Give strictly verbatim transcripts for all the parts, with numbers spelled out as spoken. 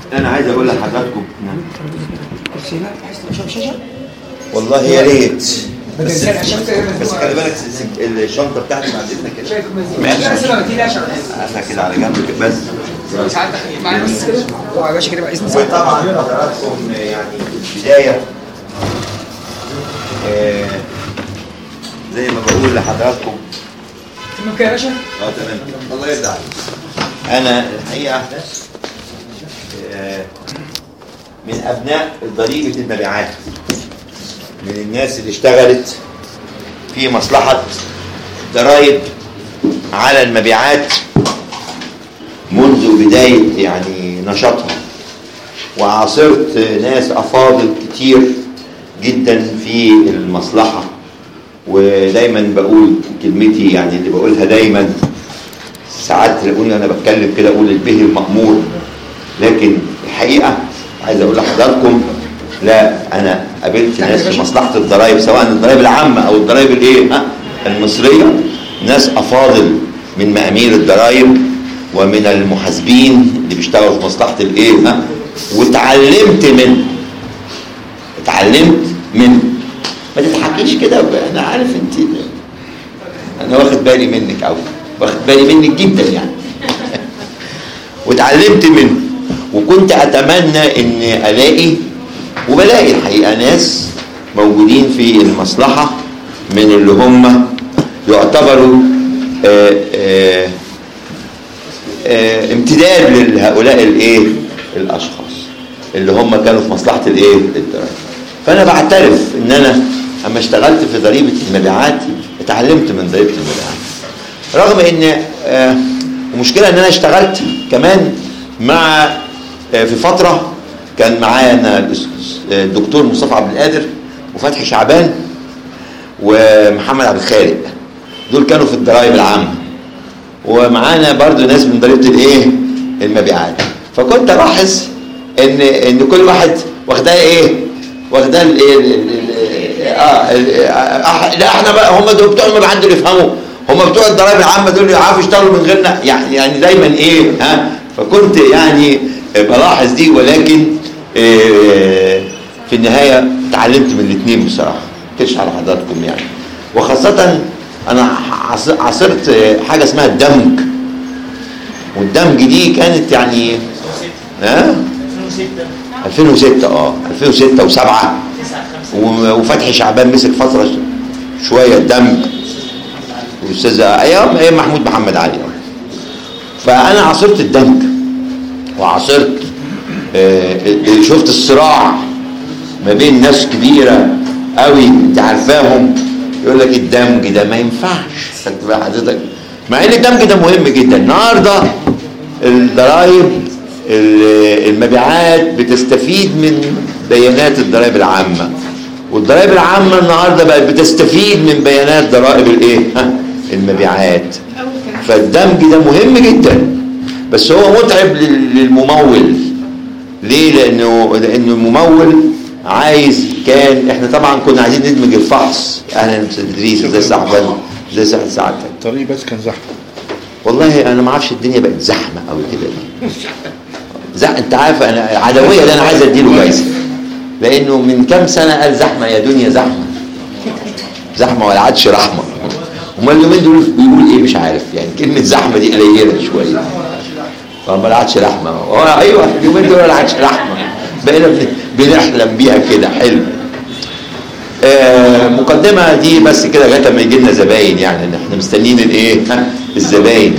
انا عايز اقول لحضراتكم والله يا ريت بس بس خلي بالك الشنطه بتاعتي بعد اذنك كده ماشي انا كده على جنب كده بس ساعات معايا بس كده يا باشا كده بقى اذن ساعات. وطبعا حضراتكم يعني بدايه آه زي ما بقول لحضراتكم تمام كده يا باشا. اه تمام الله يرضى عليك. انا الحقيقه آه من ابناء ضريبه المبيعات، من الناس اللي اشتغلت في مصلحه ضرائب على المبيعات منذ بدايه يعني نشاطها، وعاصرت ناس افاضل كتير جدا في المصلحه، ودايما بقول كلمتي يعني اللي بقولها دايما، ساعات تلاقوني انا بتكلم كده اقول البه المأمور، لكن الحقيقه عايز اقول لحضراتكم لا، انا قابلت ناس في مصلحه الضرائب سواء الضرائب العامه او الضرائب الايه ها المصريه، ناس افاضل من مأمير الضرائب ومن المحاسبين اللي بيشتغلوا في مصلحه الايه ها، واتعلمت منه اتعلمت منه ما تضحكيش كده، انا عارف انت، انا واخد بالي منك قوي، واخد بالي منك جدا يعني واتعلمت منه، وكنت اتمنى ان الاقي وبلاقي الحقيقه ناس موجودين في المصلحه من اللي هم يعتبروا آآ آآ آآ امتداد لهؤلاء الايه الاشخاص اللي هم كانوا في مصلحه الايه الضرائب. فانا بعترف ان انا اما اشتغلت في ضريبه المبيعات اتعلمت من ضريبه المبيعات، رغم ان آه ومشكله ان انا اشتغلت كمان مع آه في فتره كان معانا الدكتور مصطفى عبد القادر وفتحي شعبان ومحمد عبد الخالق، دول كانوا في الضرائب العامه، ومعانا برضو ناس من ضريبه الايه المبيعات. فكنت الاحظ ان ان كل واحد واخدها ايه واخدها الايه اه لا احنا بقى هم دول بتوع المبيعات دول يفهموا، هم بتوع الضرائب العامه دول يعرفوا يشتغلوا من غيرنا يعني يعني دايما ايه ها. فكنت يعني بلاحظ دي، ولكن اه في النهايه اتعلمت من الاثنين بصراحه، كنتش على حضراتكم يعني. وخاصه انا عاصرت حاجه اسمها الدمج، والدمج دي كانت يعني ها ألفين وستة اه ألفين وستة وسبعة، وفتحي شعبان مسك فتره شويه الدمج، والاستاذ ايام ايام محمود محمد علي. فانا عاصرت الدمج وعاصرت آه شفت الصراع ما بين ناس كبيره قوي انت عارفاهم، يقول لك الدمج ده ما ينفعش، خدت بقى حضرتك، مع ان الدمج ده مهم جدا. النهارده الضرائب المبيعات بتستفيد من بيانات الضرائب العامه، والضرائب العامه النهارده بقت بتستفيد من بيانات ضرائب الايه المبيعات. فالدمج ده مهم جدا، بس هو متعب للممول. ليه؟ لانه لانه الممول عايز، كان احنا طبعا كنا عايزين ندمج الفحص. اهلا استاذ ادريس، ازي صاحبنا، ازي صحه سعادتك. الطريق بس كان زحمه والله انا ما اعرفش الدنيا بقت زحمه قوي كده زح... انت عارف انا عدويه ده انا عايز اديله جايزه، لانه من كام سنه قال زحمه يا دنيا زحمه زحمه ولا عادش رحمه، امال اليومين دول بيقول ايه مش عارف، يعني كلمه زحمه دي قليله شويه، فما عادش رحمه. هو ايوه اليومين دول ما عادش رحمه، بقينا بنحلم بيها كده. حلو. آه مقدمه دي بس كده لغايه ما يجي لنا زباين، يعني احنا مستنيين الايه الزباين.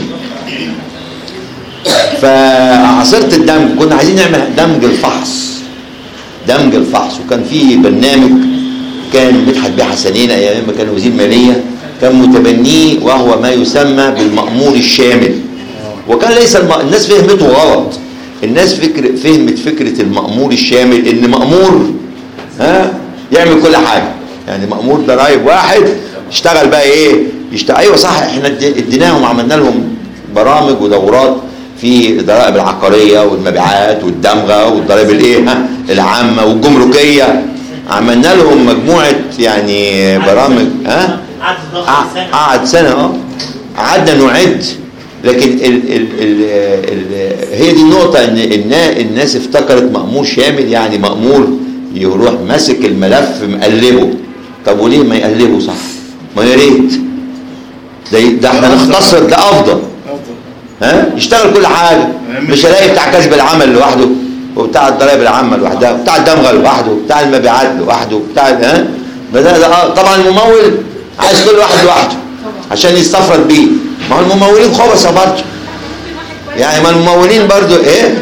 فعصرت الدمج، كنا عايزين نعمل دمج الفحص دمج الفحص وكان في برنامج كان مدحت بيه حسنين ايام ما كان وزير ماليه كان متبنيه، وهو ما يسمى بالمأمور الشامل. وكان ليس الم... الناس فهمته غلط، الناس فكر فهمت فكره المأمور الشامل ان مأمور ها يعمل كل حاجه، يعني مأمور ضرايب واحد يشتغل بقى ايه يشتغل. ايوه صح، احنا اديناهم عملنا لهم برامج ودورات في الضرائب العقاريه والمبيعات والدمغه والضرائب الايه ها العامه والجمركيه، عملنا لهم مجموعه يعني برامج. ها قعد سنه اه قعدنا نعد لكن ال ال ال ال هي دي النقطة، ان الناس افتكرت مأمور شامل يعني مأمور يروح ماسك الملف مقلبه. طب وليه ما يقلبه؟ صح، ما يا ريت ده, ده احنا نختصر، ده افضل. ها يشتغل كل حاجة، مش هلاقي بتاع كسب العمل لوحده، وبتاع الضرائب العامة لوحدها، وبتاع الدمغة لوحده، وبتاع المبيعات لوحده، وبتاع ها ده, ده طبعا الممول عايز كل واحد لوحده عشان يستفرد بيه. ما هو الممولين خبصة برضه يعني، ما الممولين برضه ايه،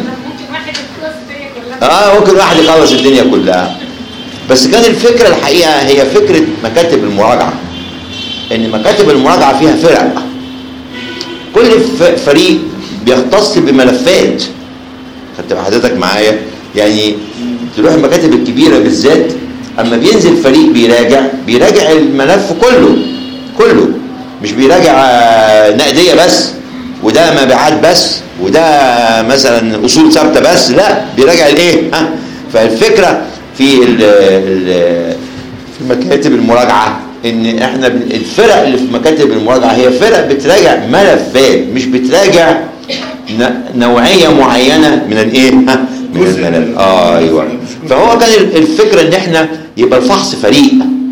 اه ممكن واحد يخلص الدنيا كلها. بس كان الفكرة الحقيقة هي فكرة مكاتب المراجعة، ان مكاتب المراجعة فيها فرق، كل فريق بيختص بملفات. خدت حضرتك معايا؟ يعني تروح المكاتب الكبيرة بالذات اما بينزل فريق بيراجع بيراجع الملف كله كله، مش بيراجع نقدية بس، وده مبيعات بس، وده مثلا اصول ثابته بس، لا بيراجع الايه. ها فالفكره في ال ال في مكاتب المراجعه ان احنا الفرق اللي في مكاتب المراجعه هي فرق بتراجع ملفات، مش بتراجع نوعيه معينه من الايه، ها من الملف. اه ايوه. فهو كان الفكره ان احنا يبقى الفحص فريق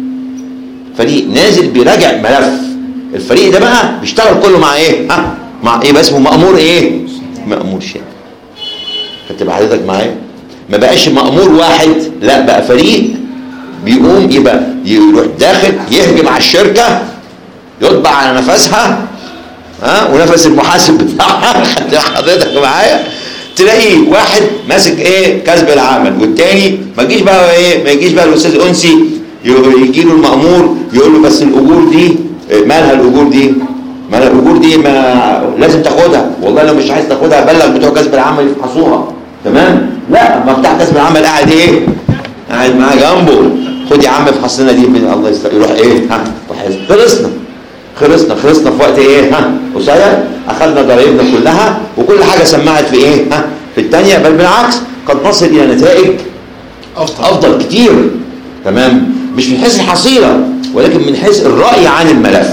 فريق نازل بيراجع ملف، الفريق ده بقى بيشتغل كله مع ايه، ها مع ايه بقى اسمه مأمور ايه، مأمور شامل. فتبقى حضرتك معايا؟ ما بقاش مأمور واحد، لا بقى فريق بيقوم يبقى يروح داخل يهجم على الشركة، يطبع على نفسها ها ونفس المحاسب بتاعها. حضرتك معايا؟ تلاقي واحد ماسك ايه كسب العمل، والتاني ما يجيش بقى ايه ما يجيش بقى الاستاذ انسي يجي له المأمور يقول له بس الاجور دي مالها، الاجور دي ما الاجور دي ما لازم تاخدها، والله لو مش عايز تاخدها بلغ بتوع كسب العمل يفحصوها. تمام؟ لا، ما بتاع كسب العمل قاعد ايه؟ قاعد معاه جنبه، خد يا عم افحص لنا دي من الله يستر، يروح ايه؟ ها خلصنا خلصنا خلصنا في وقت ايه؟ ها قصير، اخذنا ضرائبنا كلها وكل حاجه سمعت في ايه؟ ها في الثانيه، بل بالعكس قد نصل الى نتائج افضل, أفضل كتير. تمام؟ مش من حيث الحصيله ولكن من حيث الراي عن الملف،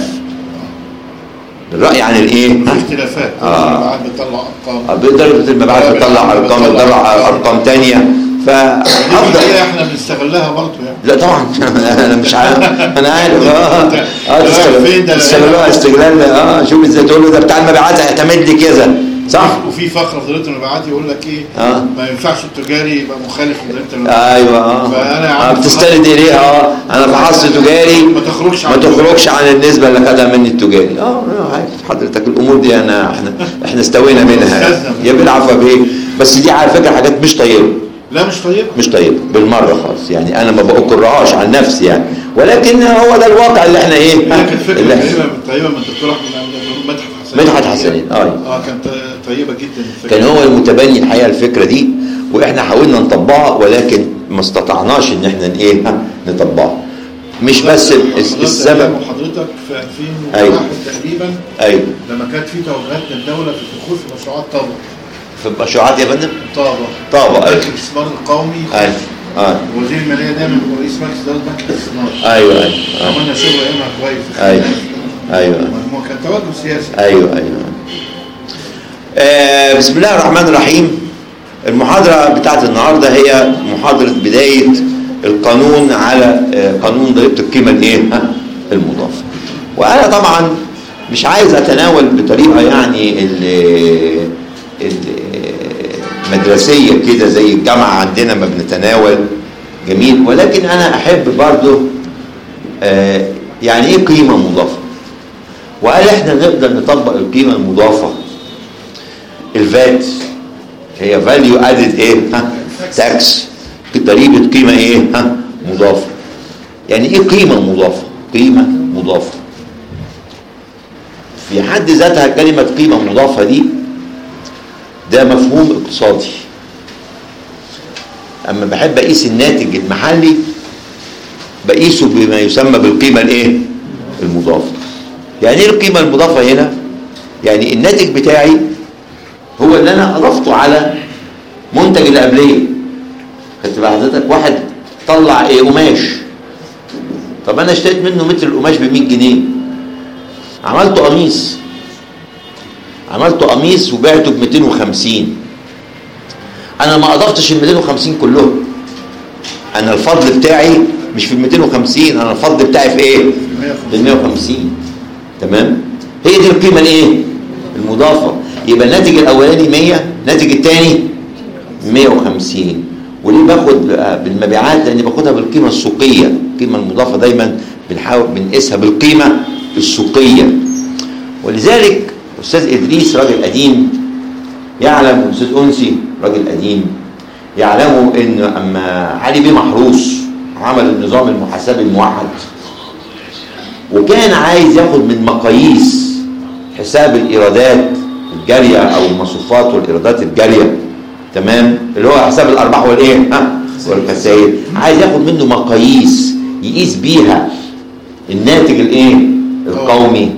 الرأي عن الايه؟ اختلافات. اه بتطلع ارقام، بيقدر المبيعات بتطلع ارقام، بتطلع ارقام ثانيه. فافضل احنا بنستغلها برضه يعني. لا طبعا انا مش عارف، انا عارف اه اه تستغلوها استغلال. اه شوف ازاي تقول له ده بتاع المبيعات هيعتمد لي كذا، صح؟ وفي فقره في ضريبه المبيعات يقول لك ايه؟ آه. ما ينفعش التجاري يبقى مخالف لضريبه المبيعات. ايوه اه فانا آه بتستند اليه. اه انا فحصت تجاري ما تخرجش ما تخرجش عن النسبه اللي خدها مني التجاري. اه عارف حضرتك الامور دي انا احنا احنا استوينا منها يا بالعفو بايه. بس دي على فكره حاجات مش طيبه. لا مش طيبه مش طيبه بالمره خالص يعني، انا ما بأكرهاش عن نفسي يعني، ولكن هو ده الواقع اللي احنا ايه. كانت فكره طيبه طيبه من الدكتور احمد مدحت حسنين. مدحت حسنين اه اه كانت طيبه جدا الفكره. كان هو المتبني الحقيقه الفكره دي، واحنا حاولنا نطبقها ولكن ما استطعناش ان احنا ايه نطبقها. مش بس السبب. وحضرتك في ألفين وواحد أيوة. تقريبا ايوه لما كانت في توجيهات من الدوله في الدخول في مشروعات طابه. في مشروعات يا فندم؟ طابه طابه ايوه. الاستثمار القومي. ايوه اه وزير الماليه دايما هو رئيس مجلس اداره بنك الاستثمار. ايوه ايوه عملنا شغل ايامها كويس. ايوه ايوه كان توجه سياسي. ايوه ايوه آه بسم الله الرحمن الرحيم. المحاضره بتاعت النهارده هي محاضره بدايه القانون على آه قانون ضريبه القيمه الايه المضافه. وانا طبعا مش عايز اتناول بطريقه يعني المدرسيه كده زي الجامعه عندنا ما بنتناول، جميل، ولكن انا احب برضو آه يعني ايه قيمه مضافه، وهل احنا نقدر نطبق القيمه المضافه الفات هي فاليو ادد ايه ها تاكس، ضريبه قيمه ايه ها مضافه. يعني ايه قيمه مضافه؟ قيمه مضافه في حد ذاتها كلمه قيمه مضافه دي ده مفهوم اقتصادي. اما بحب اقيس الناتج المحلي بقيسه بما يسمى بالقيمه الايه المضافه. يعني ايه القيمه المضافه هنا؟ يعني الناتج بتاعي هو اللي انا اضفته على منتج اللي قبليه. خدت بقى حضرتك واحد طلع ايه قماش، طب انا اشتريت منه متر القماش ب مية جنيه، عملته قميص، عملته قميص وبعته ب مئتين وخمسين، انا ما اضفتش ال مئتين وخمسين كلهم، انا الفضل بتاعي مش في ال مئتين وخمسين، انا الفضل بتاعي في ايه؟ في ال مئة وخمسين. تمام؟ هي دي القيمه الايه؟ المضافه. يبقى الناتج الاولاني مية، الناتج الثاني مئة وخمسين. وليه باخد بالمبيعات؟ لاني باخدها بالقيمه السوقيه. القيمه المضافه دايما بنحاول بنقيسها بالقيمه السوقيه. ولذلك استاذ ادريس راجل قديم يعلم، واستاذ انسي راجل قديم يعلموا ان اما علي بيه محروس عمل النظام المحاسبي الموحد، وكان عايز ياخد من مقاييس حساب الايرادات الجاريه او المصروفات والايرادات الجاريه، تمام، اللي هو حساب الارباح والايه ها والخسائر، عايز ياخد منه مقاييس يقيس بيها الناتج الايه القومي.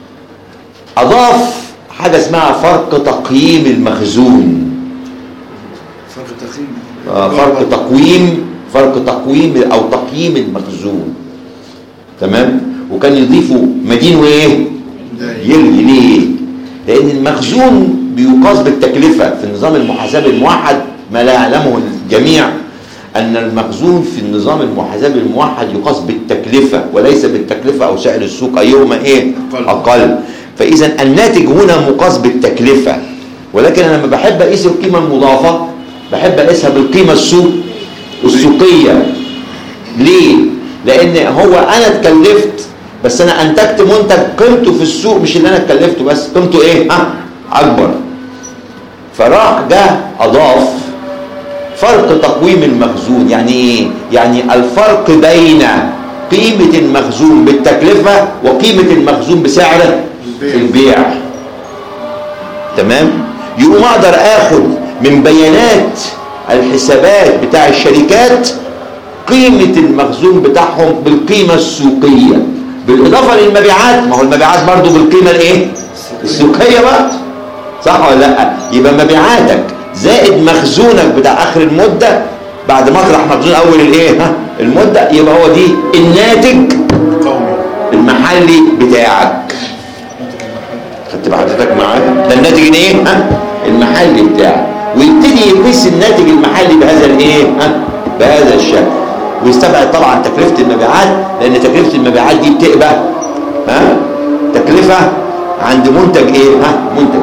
اضاف حاجه اسمها فرق تقييم المخزون. فرق تقييم آه فرق تقويم فرق تقويم او تقييم المخزون. تمام. وكان يضيفوا مدين وايه يلغي. ليه؟ لان المخزون بيقاس بالتكلفه في النظام المحاسبي الموحد. ما لا يعلمه الجميع ان المخزون في النظام المحاسبي الموحد يقاس بالتكلفه وليس بالتكلفه او سعر السوق ايهما ايه اقل, أقل. فاذا الناتج هنا مقاس بالتكلفه، ولكن انا لما بحب اقيس القيمه المضافه بحب اقيسها بالقيمه السوق السوقيه. ليه؟ لان هو انا اتكلفت بس انا انتجت منتج قيمته في السوق مش اللي انا اتكلفته بس، قيمته ايه ها اكبر. فراح جه اضاف فرق تقويم المخزون. يعني ايه؟ يعني الفرق بين قيمه المخزون بالتكلفه وقيمه المخزون بسعر البيع. تمام. يقوم اقدر اخد من بيانات الحسابات بتاع الشركات قيمه المخزون بتاعهم بالقيمه السوقيه، بالاضافه للمبيعات. ما هو المبيعات برضو بالقيمه الايه السوقيه بقى، صح ولا لا؟ يبقى مبيعاتك زائد مخزونك بتاع اخر المده بعد ما اطرح مخزون اول الايه ها المده، يبقى هو دي الناتج المحلي بتاعك. خدت بحضرتك معايا؟ ده الناتج الايه ها المحلي بتاعك. ويبتدي يقيس الناتج المحلي بهذا الايه ها بهذا الشكل، ويستبعد طبعا تكلفه المبيعات، لان تكلفه المبيعات دي بتبقى ها تكلفه عند منتج ايه ها منتج.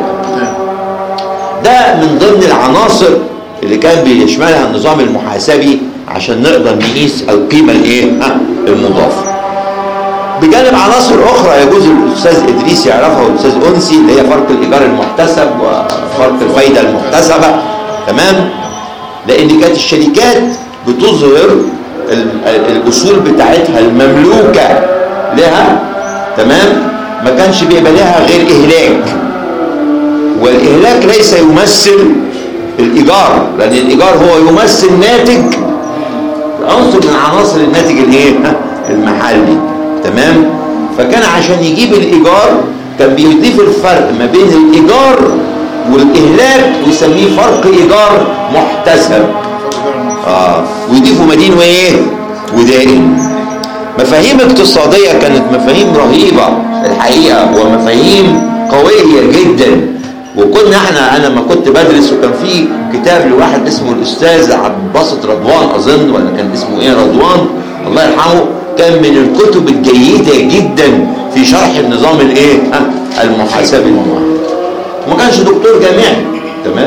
ده من ضمن العناصر اللي كان بيشملها النظام المحاسبي عشان نقدر نقيس القيمه الايه ها المضافه. بجانب عناصر اخرى يجوز الاستاذ ادريس يعرفها والاستاذ انسي، اللي هي فرق الايجار المحتسب وفرق الفايده المحتسبه. تمام. لان كانت الشركات بتظهر الاصول بتاعتها المملوكه لها، تمام، ما كانش بيبقى لها غير اهلاك، والاهلاك ليس يمثل الايجار، لان الايجار هو يمثل ناتج عنصر من عناصر الناتج الايه المحلي. تمام. فكان عشان يجيب الايجار كان بيضيف الفرق ما بين الايجار والاهلاك ويسميه فرق ايجار محتسب. اه ويضيفوا مدين وايه ودائن. مفاهيم اقتصاديه كانت مفاهيم رهيبه الحقيقه ومفاهيم قويه جدا. وكنا احنا انا ما كنت بدرس وكان في كتاب لواحد اسمه الاستاذ عبد الباسط رضوان اظن، ولا كان اسمه ايه رضوان الله يرحمه، كان من الكتب الجيده جدا في شرح النظام الايه المحاسبي الموحد. وما كانش دكتور جامعي. تمام.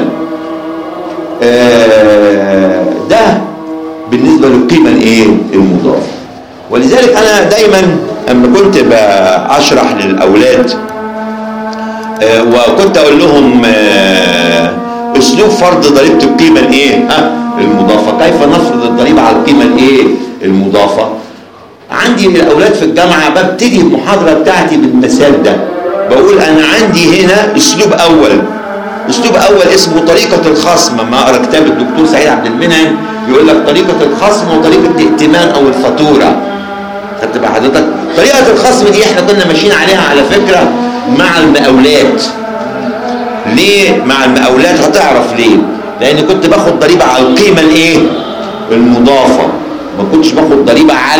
آه ده بالنسبه للقيمه الايه المضافه. ولذلك انا دايما اما كنت بشرح للاولاد آه وكنت اقول لهم آه اسلوب فرض ضريبه القيمه الايه ها المضافه، كيف نفرض الضريبه على القيمه الايه المضافه. عندي الاولاد في الجامعه ببتدي المحاضره بتاعتي بالمثال ده، بقول انا عندي هنا اسلوب اول اسلوب اول اسمه طريقه الخصم. ما اقرا كتاب الدكتور سعيد عبد المنعم يقول لك طريقه الخصم وطريقه الائتمان او الفاتوره. خدت بقى حضرتك؟ طريقه الخصم دي احنا كنا ماشيين عليها على فكره مع المقاولات. ليه مع المقاولات؟ هتعرف ليه. لان كنت باخد ضريبه على القيمه الايه المضافه، ما كنتش باخد ضريبه على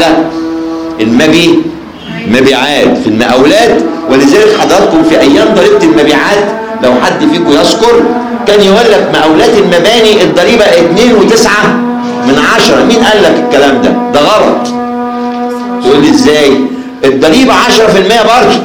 المبي مبيعات في المقاولات. ولذلك حضراتكم في ايام ضريبه المبيعات لو حد فيكم يذكر كان يقول لك مقاولات المباني الضريبه اتنين وتسعة من عشرة. مين قال لك الكلام ده؟ ده غلط. تقول لي ازاي؟ الضريبه عشرة في المية برضه،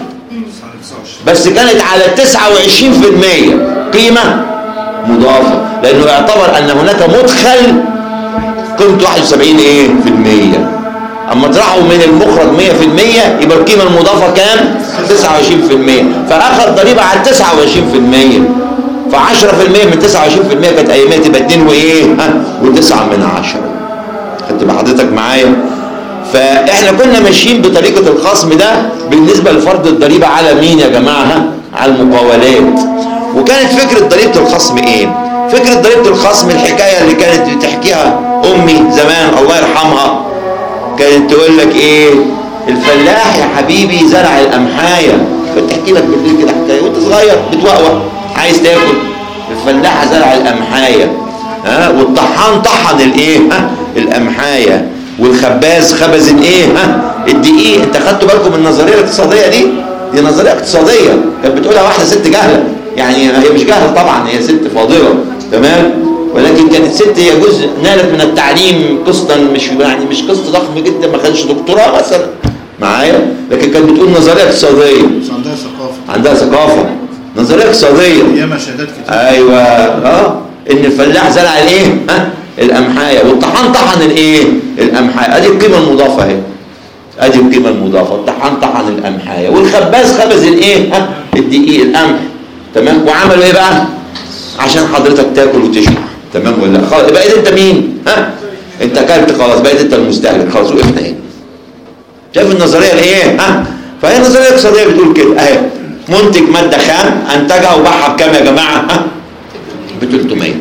بس كانت على تسعة وعشرين في المية قيمه مضافه، لانه يعتبر ان هناك مدخل قيمته واحد وسبعين ايه في المية. اما طرحوا من المخرج مية في المية يبقى القيمه المضافه كام؟ تسعة وعشرين في المية، فاخذ ضريبه على تسعة وعشرين في المية. ف عشرة في المية من تسعة وعشرين في المية كانت ايامها تبقى اتنين وايه؟ ها وتسعة من عشرة. خدت بحضرتك معايا؟ فاحنا كنا ماشيين بطريقه الخصم ده بالنسبه لفرض الضريبه على مين يا جماعه؟ ها؟ على المقاولات. وكانت فكره ضريبه الخصم ايه؟ فكره ضريبه الخصم الحكايه اللي كانت بتحكيها امي زمان الله يرحمها، كانت تقول لك ايه؟ الفلاح يا حبيبي زرع القمحايه، كنت تحكي لك بالليل كده حكايه وانت صغير بتوقوق عايز تاكل. الفلاح زرع القمحايه، ها، والطحان طحن الايه؟ ها، القمحايه، والخباز خبز الايه؟ ها، الدقيق. انت خدتوا بالكم من النظريه الاقتصاديه دي؟ دي نظريه اقتصاديه كانت بتقولها واحده ست جهله، يعني هي مش جهله طبعا، هي ست فاضله، تمام؟ ولكن كانت ست هي جزء نالت من التعليم قسطا، مش يعني مش قسط ضخم جدا، ما خدش دكتوراه مثلا معايا، لكن كانت بتقول نظريه اقتصاديه. بس عندها ثقافه. عندها ثقافه، نظريه اقتصاديه. ياما شهادات كتير. ايوه اه ان الفلاح زرع الايه؟ ها؟ القمحايه، والطحان طحن الايه؟ القمحايه. ادي القيمه المضافه اهي. ادي القيمه المضافه، الطحان طحن القمحايه، والخباز خبز الايه؟ ها؟ الدقيق القمح. تمام؟ وعملوا ايه بقى؟ عشان حضرتك تاكل وتشبع. تمام ولا لا؟ خلاص بقيت انت مين؟ ها؟ انت اكلت خلاص، بقيت انت المستهلك خلاص، وقفنا هنا. شايف النظريه الايه؟ ها؟ فهي النظريه الاقتصاديه بتقول كده اهي. منتج ماده خام انتجها وباعها بكام يا جماعه؟ ها؟ ب ثلاثمية.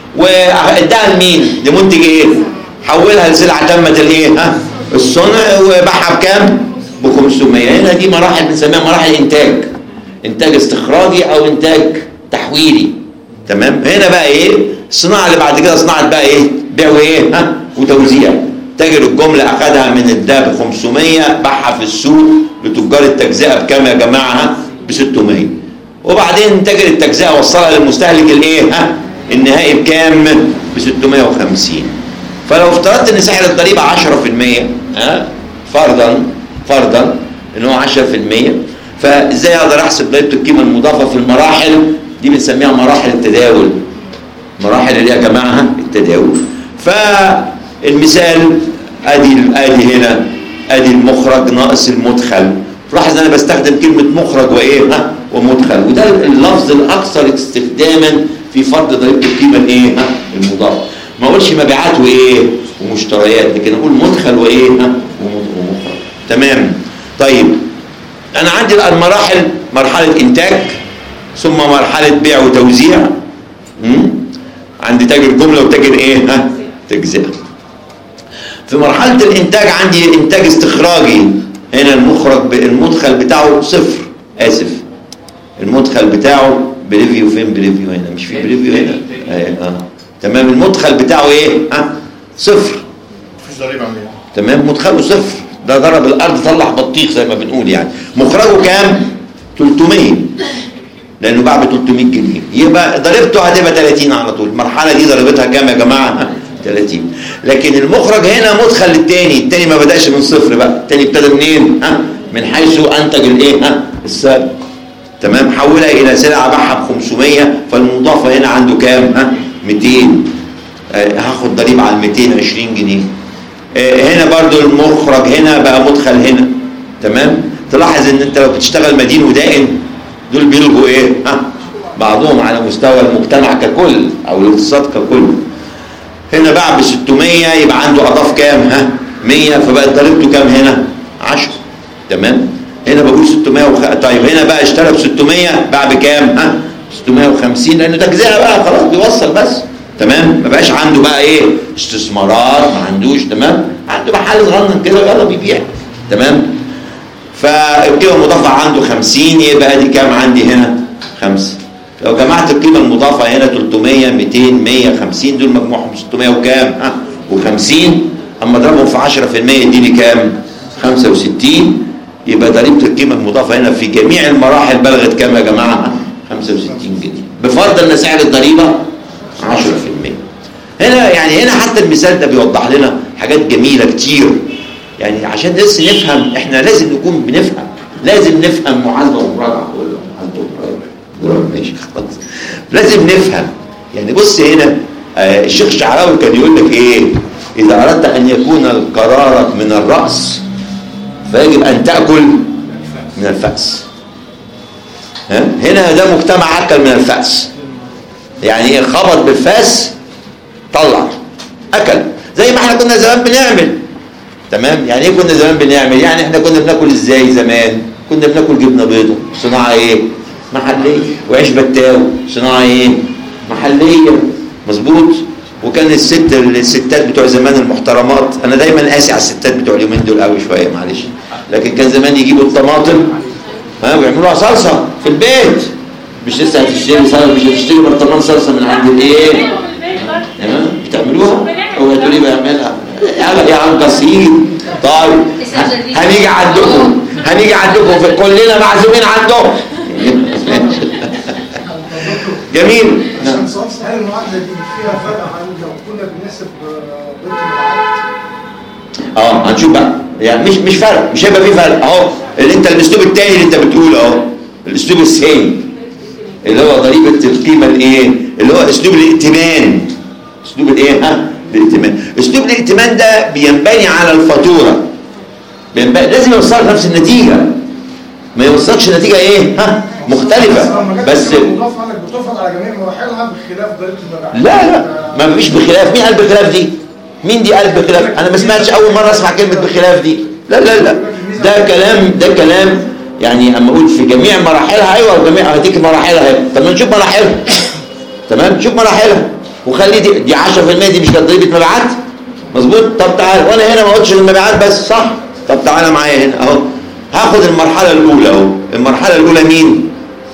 واداها لمين؟ لمنتج ايه؟ حولها لسلعه تمت الايه؟ ها؟ الصنع، وباعها بكام؟ ب خمسمية. هنا دي مراحل بنسميها مراحل انتاج. انتاج استخراجي او انتاج تحويلي. تمام؟ هنا بقى ايه؟ الصناعه اللي بعد كده صناعه بقى ايه؟ بيع وايه؟ ها؟ وتوزيع. تاجر الجمله اخذها من الده ب خمسمية، باعها في السوق لتجار التجزئه بكام يا جماعه؟ ب ستمية. وبعدين تاجر التجزئه وصلها للمستهلك الايه؟ ها؟ النهائي بكام؟ ب ستمية وخمسين. فلو افترضت ان سعر الضريبه عشرة في المية، ها؟ فرضا فرضا ان هو عشرة في المية، فازاي اقدر احسب ضريبه القيمه المضافه في المراحل دي؟ بنسميها مراحل التداول. مراحل اللي يا جماعه التداول. فالمثال ادي ادي هنا ادي المخرج ناقص المدخل. لاحظ انا بستخدم كلمه مخرج وايه؟ ها؟ ومدخل، وده اللفظ الاكثر استخداما في فرض ضريبه القيمه الايه؟ ها؟ المضافه. ما اقولش مبيعات وايه؟ ومشتريات، لكن اقول مدخل وايه؟ ها؟ ومخرج. تمام؟ طيب انا عندي المراحل، مرحله انتاج، ثم مرحله بيع وتوزيع، امم عندي تاجر جمله وتاجر ايه؟ ها؟ تجزئه. في مرحله الانتاج عندي انتاج استخراجي. هنا المخرج المدخل بتاعه صفر، اسف، المدخل بتاعه بريفيو. فين بريفيو؟ هنا مش في بريفيو هنا. اه, آه. تمام. المدخل بتاعه ايه؟ ها؟ صفر، مفيش ضريبه عليه. تمام. مدخله صفر، ده ضرب الارض طلع بطيخ زي ما بنقول يعني. مخرجه كام؟ ثلاثمية، لانه باع ب ثلاثمية جنيه، يبقى ضريبته هتبقى ثلاثين على طول. المرحله دي ضريبتها كام يا جماعه؟ ثلاثين. لكن المخرج هنا مدخل للتاني، التاني ما بداش من صفر بقى، التاني ابتدى منين؟ ها؟ من حيث انتج الايه؟ ها؟ السابق. تمام. حولها الى سلعه باعها ب خمسمية، فالمضافه هنا عنده كام؟ ها؟ مئتين. آه هاخد ضريبه على مئتين وعشرين جنيه. آه هنا برضو المخرج هنا بقى مدخل هنا. تمام. تلاحظ ان انت لو بتشتغل مدين ودائن دول بيلغوا ايه؟ ها؟ بعضهم على مستوى المجتمع ككل او الاقتصاد ككل. هنا باع ب ستمية، يبقى عنده اضاف كام؟ ها؟ مية، فبقت ضريبته كام هنا؟ عشرة. تمام. هنا بقول ستمية وخ... طيب هنا بقى اشترى ب ستمية، باع بكام؟ ها؟ ستمية وخمسين، لانه تجزئه بقى خلاص بيوصل بس. تمام. ما بقاش عنده بقى ايه؟ استثمارات، ما عندوش. تمام. عنده محل صغنن كده يلا بيبيع. تمام. فالقيمه المضافه عنده خمسين، يبقى ادي كام عندي هنا؟ خمسة. لو جمعت القيمه المضافه هنا ثلاثمية مئتين مية خمسين، دول مجموعهم ستمية وكام؟ ها؟ وخمسين. اما اضربهم في عشرة في المية يديني كام؟ خمسة وستين. يبقى ضريبه القيمه المضافه هنا في جميع المراحل بلغت كام يا جماعه؟ خمسة وستين جنيه. بفرض ان سعر الضريبه عشرة في المية. هنا يعني هنا حتى المثال ده بيوضح لنا حاجات جميله كتير، يعني عشان بس نفهم. احنا لازم نكون بنفهم، لازم نفهم محاسبه ومراجعه. محاسبه ومراجعه ماشي خلاص، لازم نفهم. يعني بص هنا آه الشيخ الشعراوي كان يقول لك ايه؟ اذا اردت ان يكون القرار من الراس فيجب ان تاكل من الفأس. ها؟ هنا ده مجتمع اكل من الفأس، يعني ايه؟ خبط بالفاس طلع اكل، زي ما احنا كنا زمان بنعمل. تمام؟ يعني ايه كنا زمان بنعمل؟ يعني احنا كنا بناكل ازاي زمان؟ كنا بناكل جبنه بيضه صناعه ايه؟ محليه، وعيش بتاو صناعه ايه؟ محليه. مظبوط. وكان الست الستات بتوع زمان المحترمات، انا دايما قاسي على الستات بتوع اليومين دول قوي شويه معلش، لكن كان زمان يجيبوا الطماطم ها ويعملوها صلصه في البيت. مش لسه هتشتري صلصه، مش هتشتري برطمان صلصه من عند الايه؟ تمام؟ بتعملوها؟ هو تقولي بعملها يلا يا عم قصير. طيب هنيجي عندكم، هنيجي عندكم في كلنا معزومين عندكم. جميل. نعم. هل المعادله دي فيها فرق عن لو كنا بنحسب بنت المعاد؟ اه هنشوف بقى، يعني مش مش فرق، مش هيبقى فيه فرق اهو. اللي انت الاسلوب الثاني اللي انت بتقوله اهو، الاسلوب الثاني اللي هو ضريبه القيمه الايه؟ اللي هو اسلوب الائتمان. اسلوب الايه؟ ها؟ الائتمان. اسلوب الائتمان ده بينبني على الفاتوره. بينبني لازم يوصلك نفس النتيجه، ما يوصلكش نتيجه ايه؟ ها؟ مختلفه. بس بتفرض على جميع مراحلها بخلاف ضريبه المبيعات. لا لا ما فيش بخلاف. مين قال بخلاف دي؟ مين دي قال بخلاف؟ انا ما سمعتش، اول مره اسمع كلمه بخلاف دي. لا لا لا ده كلام، ده كلام يعني اما اقول في جميع مراحلها. ايوه جميع هديك مراحلها اهي. طب ما نشوف مراحلها. تمام؟ نشوف مراحلها وخلي دي دي عشرة في المية دي مش كانت ضريبه مبيعات؟ مظبوط. طب تعال، وانا هنا ما قلتش المبيعات بس صح؟ طب تعالى معايا هنا اهو. هاخد المرحله الاولى اهو. المرحله الاولى مين؟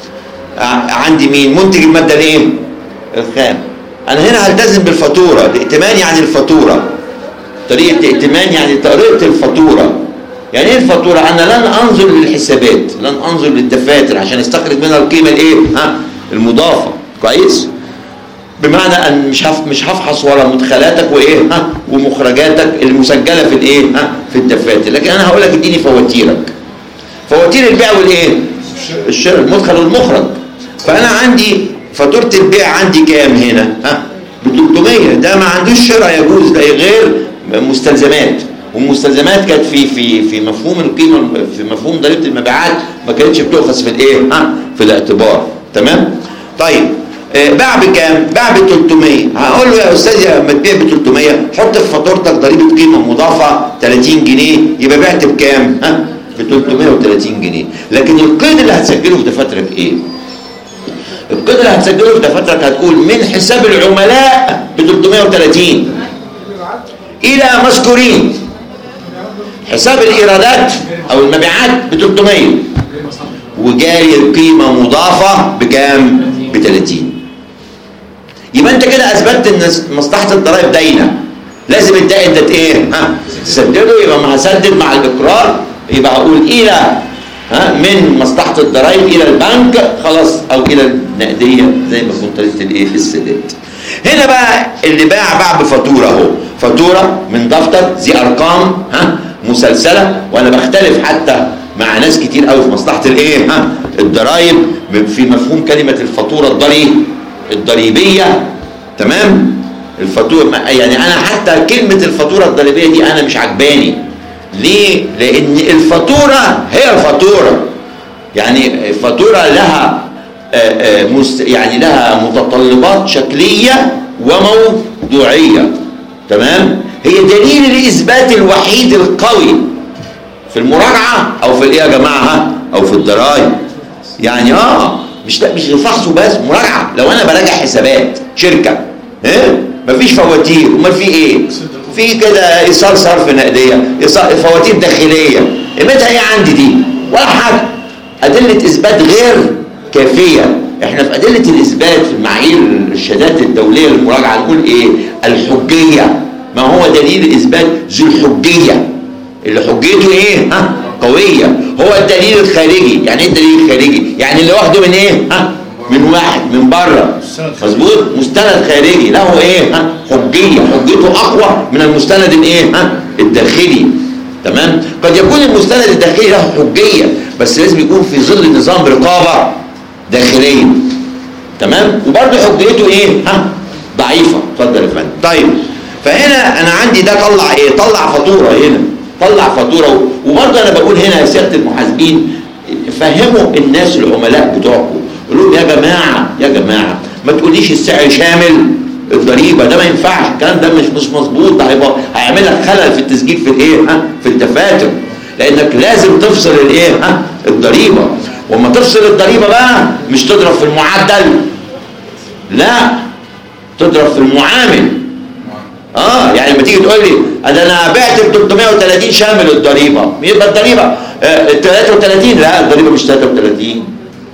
عندي مين؟ منتج الماده الايه؟ الخام. انا هنا هلتزم بالفاتوره. الائتمان يعني الفاتوره، طريقه ائتمان يعني طريقه الفاتوره. يعني ايه الفاتوره؟ انا لن انظر للحسابات، لن انظر للدفاتر عشان استخرج منها القيمه الايه؟ ها؟ المضافه. كويس؟ بمعنى ان مش هف مش هفحص ورا مدخلاتك وايه؟ ها؟ ومخرجاتك المسجله في الايه؟ ها؟ في الدفاتر. لكن انا هقول لك اديني فواتيرك، فواتير البيع والايه؟ الشراء، المدخل والمخرج. فانا عندي فاتوره البيع عندي كام هنا؟ ها؟ ب ثلاثمية. ده ما عندوش شراء يجوز، ده غير مستلزمات. والمستلزمات كانت في في في مفهوم القيمه، في مفهوم ضريبه المبيعات ما كانتش بتؤخذ في الايه؟ ها؟ في الاعتبار. تمام؟ طيب آه باع بكام؟ باع ب ثلاثمية. هقول له يا استاذ لما تبيع ب ثلاثمية حط في فاتورتك ضريبه قيمه مضافه ثلاثين جنيه، يبقى بعت بكام؟ ها؟ ب ثلاثمية وثلاثين جنيه. لكن القيد اللي هتسجله في دفاترك ايه؟ القيد اللي هتسجله في دفاترك هتقول من حساب العملاء ب ثلاثمية وثلاثين الى مذكورين حساب الايرادات او المبيعات ب ثلاثمية، وجاري القيمه مضافه بكام؟ ب ثلاثين. يبقى انت كده اثبتت ان مصلحه الضرائب داينه، لازم الدائن ده ايه؟ ها؟ تسدده. يبقى ما هسدد مع الاقرار، يبقى اقول الى ها من مصلحه الضرائب الى البنك خلاص، او الى النقديه زي ما كنت طريقه الايه؟ السداد. هنا بقى اللي باع باع بفاتوره اهو، فاتوره من دفتر ذي ارقام ها مسلسله. وانا بختلف حتى مع ناس كتير قوي في مصلحه الايه؟ ها الضرائب في مفهوم كلمه الفاتوره الضريب الضريبيه. تمام؟ الفاتوره يعني انا حتى كلمه الفاتوره الضريبيه دي انا مش عجباني. ليه؟ لان الفاتوره هي الفاتوره، يعني الفاتوره لها يعني لها متطلبات شكليه وموضوعيه. تمام؟ هي دليل الاثبات الوحيد القوي في المراجعه او في الايه يا جماعه؟ او في الضرائب. يعني اه مش مش الفحص بس، مراجعه. لو انا براجع حسابات شركه ايه؟ مفيش فواتير، امال في ايه؟ في كده ايصال صرف نقديه، ايصال فواتير داخليه، قيمتها ايه عندي دي؟ ولا حاجه. ادله اثبات غير كافيه. احنا في ادله الاثبات في معايير الشهادات الدوليه للمراجعه نقول ايه؟ الحجيه. ما هو دليل الاثبات؟ ذو الحجيه، اللي حجيته ايه؟ ها؟ قويه. هو الدليل الخارجي. يعني ايه الدليل الخارجي؟ يعني اللي واخده من ايه؟ ها؟ من واحد من بره، مظبوط، مستند خارجي له ايه؟ ها حجيه، حجته اقوى من المستند الايه؟ ها الداخلي. تمام؟ قد يكون المستند الداخلي له حجيه بس لازم يكون في ظل نظام رقابه داخليه. تمام؟ وبرضه حجيته ايه؟ ها ضعيفه. اتفضل يا فندم. طيب فهنا انا عندي ده طلع ايه؟ طلع فاتوره هنا، طلع فاتوره. وبرضه انا بقول هنا يا سياده المحاسبين فهموا الناس العملاء بتوعكم، قولوا لهم يا جماعه يا جماعه ما تقوليش السعر شامل الضريبه، ده ما ينفعش، الكلام ده مش مش مظبوط، ده هيبقى هيعمل لك خلل في التسجيل في الايه؟ ها في الدفاتر، لانك لازم تفصل الايه؟ ها الضريبه. وما تفصل الضريبه بقى مش تضرب في المعدل، لا تضرب في المعامل. اه يعني لما تيجي تقول لي انا انا بعت ب ثلاثمائة وثلاثين شامل الضريبه، يبقى الضريبه آه ثلاثة وثلاثين، لا الضريبه مش ثلاثة وثلاثين.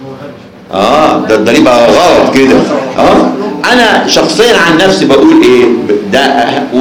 اه ده الضريبه غلط كده. اه انا شخصيا عن نفسي بقول ايه ده،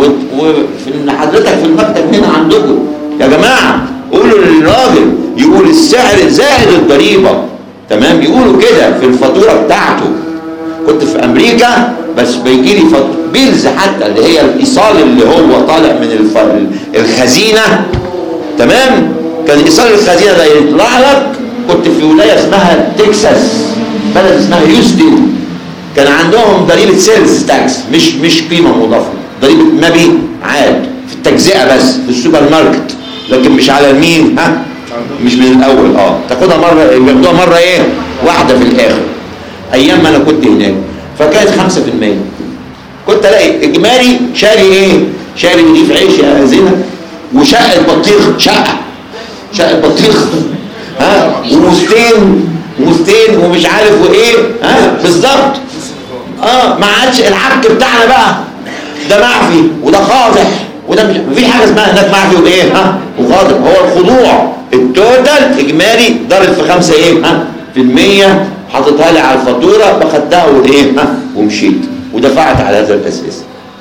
وفي حضرتك في المكتب هنا عندكم يا جماعه قولوا للراجل يقول السعر زائد الضريبه. تمام؟ يقولوا كده في الفاتوره بتاعته. كنت في امريكا بس بيجي لي بيلز حتى اللي هي الايصال اللي هو طالع من الخزينه. تمام؟ كان ايصال الخزينه ده يطلع لك. كنت في ولايه اسمها تكساس، بلد اسمها هيوستن، كان عندهم ضريبه سيلز تاكس، مش مش قيمه مضافه، ضريبه مبيعات في التجزئه بس في السوبر ماركت، لكن مش على المين، ها مش من الاول. اه تاخدها مره، بياخدوها مره ايه واحده في الاخر. ايام ما انا كنت هناك فكانت خمسة في المية. كنت الاقي اجمالي شاري ايه؟ شاري رغيف عيش يا زينه، وشقه بطيخ، شقه شقه بطيخ، ها ومستين ومستين ومش عارف وايه، ها بالظبط. اه ما عادش الحك بتاعنا بقى ده معفي وده خاضع وده مش، مفيش حاجه اسمها هناك معفي وايه، ها وخاضع. هو الخضوع التوتال اجمالي ضارب في خمسه ايه، ها في المية، حاططها لي على الفاتوره باخدتها وايه، ها ومشيت ودفعت على هذا الاساس.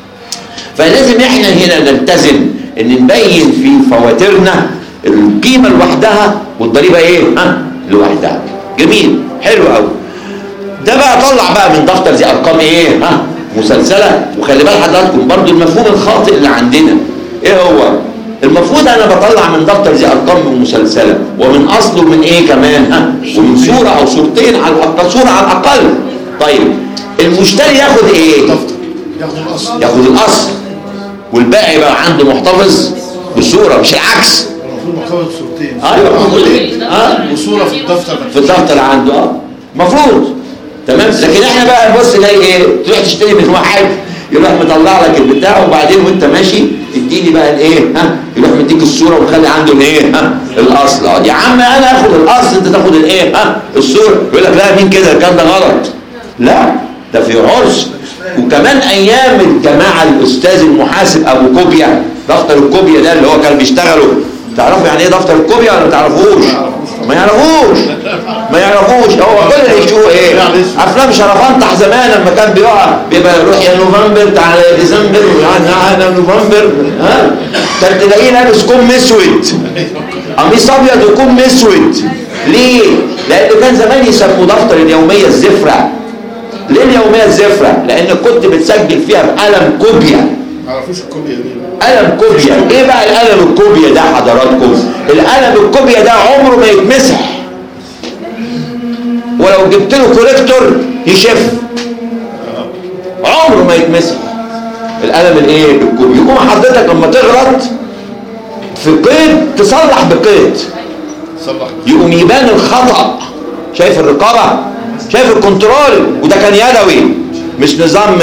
فلازم احنا هنا نلتزم ان نبين في فواتيرنا القيمه لوحدها والضريبه ايه، ها لوحدها. جميل، حلو قوي. ده بقى طلع بقى من دفتر زي ارقام ايه، ها مسلسله. وخلي بال حضراتكم برضو المفهوم الخاطئ اللي عندنا ايه هو؟ المفروض انا بطلع من دفتر زي ارقام مسلسله ومن اصله من ايه كمان، ها ومن صوره او صورتين على الاقل، صوره على الاقل. طيب المشتري ياخد ايه؟ ياخد الاصل، ياخد الاصل والباقي يبقى عنده محتفظ بصوره، مش العكس. المفروض محتفظ بصورتين. ايوه اه وصوره في الدفتر في الدفتر عنده اه مفروض. تمام؟ لكن احنا بقى نبص نلاقي ايه؟ تروح تشتري من واحد يروح مطلع لك البتاع، وبعدين وانت ماشي اديني بقى الايه، ها يروح مديك الصوره وخلي عنده الايه، ها الاصل. اه يا عم انا اخد الاصل انت تاخد الايه، ها الصوره. يقول لك لا مين كده، الكلام ده غلط. لا ده في عرس. وكمان ايام الجماعه الاستاذ المحاسب ابو كوبيا، دفتر الكوبيا ده اللي هو كان بيشتغلوا، تعرفوا يعني ايه دفتر الكوبيا ولا ما تعرفوش؟ ما يعرفوش ما يعرفوش. هو كل اللي يشوفوا ايه؟ افلام شرفنطح زمان لما كان بيقع بيبقى يروح يا نوفمبر تعالى ديسمبر يعني نوفمبر، ها كان تلاقيه لابس كم اسود، قميص ابيض وكم اسود. ليه؟ لان كان زمان يسموا دفتر اليوميه الزفره. ليه اليوميه الزفره؟ لان كنت بتسجل فيها بقلم كوبيا. ما عرفوش الكوبيا دي. قلم كوبيا. ايه بقى القلم الكوبيا ده حضراتكم؟ القلم الكوبيا ده عمره ما يتمسح، ولو جبت له كوريكتور يشف، عمره ما يتمسح القلم الايه الكوبيا. يقوم حضرتك لما تغلط في قيد تصلح بقيد، صلح يقوم يبان الخطأ. شايف الرقابه، شايف الكنترول، وده كان يدوي مش نظام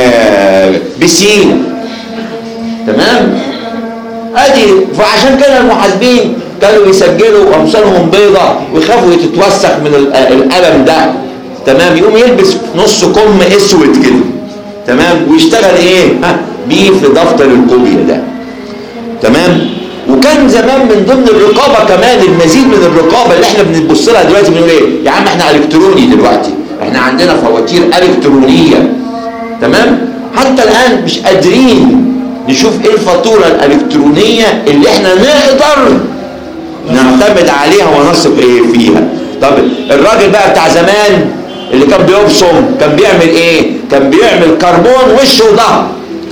بسين. تمام؟ ادي فعشان كده المحاسبين كانوا يسجلوا امثالهم بيضة ويخافوا تتوسخ من القلم ده. تمام؟ يقوم يلبس نص كم اسود كده، تمام، ويشتغل ايه؟ ها بيه في دفتر الكوبيا ده. تمام؟ وكان زمان من ضمن الرقابه كمان المزيد من الرقابه اللي احنا بنبص لها دلوقتي، بنقول ايه؟ يا عم احنا الكتروني دلوقتي، احنا عندنا فواتير الكترونيه. تمام؟ حتى الان مش قادرين نشوف ايه الفاتوره الالكترونيه اللي احنا نقدر نعتمد عليها ونثق ايه فيها. طب الراجل بقى بتاع زمان اللي كان بيبصم كان بيعمل ايه؟ كان بيعمل كربون وش وظهر.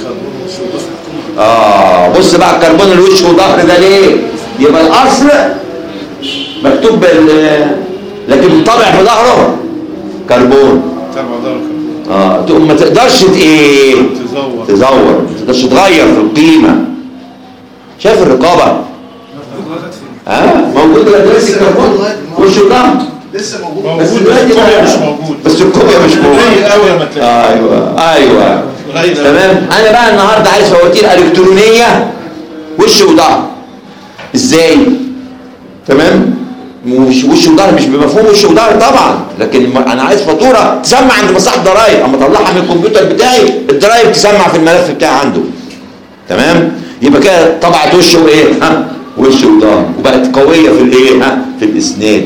اه بص بقى الكربون الوش وظهر ده ليه؟ يبقى الاصل مكتوب بال لكن طابع في ظهره كربون. طبعا ظهره كربون. اه تقوم ما تقدرش ايه؟ تزور تزور ما تقدرش تغير في القيمه. شايف الرقابه؟ اه موجود دلوقتي الكربون وش وظهر لسه موجود موجود بس بس دلوقتي الكوبيا بقى- مش موجود. بس الكوبيا مش موجود. قليل قوي لما تلاقي. ايوه ايوه قليل قوي. تمام. انا بقى النهارده عايز فواتير الكترونيه وش وظهر. ازاي؟ تمام. مش وش وظهر مش بمفهوم وش وظهر طبعا، لكن انا عايز فاتوره تسمع عند مصلحه ضرايب، اما اطلعها من الكمبيوتر بتاعي الضرايب تسمع في الملف بتاعي عنده. تمام. يبقى كده طبعت وش وايه؟ ها وش وظهر وبقت قويه في الايه؟ ها في الاسناد.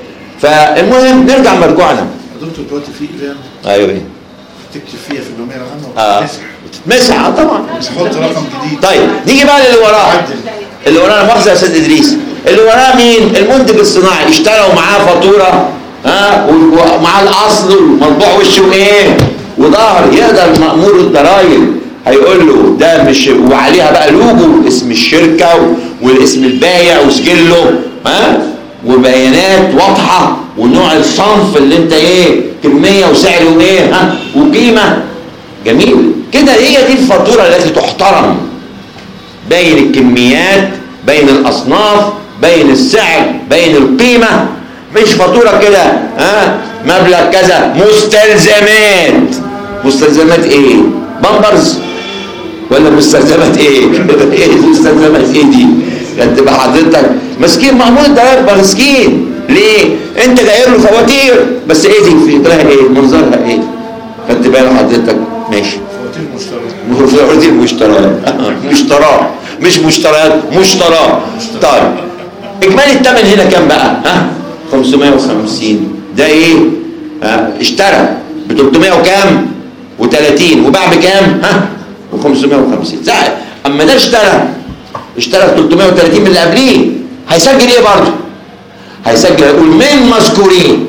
فالمهم نرجع مرجوعنا. يا دكتور دلوقتي في ايام ايوه ايه؟ تكتب فيها في اليوميه العامه اه وتتمسح. بتتمسح اه طبعا. تحط رقم جديد. طيب نيجي بقى للي وراه. عدل. اللي وراه مؤاخذه يا استاذ ادريس، اللي وراه مين؟ المنتج الصناعي اشترى ومعاه فاتوره ها ومعاه الاصل والمطبوع وشه ايه؟ وظهر. يقدر مأمور الضرايب هيقول له ده مش، وعليها بقى لوجو اسم الشركه والاسم البايع وسجله ها وبيانات واضحه ونوع الصنف اللي انت ايه كميه وسعر وايه ها وقيمه. جميل كده. هي دي الفاتوره التي تحترم. بين الكميات، بين الاصناف، بين السعر، بين القيمه. مش فاتوره كده ها مبلغ كذا. مستلزمات. مستلزمات ايه؟ بامبرز ولا مستلزمات ايه؟ ايه مستلزمات ايه دي؟ تبقى حضرتك مسكين مأمور الضرايب مسكين. ليه؟ انت جايب له فواتير بس ايه دي؟ في طريقها ايه؟ منظرها ايه؟ خدت بالك حضرتك؟ ماشي. فواتير مشترك. فواتير مشتريات مشتراه مش مشتريات مشتراه. طيب اجمالي الثمن هنا كام بقى؟ ها خمسمائة وخمسين. ده ايه؟ ها اشترى ب ثلاثمائة وكام؟ وثلاثين وباع بكام؟ ها ب خمسمائة وخمسين. زائد اما ده اشترى اشترى ب ثلاثمائة وثلاثين من اللي قبليه. هيسجل ايه برضه؟ هيسجل يقول من مذكورين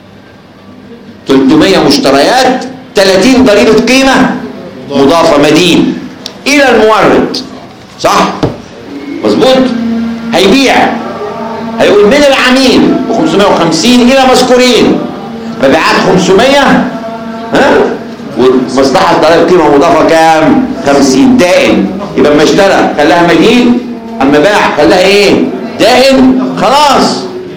ثلاثمائة مشتريات ثلاثين ضريبه قيمه مضافه مدين الى المورد. صح؟ مظبوط. هيبيع هيقول من العميل ب خمسمائة وخمسين الى مذكورين مبيعات خمسمائة ها ومصلحه ضرائب قيمه مضافه كام؟ خمسين. دائن. يبقى اما اشترى خلاها مدين، اما باع خلاها ايه؟ دائن. خلاص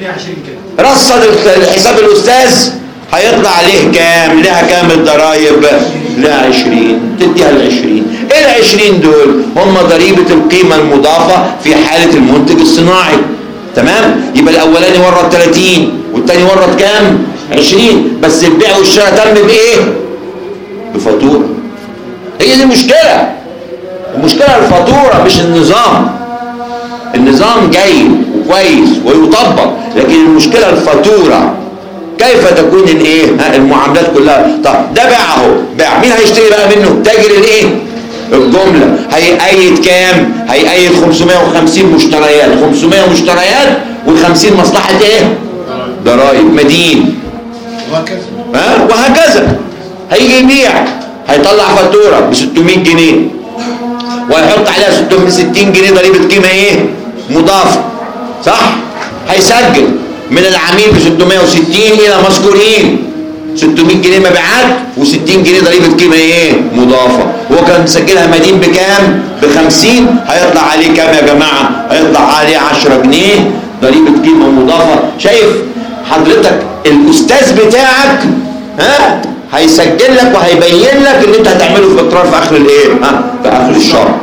رصد الحساب الاستاذ هيطلع عليه كام؟ لها كام الضرايب؟ لها عشرين. تديها ال عشرين. ايه ال عشرين دول؟ هم ضريبه القيمه المضافه في حاله المنتج الصناعي. تمام؟ يبقى الاولاني ورد ثلاثين والثاني ورد كام؟ عشرين. بس البيع والشراء تم بايه؟ بفاتوره. هي دي المشكله. المشكله الفاتوره مش النظام. النظام جيد وكويس ويطبق، لكن المشكله الفاتوره. كيف تكون الايه المعاملات كلها؟ طب ده باع اهو، باع. مين هيشتري بقى منه؟ تاجر الايه؟ الجمله. هيأيد كام؟ هيأيد خمسمائة وخمسين مشتريات. خمسمائة مشتريات و50 مصلحه ايه؟ ضرائب مدين. وهكذا. ها وهكذا. هيجي يبيع هيطلع فاتوره ب ستمائة جنيه وهيحط عليها ستمائة وستين جنيه ضريبه قيمه ايه؟ مضافه. صح؟ هيسجل من العميل ب ستمائة وستين الى مذكورين ستمائة جنيه مبيعات وستين جنيه ضريبه قيمه ايه؟ مضافه. هو كان مسجلها مدين بكام؟ ب خمسين. هيطلع عليه كام يا جماعه؟ هيطلع عليه عشرة جنيه ضريبه قيمه مضافه. شايف حضرتك الاستاذ بتاعك ها هيسجل لك وهيبين لك اللي انت هتعمله في اقرار في اخر الايه؟ ها في اخر الشهر.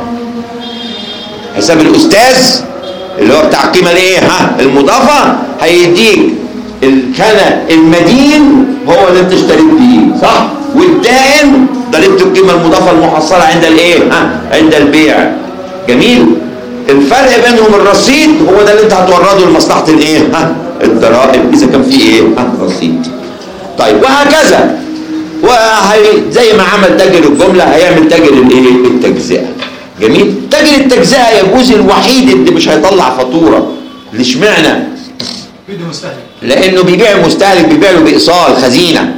حساب الاستاذ اللي هو بتاع القيمه الايه؟ ها المضافه هيديك الكان المدين هو اللي انت اشتريت بيه. صح؟ والدائن ضريبه القيمه المضافه المحصله عند الايه؟ ها عند البيع. جميل. الفرق بينهم الرصيد هو ده اللي انت هتورده لمصلحه الايه؟ ها الضرائب اذا كان في ايه؟ ها رصيد. طيب وهكذا. وهي زي ما عمل تاجر الجمله هيعمل تاجر الايه؟ التجزئه. جميل. تاجر التجزئه يجوز الوحيد اللي مش هيطلع فاتوره. ليش معنى؟ بيدي مستهلك. لانه بيبيع المستهلك بيبيع له بايصال خزينه.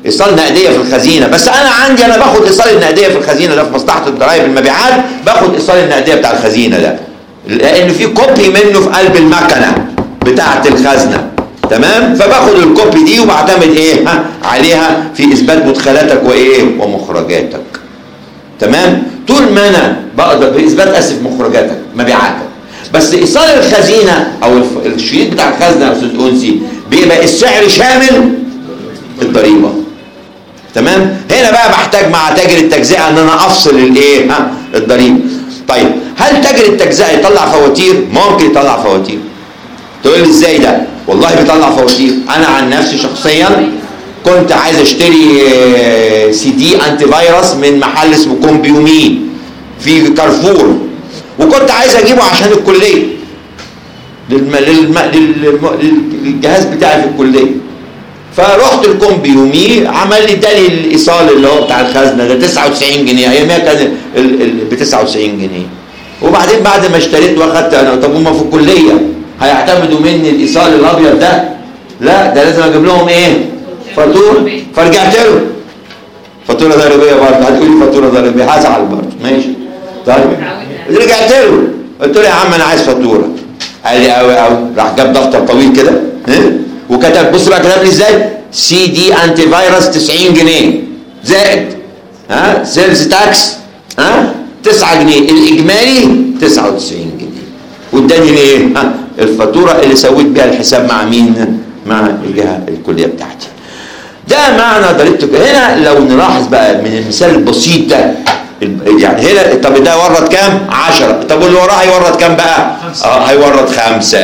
ايصال نقديه في الخزينه، بس انا عندي انا باخد ايصال النقديه في الخزينه ده في مصلحه الضرائب المبيعات، باخد ايصال النقديه بتاع الخزينه ده لان في كوبي منه في قلب المكنه بتاعه الخزنه، تمام؟ فباخد الكوبي دي وبعتمد ايه ها عليها في اثبات مدخلاتك وايه ومخرجاتك، تمام؟ طول ما انا بقدر في اثبات اسف مخرجاتك مبيعاتك، بس ايصال الخزينه او الشريط بتاع الخزنه يا استاذ انسي بيبقى السعر شامل الضريبه، تمام؟ هنا بقى بحتاج مع تاجر التجزئه ان انا افصل الايه ها الضريبه. طيب هل تاجر التجزئه يطلع فواتير؟ ممكن يطلع فواتير. تقول لي ازاي ده؟ والله بيطلع فواتير. انا عن نفسي شخصيا كنت عايز اشتري سي دي انتي فيروس من محل اسمه كومبيومي في كارفور، وكنت عايز اجيبه عشان الكليه للم... للم... للجهاز بتاعي في الكليه. فرحت الكومبيومي عمل لي اداني الايصال اللي هو بتاع الخزنه ده تسعة وتسعين جنيه، ايامها كان ب تسعة وتسعين جنيه. وبعدين بعد ما اشتريت واخدت انا، طب هم في الكليه هيعتمدوا مني الايصال الابيض ده؟ لا، ده لازم اجيب لهم ايه؟ فاتوره. فرجعت له فاتوره ضريبيه برضه. هتقول لي فاتوره ضريبيه، هزعل برضه، ماشي. طيب رجعت له قلت له يا عم انا عايز فاتوره. قال لي قوي قوي، راح جاب دفتر طويل كده وكتب، بص بقى كتب لي ازاي؟ سي دي انتي فيروس تسعين جنيه زائد ها سيلز تاكس ها تسعة جنيه، الاجمالي تسعة وتسعين جنيه، واداني ايه؟ ها الفاتوره اللي سويت بيها الحساب مع مين؟ مع الجهه الكليه بتاعتي. ده معنى ضريبتك. هنا لو نلاحظ بقى من المثال البسيط ده، يعني هنا طب ده يورد كام؟ عشرة. طب واللي وراه هيورد كام بقى؟ اه هيورد خمسة.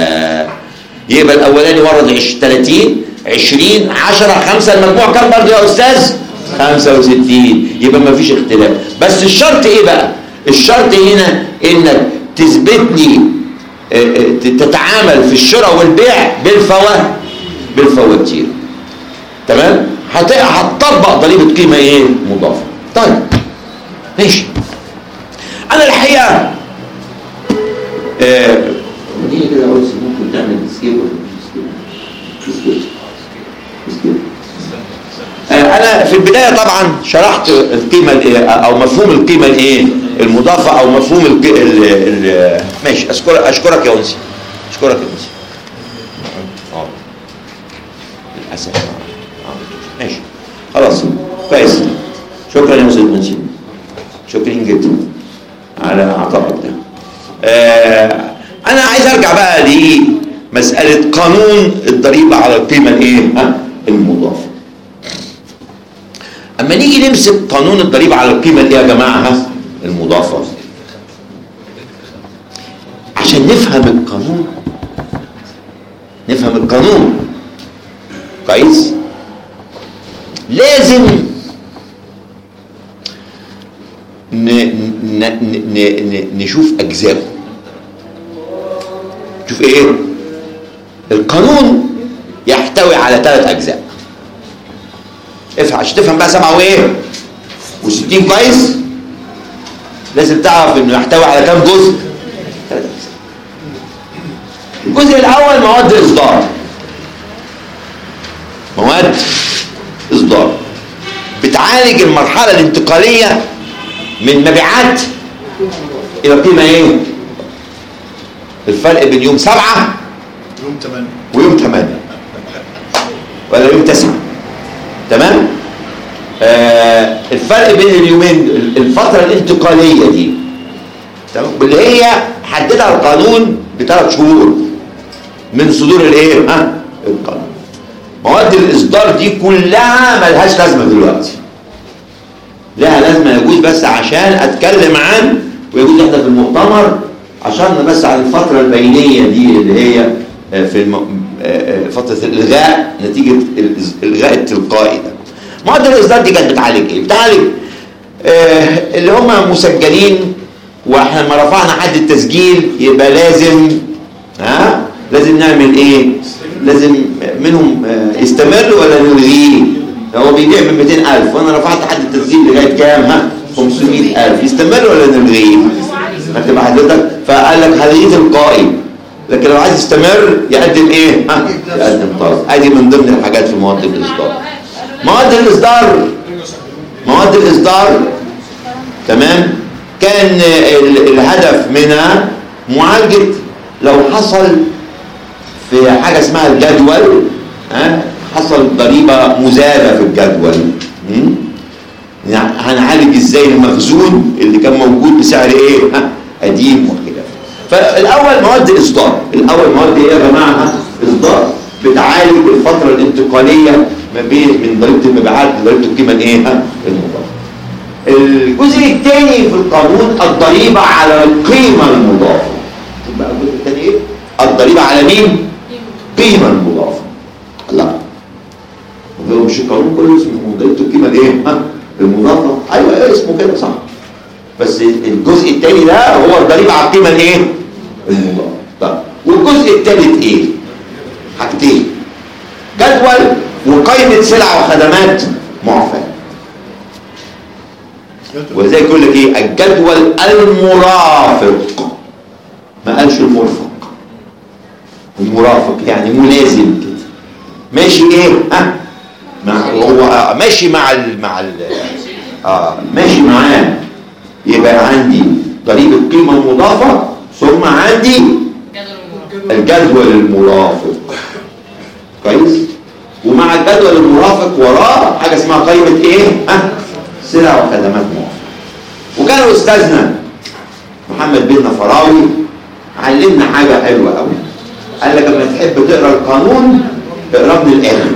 يبقى الاولاني ورد ثلاثين عشرين عشرة خمسة، المجموع كام برضه يا استاذ؟ خمسة وستين. يبقى ما فيش اختلاف. بس الشرط ايه بقى؟ الشرط هنا انك تثبت لي تتعامل في الشراء والبيع بالفوا بالفواتير، تمام؟ هتطبق ضريبه قيمه ايه؟ مضافه. طيب ماشي. انا الحقيقه آه دي كده بص ممكن تعمل سكيب ولا مش سكيب؟ سكيب. آه انا في البدايه طبعا شرحت القيمه او مفهوم القيمه الايه؟ المضافه او مفهوم ال ال ماشي. اشكرك اشكرك يا انسي، اشكرك يا انسي. اه للاسف ماشي خلاص كويس. شكرا يا استاذ انسي، شكرا جدا على عطائك ده. آه انا عايز ارجع بقى لمساله قانون الضريبه على القيمه الايه؟ ها المضافه. اما نيجي نمسك قانون الضريبه على القيمه الايه يا جماعه؟ ها المضافه. عشان نفهم القانون نفهم القانون كويس لازم ن ن ن ن نشوف اجزاءه. شوف ايه القانون يحتوي على ثلاث اجزاء. افهم عشان تفهم بقى سبعة وايه وستين كويس. لازم تعرف انه يحتوي على كام جزء؟ ثلاث اجزاء. الجزء الاول مواد الاصدار. مواد اصدار بتعالج المرحله الانتقاليه من مبيعات الى قيمه ايه؟ الفرق بين يوم سبعة يوم ثمانية ويوم ثمانية ولا يوم تسعة، تمام؟ آه الفرق بين اليومين، الفترة الانتقالية دي تمام، واللي هي حددها القانون بثلاث شهور من صدور الايه؟ ها؟ القانون. مواد الاصدار دي كلها ملهاش لازمة دلوقتي. لها لازمة يجوز بس عشان اتكلم عن، ويجوز احنا في المؤتمر عشان بس عن الفترة البينية دي اللي هي في الم... فترة الإلغاء نتيجة الإلغاء التلقائي ده. مواد الإصدار دي كانت بتعالج إيه؟ بتعالج آه اللي هم مسجلين، وإحنا لما رفعنا حد التسجيل يبقى لازم ها لازم نعمل إيه؟ لازم منهم آه يستمر ولا نلغيه؟ هو بيبيع ب مئتين ألف وأنا رفعت حد التسجيل لغاية كام؟ ها؟ خمسمئة ألف. يستمر ولا نلغيه؟ هتبقى حضرتك فقال لك هلغيه تلقائي، لكن لو عايز يستمر يقدم ايه؟ ها؟ يقدم طلب. ادي من ضمن الحاجات في مواد الاصدار. مواد الاصدار مواد الاصدار تمام، كان الهدف منها معالجه لو حصل في حاجه اسمها الجدول، ها حصل ضريبه مزاده في الجدول، يعني هنعالج ازاي المخزون اللي كان موجود بسعر ايه؟ ها قديم وكده. فالاول مواد الاصدار، الاول مواد ايه يا جماعه؟ اصدار، بتعالج الفتره الانتقاليه ما بين من ضريبه المبيعات لضريبه القيمه الايه؟ المضافه. الجزء الثاني في القانون الضريبه على القيمه المضافه. شوف بقى الجزء الثاني ايه؟ الضريبه على مين؟ قيمه المضافه. لا هو مش القانون كله اسمه ضريبه القيمه الايه؟ ها المضافه. ايوه ايه اسمه كده صح، بس الجزء الثاني ده هو الضريبه على القيمه الايه؟ المضافه. طيب والجزء الثالث ايه؟ حاجتين، جدول وقائمه سلع وخدمات معفاه. ولذلك يقول لك ايه؟ الجدول المرافق، ما قالش المرفق، المرافق يعني ملازم كده، ماشي ايه؟ ها مع هو ماشي مع ال مع ال اه ماشي معاه. يبقى عندي ضريبه قيمه مضافه ثم عندي الجدول المرافق. كويس؟ ومع الجدول المرافق وراه حاجه اسمها قائمه ايه؟ ها سلع وخدمات معفاه. وكان استاذنا محمد بن فراوي علمنا حاجه حلوه قوي، قال لك لما تحب تقرا القانون اقرا من الاخر.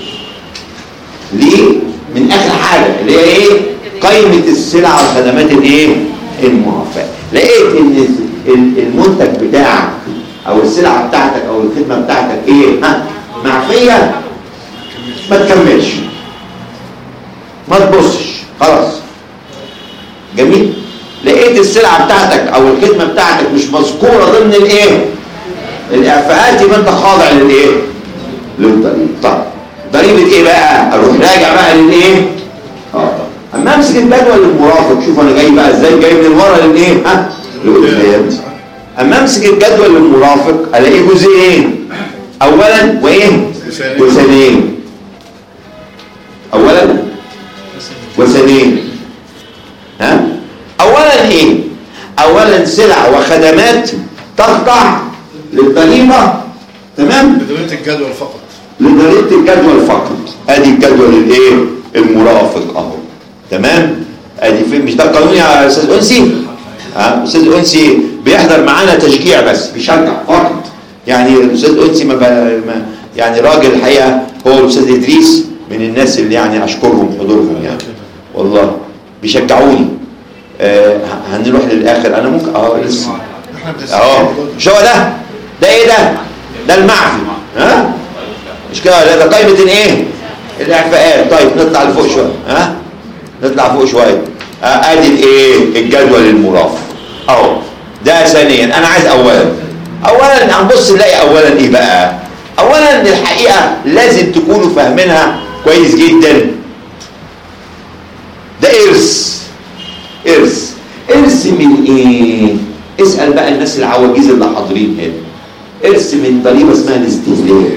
ليه؟ من اخر حاجه اللي هي ايه؟ قائمه السلع والخدمات الايه؟ المعفاه. لقيت ان المنتج بتاعك او السلعه بتاعتك او الخدمه بتاعتك ايه؟ ها معفيه، ما تكملش، ما تبصش، خلاص. جميل؟ لقيت السلعه بتاعتك او الخدمه بتاعتك مش مذكوره ضمن الايه؟ الاعفاءات، يبقى انت خاضع للايه؟ للضريبه. طيب ضريبه ايه بقى؟ اروح راجع بقى للايه؟ اه اما امسك الجدول المرافق، شوف انا جاي بقى ازاي، جاي من ورا للايه؟ ها لقدام. اما امسك الجدول المرافق الاقيه جزئين، اولا وايه؟ وثانيين. اولا وثانيين. ها اولا ايه؟ اولا سلع وخدمات تخضع للضريبه، تمام؟ لضريبه الجدول فقط، لضريبه الجدول فقط. ادي الجدول الايه؟ المرافق اهو، تمام؟ ادي فين؟ مش ده القانون يا استاذ انسي؟ ها استاذ انسي بيحضر معانا تشجيع بس، بيشجع فقط. يعني الاستاذ انسي ما, ما يعني راجل الحقيقه، هو الاستاذ ادريس من الناس اللي يعني اشكرهم حضورهم، يعني والله بيشجعوني. آه هنروح للاخر، انا ممكن اه لسه اهو. مش هو ده؟ ده ايه ده؟ ده المعفي، ها؟ مش كده؟ ده قائمه الايه؟ الاعفاءات. طيب نطلع لفوق شويه، ها؟ نطلع فوق شويه. آه ادي الايه؟ الجدول المرافق اهو. ده ثانيا. انا عايز اولا اولا هنبص نلاقي اولا ايه بقى؟ اولا الحقيقه لازم تكونوا فاهمينها كويس جدا. ده ارث. ارث ارث من ايه؟ اسال بقى الناس العواجيز اللي حاضرين هنا. ارث من ضريبه اسمها الاستهلاك.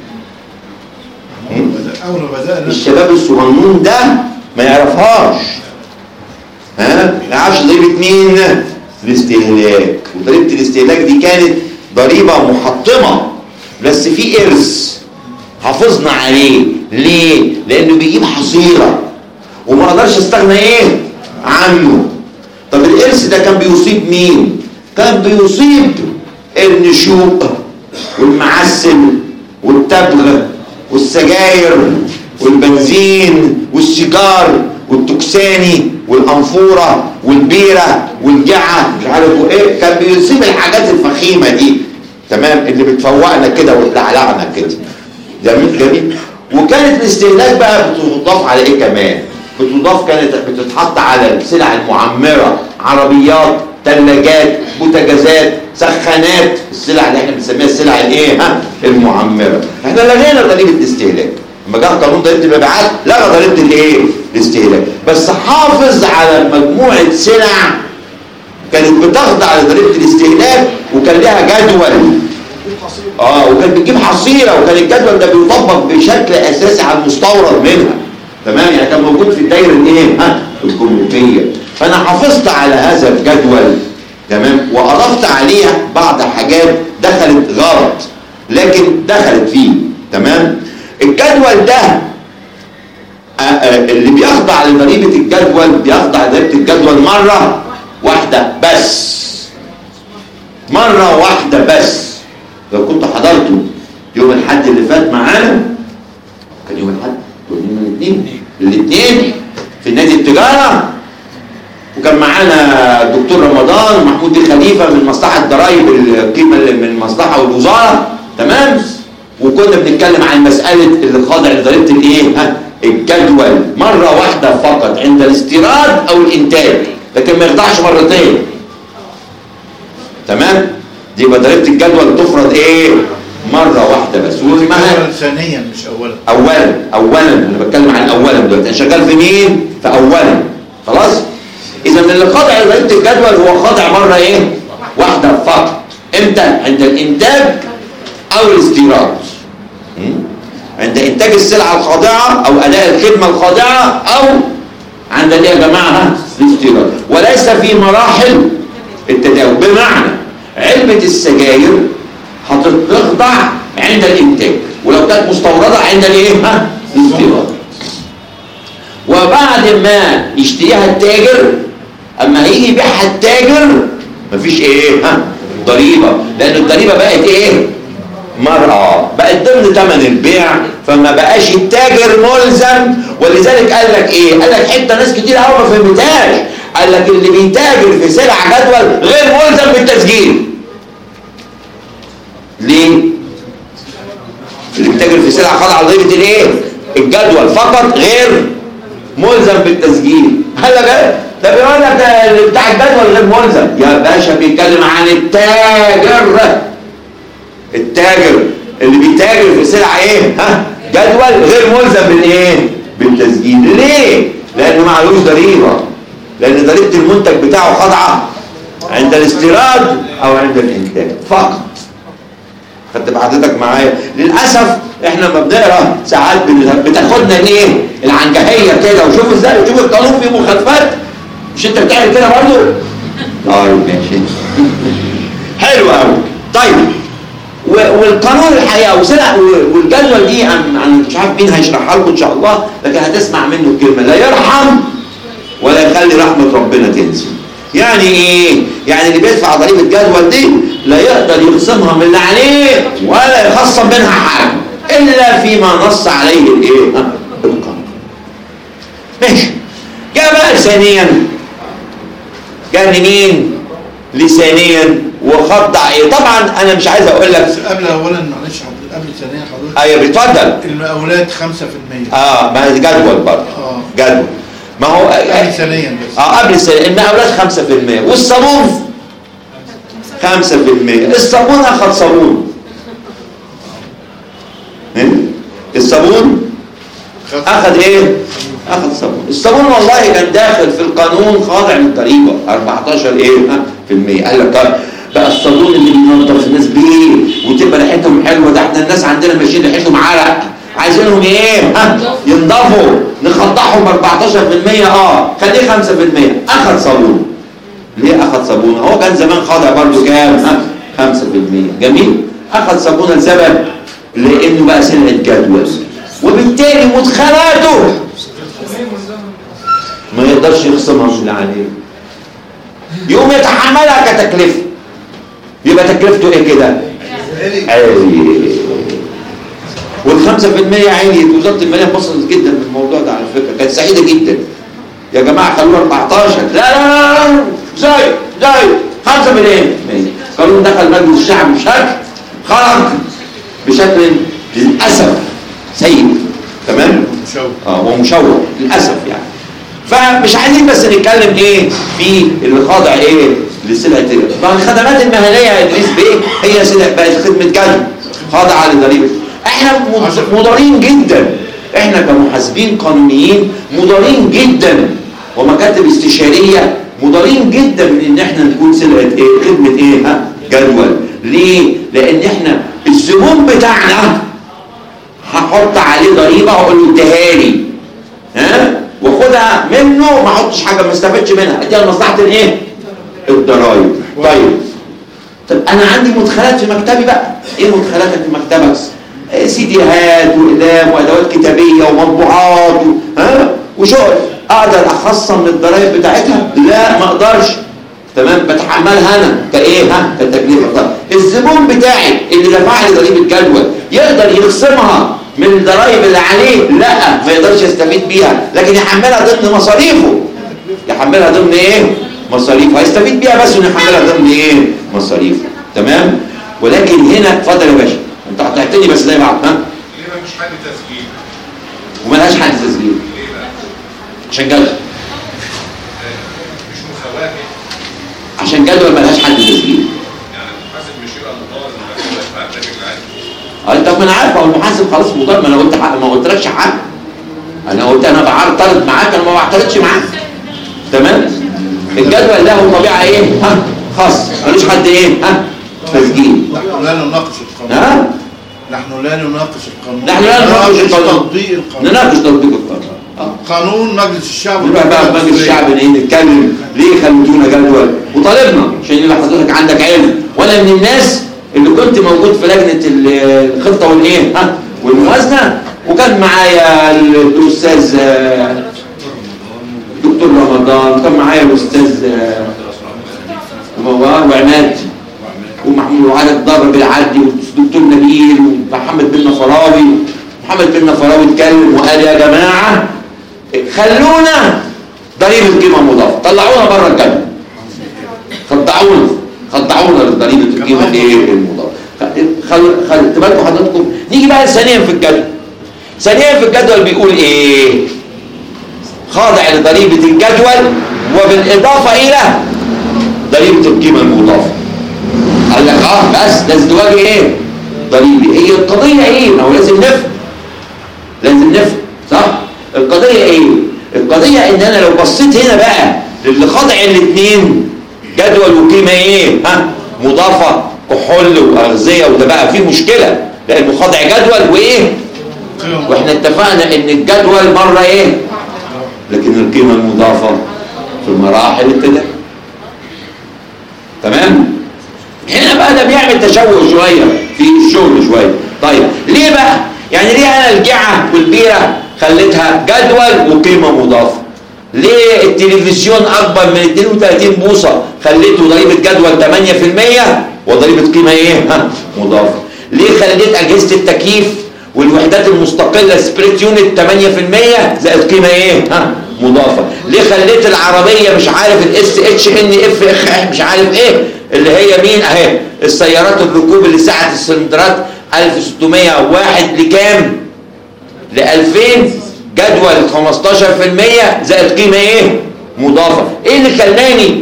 اول ما بدانا الشباب الصغنون ده ما يعرفهاش، ها؟ ما يعرفش ضريبه مين؟ الاستهلاك. وضريبه الاستهلاك دي كانت ضريبه محطمه، بس في ارث حافظنا عليه. ليه؟ لانه بيجيب حصيله وما اقدرش استغنى ايه عنه. طب الارث ده كان بيصيب مين؟ كان بيصيب النشوء والمعسل والتبغ والسجاير والبنزين والسيجار والتوكساني والانفوره والبيره والجعه مش عارف ايه. كان بيصيب الحاجات الفخيمه دي، تمام، اللي بتفوقنا كده وتلعلعنا كده. جميل جميل. وكانت الاستهلاك بقى بتضاف على ايه كمان؟ بتضاف، كانت بتتحط على السلع المعمره، عربيات، ثلاجات، بوتاجازات، سخانات، السلع اللي احنا بنسميها السلع الايه؟ ها المعمره. احنا لغينا ضريبه الاستهلاك. لما جه قانون ضريبه المبيعات لغى ضريبه الايه؟ الاستهلاك، بس حافظ على مجموعه سلع كانت بتخضع لضريبه الاستهلاك وكان لها جدول. اه وكان بتجيب حصيله، وكان الجدول ده بيطبق بشكل اساسي على المستورد منها. تمام؟ يعني كان موجود في الدايره الايه؟ ها الجمركيه. فانا حافظت على هذا الجدول، تمام؟ واضفت عليه بعض حاجات دخلت غلط لكن دخلت فيه، تمام؟ الجدول ده اللي بيخضع لضريبه الجدول بيخضع لضريبه الجدول مره واحده بس، مره واحده بس. لو كنت حضرته يوم الاحد اللي فات معانا، كان يوم الاحد يوم الاثنين الاثنين في نادي التجاره، وكان معانا الدكتور رمضان ومحمود خليفه من مصلحه ضرائب القيمه من المصلحه والوزاره، تمام؟ وكنا بنتكلم عن مساله اللي خاضع لضريبه الايه؟ ها الجدول مره واحده فقط عند الاستيراد او الانتاج، لكن ما يخضعش مرتين، تمام؟ دي يبقى ضريبه الجدول تفرض ايه؟ مره واحده بس. واسمها ثانيا مش اولا. اولا اولا انا بتكلم عن اولا دلوقتي، انا شغال في مين؟ في اولا، خلاص؟ اذا اللي خاضع لضريبه الجدول هو خاضع مره ايه؟ واحده فقط. امتى؟ عند الانتاج او الاستيراد. عند انتاج السلعه الخاضعه او اداء الخدمه الخاضعه، او عند ايه يا جماعه؟ الاستيراد، وليس في مراحل التداول. بمعنى علبه السجاير هتخضع عند الانتاج، ولو كانت مستورده عند الايه؟ ها الاستيراد. وبعد ما يشتريها التاجر، اما هيجي يبيعها التاجر مفيش ايه؟ ها ضريبه، لان الضريبه بقت ايه؟ مرأة، بقت ضمن ثمن البيع، فما بقاش التاجر ملزم. ولذلك قال لك ايه؟ قال لك حته ناس كتير قوي ما فهمتهاش، قال لك اللي بيتاجر في سلع جدول غير ملزم بالتسجيل. ليه؟ اللي بيتاجر في سلع خاضعه لضريبه الايه؟ الجدول فقط غير ملزم بالتسجيل. قال لك ايه؟ ده بيقول لك ده بتاع الجدول غير ملزم. يا باشا بيتكلم عن التاجر، التاجر اللي بيتاجر في سلعه ايه؟ ها جدول غير ملزم بالايه؟ بالتسجيل. ليه؟ لانه معلوش ضريبه، لان ضريبه المنتج بتاعه خاضعه عند الاستيراد او عند الانتاج فقط. خدت حضرتك معايا؟ للاسف احنا ما بنقرا ساعات بتاخدنا الايه؟ العنجهيه كده، وشوف ازاي، وشوف القانون فيه مخالفات. مش انت بتعمل كده برضه؟ طيب ماشي. حلو قوي. طيب والقانون الحقيقه وسلع والجدول دي عن مش عارف مين هيشرحها لكم ان شاء الله، لكن هتسمع منه الكلمه لا يرحم ولا يخلي رحمه ربنا تنزل. يعني ايه؟ يعني اللي بيدفع ضريبه الجدول دي لا يقدر يخصمها من اللي عليه ولا يخصم منها حاجه الا فيما نص عليه الايه؟ القانون. ماشي. جاء بقى ثانيا، جاء لمين؟ لثانيا وخضع ايه؟ طبعا انا مش عايز اقول لك بس قبل اولا معلش حضرتك، قبل ثانيا حضرتك ايوه بيتفضل. المقاولات خمسة في المية. اه ما هي جدول برضه. اه جدول. ما هو قبل ثانيا بس. اه قبل ثانيا. المقاولات خمسة في المية والصابون خمسة في المية. الصابون اخذ صابون. الصابون اخذ ايه؟ اخذ صابون. الصابون والله كان داخل في القانون خاضع للضريبه أربعتاشر ايه؟ في المية. قال لك بقى الصابون اللي بينظف الناس بيه وتبقى ريحتهم حلوه، ده احنا الناس عندنا ماشيين ريحتهم عرق، عايزينهم ايه؟ ها ينضفوا، نخضعهم ب أربعتاشر في المية. اه خليه خمسة في المية. اخذ صابون. ليه اخذ صابون؟ هو كان زمان خاضع برضه كام؟ ها خمسة في المية. جميل. اخذ صابون لسبب لانه بقى سلعه جدول، وبالتالي مدخلاته ما يقدرش يخصمها من اللي عليه، يقوم يتحملها كتكلفه. يبقى تكلفته ايه كده؟ عالي. والخمسة في المية عالية. وزارة المالية انبسطت جدا من الموضوع ده على فكرة، كانت سعيدة جدا. يا جماعة خلوها أربعتاشر. لا لا لا زي زي خمسة في المية. قانون دخل مجلس الشعب بشكل، خرج بشكل للأسف سيء. تمام؟ مشوه. اه ومشوه للأسف يعني. فمش عايزين بس نتكلم ايه في اللي خاضع ايه لسلعه ايه. فالخدمات المهنيه يا ادريس بيه هي سلع بقت خدمه جدول خاضعه لضريبه. احنا مضارين جدا، احنا كمحاسبين قانونيين مضارين جدا، ومكاتب استشاريه مضارين جدا من ان احنا نكون سلعه ايه؟ خدمه ايه؟ ها جدول. ليه؟ لان احنا الزبون بتاعنا هحط عليه ضريبه واقول له اديها لي. ها واخدها منه، ما احطش حاجه ما استفدش منها، اديها لمصلحه الايه؟ الضرايب. طيب طب انا عندي مدخلات في مكتبي بقى، ايه مدخلاتك في مكتبك؟ سيديهات واقلام وادوات كتابيه ومطبوعات و... ها وشغل، اقدر اخصم من الضرايب بتاعتها؟ لا ما اقدرش. تمام، بتحملها انا كايه؟ ها كتكلفه. طب الزبون بتاعي اللي دفع لي ضريبه جدول يقدر يخصمها من الضرايب اللي عليه؟ لا ما يقدرش يستفيد بيها، لكن يحملها ضمن مصاريفه. يحملها ضمن ايه؟ مصاريفه. هيستفيد بيها بس انه يحملها ضمن ايه؟ مصاريفه. تمام. ولكن هنا اتفضل يا باشا، انت قطعتني بس زي بعض. ها ليه مفيش حد تسجيل؟ وملهاش حد تسجيل؟ ليه بقى؟ عشان جدول. مش مساواة. عشان جدول ملهاش حد تسجيل. يعني المحاسب مش يبقى مطالب انك تبقى بشكل عادي. اه طب ما انا عارف، هو المحاسب خلاص مطالب، ما انا قلت حق، ما قلتلكش حق. انا قلت انا بعترض معاك، انا ما بعترضش معاك. تمام؟ الجدول له طبيعه ايه؟ ها خاص، ملوش حد ايه؟ ها تسجيل. نحن لا نناقش القانون. ها؟ نحن لا نناقش القانون. نحن لا نناقش القانون. تطبيق القانون. نناقش تطبيق القانون. اه قانون مجلس الشعب. نروح بقى في مجلس الشعب نتكلم ليه خليتونا جدول وطالبنا، عشان يبقى حضرتك عندك علم. وانا من الناس اللي كنت موجود في لجنه الخطه والايه؟ ها والموازنه، وكان معايا الاستاذ دكتور رمضان، كان معايا الاستاذ وعماد ومحمود وعلي الضرب بالعدي والدكتور نبيل ومحمد بن نفراوي. محمد بن نفراوي اتكلم وقال يا جماعه خلونا ضريبه قيمه مضافه، طلعونا بره الجدول، خضعونا خضعونا لضريبه القيمه ايه المضافه. خل خل تبالكم حضراتكم. نيجي بقى ثانيا في الجدول. ثانيا في الجدول بيقول ايه؟ خاضع لضريبه الجدول وبالاضافه الى ضريبه القيمه المضافه. قال لك اه بس لازم تواجه ايه؟ ضريبه. هي القضيه ايه؟ ما هو لازم نفهم، لازم نفهم صح؟ القضيه ايه؟ القضيه ان انا لو بصيت هنا بقى للي خاضع الاثنين جدول وقيمه ايه؟ ها مضافه، كحول واغذيه، وده بقى فيه مشكله لانه خاضع جدول وايه؟ واحنا اتفقنا ان الجدول مره ايه؟ لكن القيمه المضافه في المراحل الابتدائيه. تمام؟ هنا بقى ده بيعمل تشوه شويه في الشغل شويه. طيب ليه بقى؟ يعني ليه انا الجعه والبيره خليتها جدول وقيمه مضافه؟ ليه التلفزيون اكبر من اثنين وثلاثين بوصه خليته ضريبه جدول ثمانية في المية وضريبه قيمه ايه؟ ها مضافه. ليه خليت اجهزه التكييف والوحدات المستقله سبريت يونت ثمانية في المية زائد قيمه ايه؟ ها مضافه. ليه خليت العربيه مش عارف الاس اتش ان اف اخ مش عارف ايه اللي هي مين اهي السيارات الركوب اللي سعه السلندرات ألف وستمية وواحد لكام؟ ل ألفين جدول خمستاشر في المية زائد قيمه ايه؟ مضافه. ايه اللي خلاني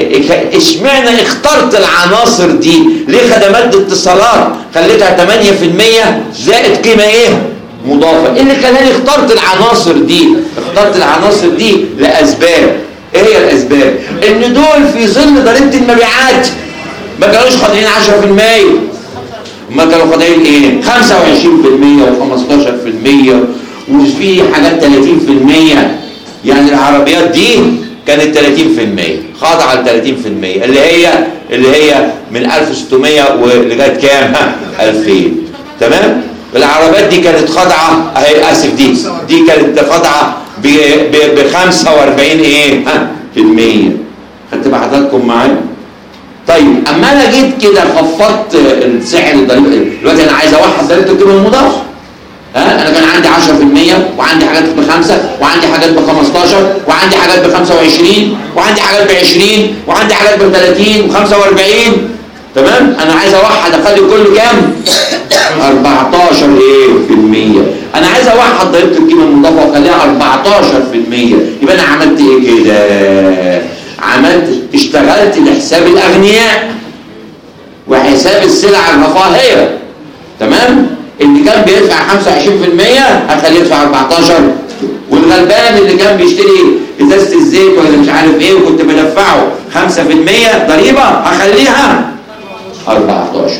اشمعنى اخترت العناصر دي؟ ليه خدمات الاتصالات خليتها ثمانية في المية زائد قيمه ايه؟ مضافه. ايه اللي خلاني اخترت العناصر دي؟ اخترت العناصر دي لاسباب. ايه هي الاسباب؟ ان دول في ظل ضريبه المبيعات ما كانوش خاضعين عشرة في المية، ما كانوا خاضعين ايه؟ خمسة وعشرين في المية وخمستاشر في المية وفي حاجات ثلاثين في المية. يعني العربيات دي كانت ثلاثين في المية خاضعه ل ثلاثين في المية اللي هي اللي هي من ألف وستمية ولغايه كام؟ ها ألفين. تمام؟ العربيات دي كانت خاضعه اهي اسف دي دي كانت خاضعه ب خمسة وأربعين ايه؟ ها في المية. خدت بقى حضراتكم معايا؟ طيب اما انا جيت كده خفضت السعر الضريبي، دلوقتي انا عايز اوحد ضريبه القيمه المضافه. ها انا كان عندي عشرة في المية وعندي حاجات بخمسة وعندي حاجات بخمستاشر وعندي حاجات بخمسة وعشرين وعندي حاجات بعشرين وعندي حاجات بثلاثين وخمسة وأربعين. تمام؟ انا عايز اوحد اخلي كله كام؟ أربعتاشر ايه في المية. انا عايز اوحد ضريبه القيمه المضافه واخليها أربعتاشر في المية. يبقى انا عملت ايه كده؟ عملت اشتغلت لحساب الاغنياء وحساب السلع الرفاهيه. تمام؟ اللي كان بيدفع خمسة وعشرين في المية هخليه يدفع أربعتاشر، والغلبان اللي كان بيشتري ازازه الزيت ولا مش عارف ايه وكنت بدفعه خمسة في المية ضريبه هخليها أربعتاشر.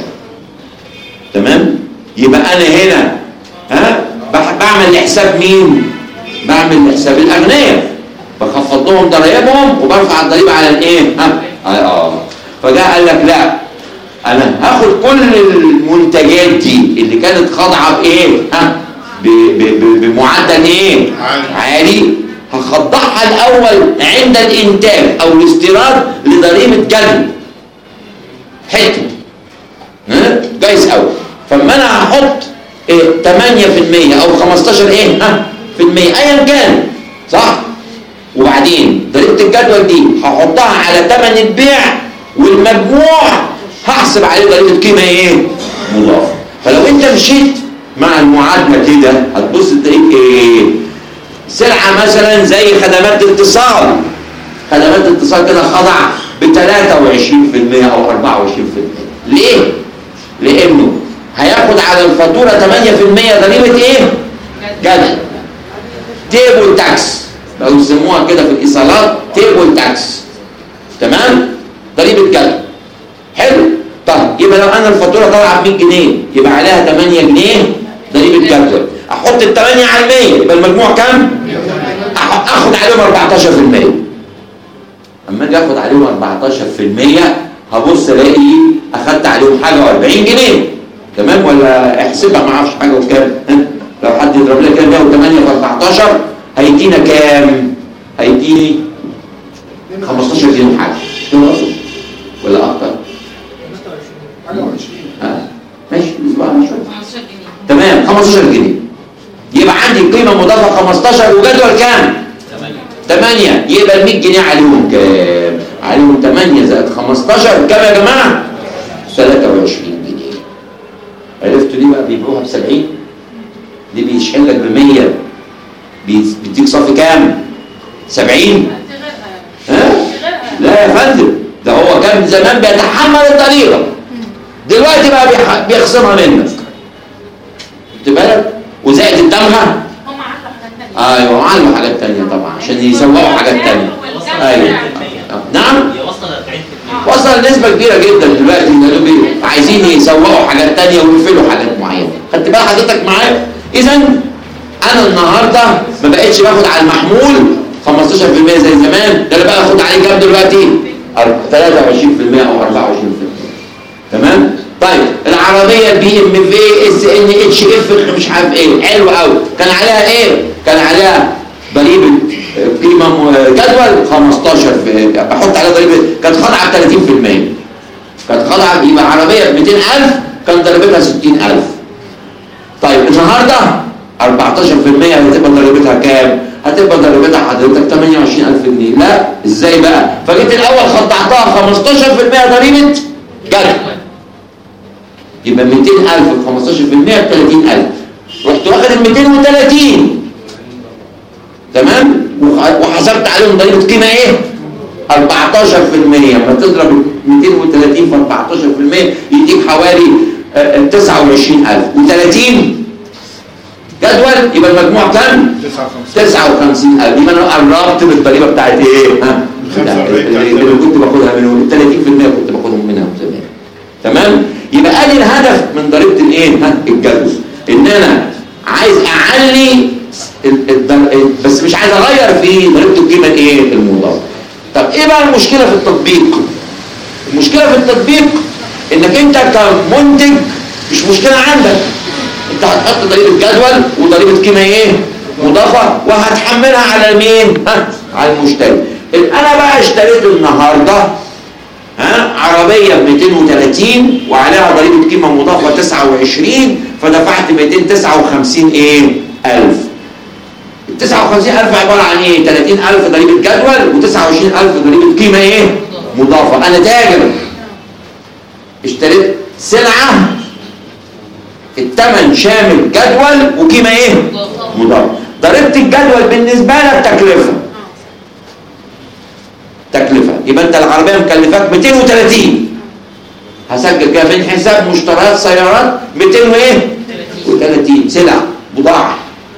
تمام؟ يبقى انا هنا ها بعمل لحساب مين؟ بعمل حساب الاغنياء، بخفض لهم ضرايبهم وبرفع الضريبه على الايه؟ ها؟ اه فجاء قال لك لا، انا هاخد كل المنتجات دي اللي كانت خاضعه بايه؟ ها؟ بمعدل ايه؟ عالي، هخضعها الاول عند الانتاج او الاستيراد لضريبه جلب حته ها؟ كويس قوي. فاما انا هحط إيه ثمانية في المية او خمستاشر ايه ها في المية ايا كان صح، وبعدين ضريبه الجدول دي هحطها على ثمن البيع والمجموع هحسب عليه ضريبه قيمه ايه مضافه. فلو انت مشيت مع المعادله كده هتبص تلاقيك ايه؟ سلعه مثلا زي خدمات الاتصال، خدمات الاتصال كده خضع ب ثلاثة وعشرين في المية او أربعة وعشرين في المية. ليه؟ لانه هياخد على الفاتوره ثمانية في المية ضريبه ايه؟ جدول، تيبل تاكس لو يسموها كده في الايصالات، تيبل تاكس، تمام؟ ضريبه جدول. حلو؟ طيب يبقى لو انا الفاتوره طالعه ب مية جنيه يبقى عليها ثمانية جنيه ضريبه جدول، احط ال ثمانية على المية يبقى المجموع كام؟ اخد عليهم أربعتاشر في المية. اما اجي اخد عليهم أربعتاشر في المية هبص الاقي اخدت عليهم حاجه وأربعين جنيه، تمام؟ ولا احسبها ما اعرفش حاجه وكام؟ لو حد يضرب لي كام مية وثمانية في أربعتاشر هيدينا كام؟ هيديني خمستاشر جنيه حاجه، كده ولا اكتر؟ اه ماشي خمستاشر جنيه، تمام خمستاشر جنيه. يبقى عندي قيمه مضافه خمستاشر وجدول كام؟ ثمانية. يبقى ال مية جنيه عليهم كام؟ عليهم ثمانية زائد خمستاشر كام يا جماعه؟ ثلاثة وعشرين جنيه. عرفتوا ليه بقى بيبيعوها ب سبعين؟ دي بيشحن لك ب مية بيديك صافي كام؟ سبعين. ها؟ لا يا فندم، ده هو كان زمان بيتحمل الضريبه، دلوقتي بقى بيخصمها منك. خدت بالك؟ وزائد الدمغه هم علوا حاجات ثانيه. ايوه علوا حاجات ثانيه طبعا عشان يسوقوا حاجات ثانيه. ايوه نعم؟ هي وصل أربعين في المية. وصل نسبه كبيره جدا دلوقتي، عايزين يسوقوا حاجات ثانيه ويقفلوا حاجات معينه. خدت بال حضرتك معايا؟ اذا انا النهارده ما بقتش باخد على المحمول خمستاشر في المية زي زمان، ده انا بقى اخد عليه كام دلوقتي؟ ثلاثة وعشرين في المية او أربعة وعشرين في المية. تمام؟ طيب العربيه البي ام في اس ان اتش اف مش عارف ايه، حلو قوي، كان عليها ايه؟ كان عليها ضريبه قيمه جدول خمستاشر في بحط عليها ضريبه، كانت خاضعه ب ثلاثين في المية. كانت خاضعه يبقى عربيه ب مئتين ألف كان ضريبتها ستين ألف. طيب النهارده أربعتاشر في المية هتبقى ضريبتها كام؟ هتبقى ضريبتها حضرتك ثمانية وعشرين ألف جنيه. لا ازاي بقى؟ فجيت الاول خضعتها خمستاشر في المية ضريبه جدول، يبقى مئتين ألف ب خمستاشر في المية ب ثلاثين ألف، رحت واخد ال مئتين وثلاثين، تمام؟ وحسبت عليهم ضريبه قيمه ايه؟ أربعتاشر في المية. لما تضرب مئتين وثلاثين في أربعتاشر في المية يديك حوالي تسعة وعشرين ألف، و30 جدول يبقى المجموع كام؟ تسعة وخمسين ألف. يبقى انا قربت بالضريبه بتاعت ايه؟ ها؟ اللي كنت باخدها منهم ثلاثين في المية كنت باخدهم منها زمان. تمام؟ يبقى ادي الهدف من ضريبه الايه؟ ها؟ الجدول، ان انا عايز اعلي بس مش عايز اغير في ضريبه القيمه الايه؟ المضافه. طب ايه بقى المشكله في التطبيق؟ المشكله في التطبيق انك انت كمنتج مش مشكله عندك، انت هتحط ضريبه جدول وضريبه قيمه ايه؟ مضافه وهتحملها على مين؟ ها؟ على المشتري. انا بقى اشتريت النهارده ها عربيه ب مئتين وثلاثين وعليها ضريبه قيمه مضافه تسعة وعشرين، فدفعت مئتين وتسعة وخمسين ايه؟ ألف. ال تسعة وخمسين ألف عباره عن ايه؟ ثلاثين ألف ضريبه جدول وتسعة وعشرين ألف ضريبه قيمه ايه؟ مضافه. انا تاجر اشتريت سلعه الثمن شامل جدول وقيمه ايه؟ مضافه. ضريبه الجدول بالنسبه لك تكلفه. تكلفه، يبقى انت العربيه مكلفاك مئتين وثلاثين، هسجل كده من حساب مشتريات سيارات مئتين وايه؟ وثلاثين سلع بضاعه.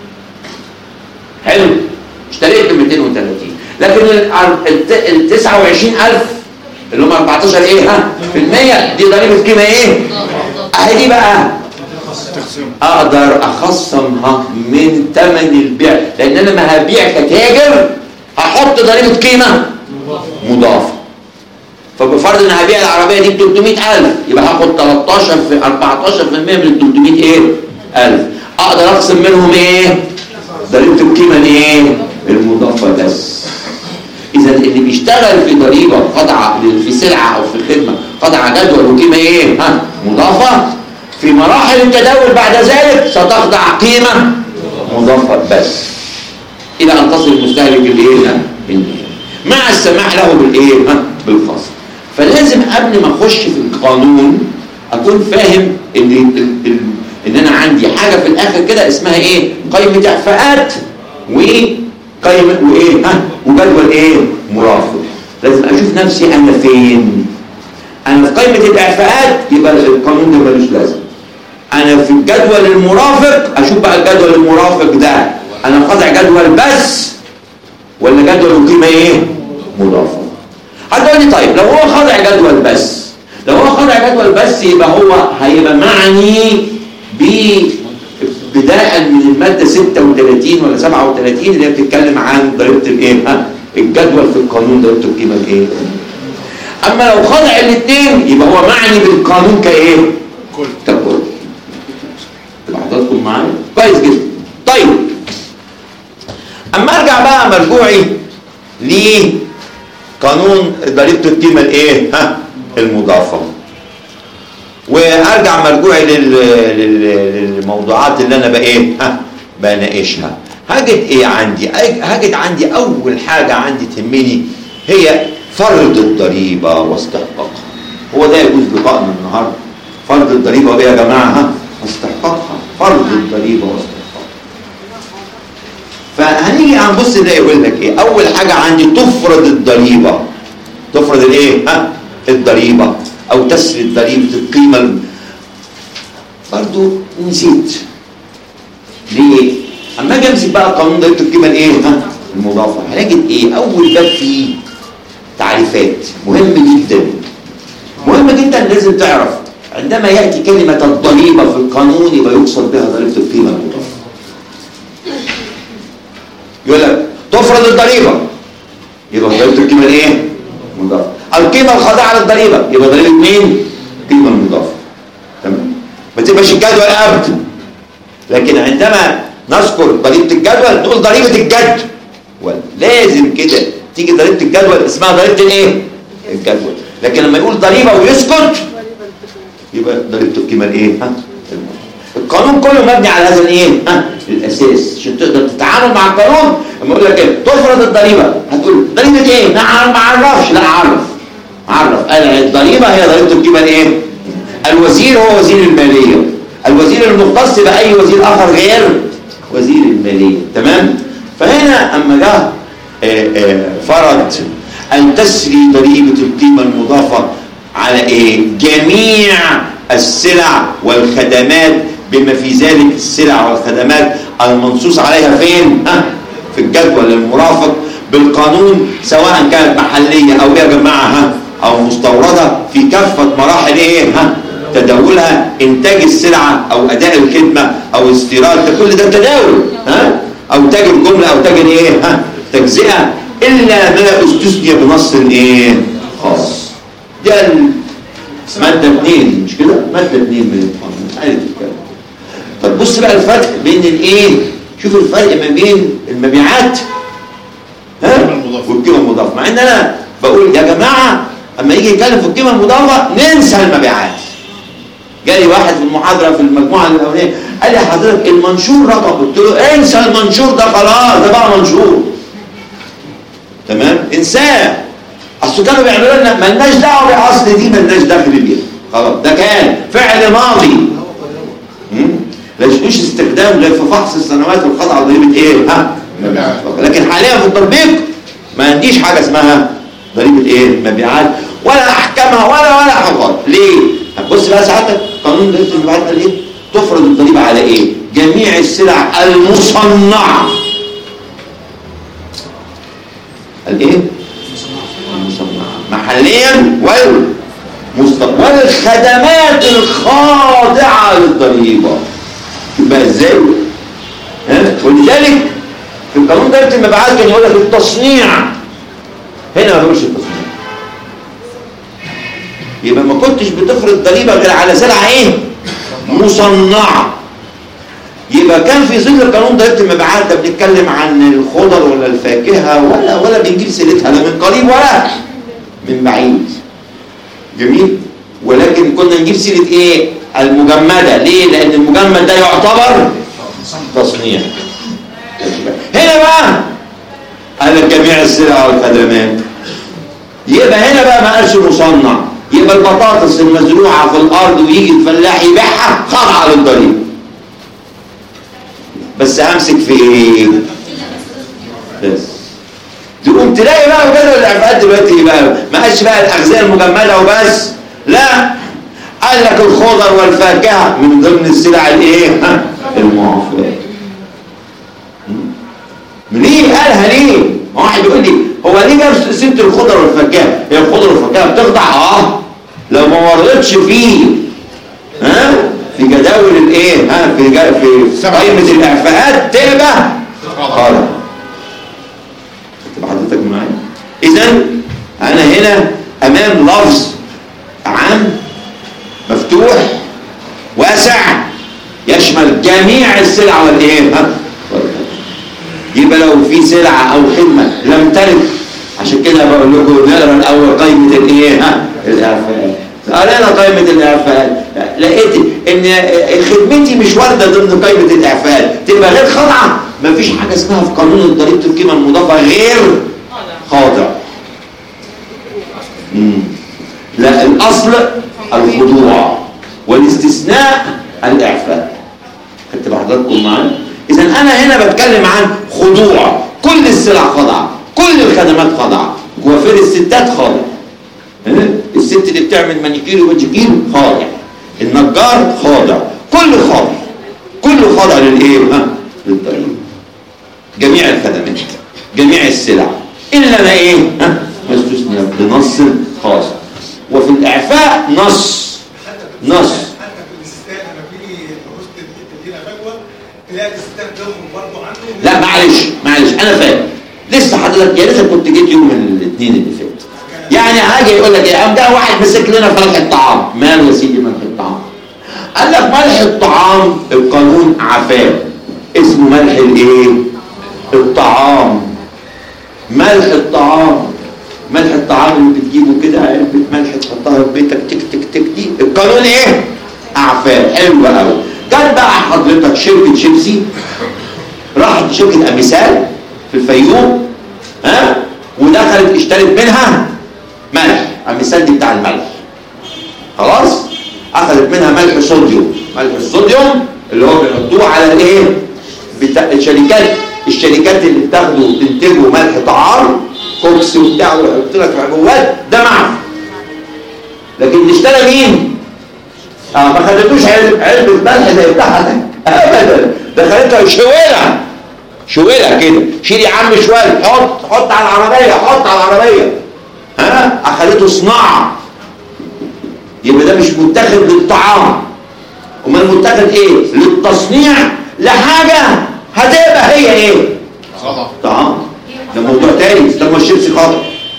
حلو؟ اشتريت ب مئتين وثلاثين، لكن ال تسعة وعشرين ألف اللي هم أربعتاشر ايه ها؟ في المية دي ضريبه قيمه ايه؟ اهي دي بقى اقدر اخصمها من ثمن البيع، لان انا ما هبيع كتاجر هحط ضريبه قيمه مضافه. فبفرض ان هبيع العربيه دي ب ثلاثمائة ألف، يبقى هاخد تلتاشر في أربعتاشر بالمئة من ال ثلاثمائة ايه ألف. اقدر اقسم منهم ايه؟ ضريبه القيمه الايه؟ المضافه بس. اذا اللي بيشتغل في ضريبه خاضعه في سلعه او في خدمه خاضعه جدول وقيمه ايه؟ ها مضافه، في مراحل التداول بعد ذلك ستخضع قيمه مضافه بس الى ان تصل المستهلك الايه؟ مع السماح له بالايه؟ ها بالخصم. فلازم قبل ما اخش في القانون اكون فاهم ان ان انا عندي حاجه في الاخر كده اسمها ايه؟ قائمه اعفاءات وقائمه وايه؟ ها وجدول ايه؟ مرافق. لازم اشوف نفسي انا فين. انا في قائمه الاعفاءات يبقى القانون ده ملوش لازمه. انا في الجدول المرافق اشوف بقى الجدول المرافق ده انا خاضع جدول بس ولا جدول قيمه ايه؟ مضافه. هتقول لي طيب لو هو خاضع جدول بس، لو هو خاضع جدول بس يبقى هو هيبقى معني بداء من الماده ستة وثلاثين ولا سبعة وثلاثين اللي هي بتتكلم عن ضريبه الايه؟ ها الجدول في القانون ضريبه القيمه الايه؟ اما لو خاضع الاثنين يبقى هو معني بالقانون كايه؟ كل ككل. تبقى حضراتكم معايا؟ كويس جدا. طيب اما ارجع بقى مرجوعي لقانون ضريبه القيمه الايه؟ ها المضافه. وارجع مرجوعي لل... لل... للموضوعات اللي انا بقى ايه؟ ها بناقشها. هجد ايه عندي؟ هجد عندي اول حاجه عندي تهمني هي فرض الضريبه واستحقاقها. هو ده يجوز لقائنا النهارده. فرض الضريبه وايه يا جماعه؟ ها واستحقاقها. فرض الضريبه واستحقاقها. فهنيجي هنبص ده يقول لك ايه؟ اول حاجه عندي تفرض الضريبه. تفرض الايه؟ ها الضريبه او تسرد ضريبه القيمه. برضه نسيت. ليه؟ اما اجي امسك بقى قانون ضريبه القيمه الايه؟ ها المضافه. هنجد ايه؟ اول باب فيه تعريفات مهم جدا. مهم جدا لازم تعرف عندما ياتي كلمه الضريبه في القانون يبقى يقصد بها ضريبه القيمه المضافه. يقول لك تفرض الضريبه يبقى ضريبه القيمه الايه؟ المضافه. القيمه الخاضعه للضريبه يبقى ضريبه مين؟ القيمه المضافه. تمام؟ ما تبقاش الجدول ابدا. لكن عندما نذكر ضريبه الجدول نقول ضريبه الجدول. لازم كده تيجي ضريبه الجدول اسمها ضريبه الايه؟ الجدول. لكن لما يقول ضريبه ويسكت يبقى ضريبه القيمه الايه؟ ها القانون كله مبني على هذا الايه؟ ها الاساس عشان تقدر تتعامل مع القانون. لما اقول لك ايه؟ تفرض الضريبه هتقول ضريبه ايه؟ ما اعرفش. لا اعرف اعرف انا الضريبه هي ضريبه القيمه الايه؟ الوزير هو وزير الماليه. الوزير المختص باي وزير اخر غير وزير الماليه. تمام؟ فهنا اما جه فرض ان تسري ضريبه القيمه المضافه على ايه؟ جميع السلع والخدمات بما في ذلك السلع والخدمات المنصوص عليها فين؟ ها في الجدول المرافق بالقانون سواء كانت محليه او يا جماعه ها او مستورده في كافه مراحل ايه؟ ها تداولها. انتاج السلعه او اداء الخدمه او استيراد ده كل ده تداول. ها او تاجر جمله او تاجر ايه؟ ها تجزئه الا ما استثني بنص ايه؟ خاص. ده ماده اثنين مش كده؟ ماده اثنين من القانون. عارف الكلام. طب بص بقى الفرق بين الايه؟ شوف الفرق ما بين المبيعات ها والقيمه المضافه. مع ان انا بقول يا جماعه اما يجي يتكلم في القيمه المضافه ننسى المبيعات. جالي واحد في المحاضره في المجموعه الاولانيه قال لي حضرتك المنشور رقم. قلت له انسى المنشور ده خلاص ده بقى منشور. تمام؟ انساه. اصل كانوا بيعملوا لنا مالناش دعوه باصل دي مالناش دخل بيها. خلاص ده كان فعل ماضي. لا يجوز استخدام غير في فحص السنوات والخاضعه لضريبه ايه؟ ها؟ مبيعات. لكن حاليا في التطبيق ما عنديش حاجه اسمها ضريبه ايه؟ مبيعات ولا احكامها ولا ولا حاجه. ليه؟ هتبص بقى ساعتك قانون ضريبه المبيعات قال ايه؟ تفرض الضريبه على ايه؟ جميع السلع المصنعه. قال ايه؟ المصنعه محليا والمستورده والخدمات الخاضعة للضريبة. يبقى ازاي؟ ها؟ ولذلك في القانون ده المبيعات كان يقول لك التصنيع، هنا ما بيقولش التصنيع. يبقى ما كنتش بتفرض ضريبة غير على سلعة ايه؟ مصنعة. يبقى كان في ظل القانون ضريبة المبيعات ده بنتكلم عن الخضر ولا الفاكهة ولا ولا بنجيب سيرتها لا من قريب ولا من بعيد. جميل؟ ولكن كنا نجيب سيرة ايه؟ المجمدة. ليه؟ لأن المجمد ده يعتبر تصنيع. هنا بقى قال جميع السلع والخدمات. يبقى هنا بقى ما قالش مصنع. يبقى البطاطس المزروعة في الأرض ويجي الفلاح يبيعها خاضعة للضريبة. بس همسك في ايه؟ بس تقوم تلاقي بقى بدل الإعفاءات دلوقتي بقى ما قالش بقى الأغذية المجمدة وبس، لا، قال لك الخضر والفاكهة من ضمن السلع الايه؟ المعافاة. ليه قالها ليه؟ واحد يقول لي هو ليه جاب سيره الخضر والفاكهه؟ هي الخضر والفاكهه بتخضع اه لو ما وردتش فيه ها في جداول الايه؟ ها في جا في قائمه الاعفاءات تبقى خالص. تبقى حضرتك معايا؟ اذا انا هنا امام لفظ عام مفتوح واسع يشمل جميع السلع والايه؟ ها يبقى لو في سلعة أو خدمة لم ترد، عشان كده بقول لكم نقرا الأول قائمة الإيه؟ ها؟ الإعفاءات. قرينا قائمة الإعفاءات، لقيت إن خدمتي مش واردة ضمن قائمة الإعفاءات، تبقى غير خاضعة. مفيش حاجة اسمها في قانون ضريبة القيمة المضافة غير خاضع. لا، الأصل الخضوع والاستثناء الإعفاء. خدت بحضراتكم معايا؟ إذا أنا هنا بتكلم عن خضوع، كل السلع خاضعة، كل الخدمات خاضعة. كوافير الستات خاضع، الست اللي بتعمل مانيكير وباديكير خاضع، النجار خاضع، كل خاضع، كله خاضع للإيه؟ ها؟ للضريبة. جميع الخدمات، جميع السلع، إلا ما إيه؟ ها؟ ما استثنى بنص خاص. وفي الإعفاء نص نص لا معلش معلش انا فاهم لسه حضرتك يا ريتك كنت جيت يوم الاثنين اللي فات. يعني هاجي يقول لك ايه؟ قام ده واحد مسك لنا ملح الطعام. ماله يا سيدي ملح الطعام؟ قال لك ملح الطعام القانون عفاه، اسمه ملح الايه؟ الطعام. ملح الطعام، ملح الطعام اللي بتجيبه كده علبه ملح تحطها في بيتك تك تك تك دي القانون ايه؟ عفاه. حلو قوي. كان بقى حضرتك شركة شيبسي راحت شركة أميسال في الفيوم ها ودخلت اشترت منها ملح. أميسال دي بتاع الملح، خلاص؟ أخذت منها ملح صوديوم. ملح الصوديوم اللي هو بيحطوه على الايه؟ بتاع الشركات الشركات اللي بتاخده وتنتجوا ملح طعام كوكس وبتاع ويحط لك عبوات، ده معفن. لكن اللي اشترى مين؟ اه ما خدتوش علبة ملح زي بتاعتك ابدا، ده خدتها شويلة شويلة كده. شيل يا عم شوية، حط حط على العربية، حط على العربية، ها اخدته صناعة. يبقى ده مش متاخد للطعام، امال متاخد ايه؟ للتصنيع لحاجة هتبقى هي ايه؟ طعام. ده موضوع تاني. ده مش الشيبسي خاطر،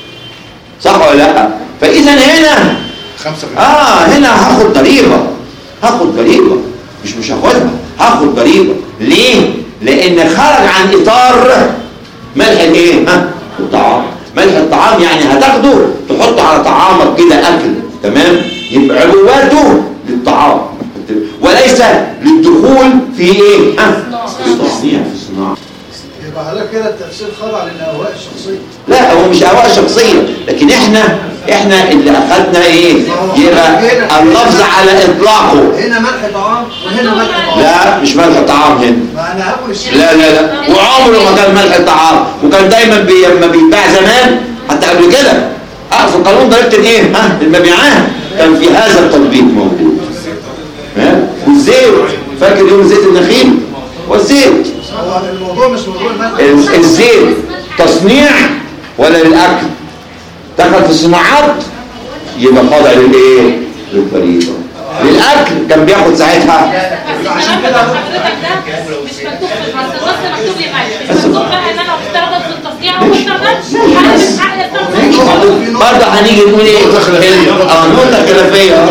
صح ولا لا؟ فاذا هنا اه هنا هاخد ضريبه، هاخد ضريبه مش مش هاخدها، هاخد ضريبه. ليه؟ لان خرج عن اطار ملح الايه؟ ها؟ الطعام. ملح الطعام يعني هتاخده تحطه على طعامك كده اكل، تمام؟ يبقى عبواته للطعام وليس للدخول في ايه؟ ها؟ في التصنيع، في الصناعه. يبقى على كده التأثير خاضع للأهواء الشخصية. لا هو مش أهواء شخصية، لكن احنا احنا اللي اخذنا ايه؟ يبقى اللفظ على اطلاقه. هنا ملح طعام وهنا ملح طعام. لا مش ملح طعام هنا. ما انا هاكل الشيء. لا لا لا وعمره ما كان ملح طعام، وكان دايما بي لما بيتباع زمان حتى قبل كده اه في قانون ضريبة الايه؟ ها المبيعات كان في هذا التطبيق موجود. ها والزيت، فاكر يوم زيت النخيل والزيت. هو الموضوع مش موضوع الملح. الزيت تصنيع ولا للاكل؟ دخل في الصناعات يبقى خاضع للايه؟ للضريبه. للاكل كان بياخد ساعتها عشان كده حضرتك ده مش مكتوب في النص، النص مكتوب لي معلش مش مكتوب بقى ان انا افترضت في التصنيع وما افترضتش انا مش حق التصنيع. برضه هنيجي نقول ايه؟ اه نقطه خلافيه.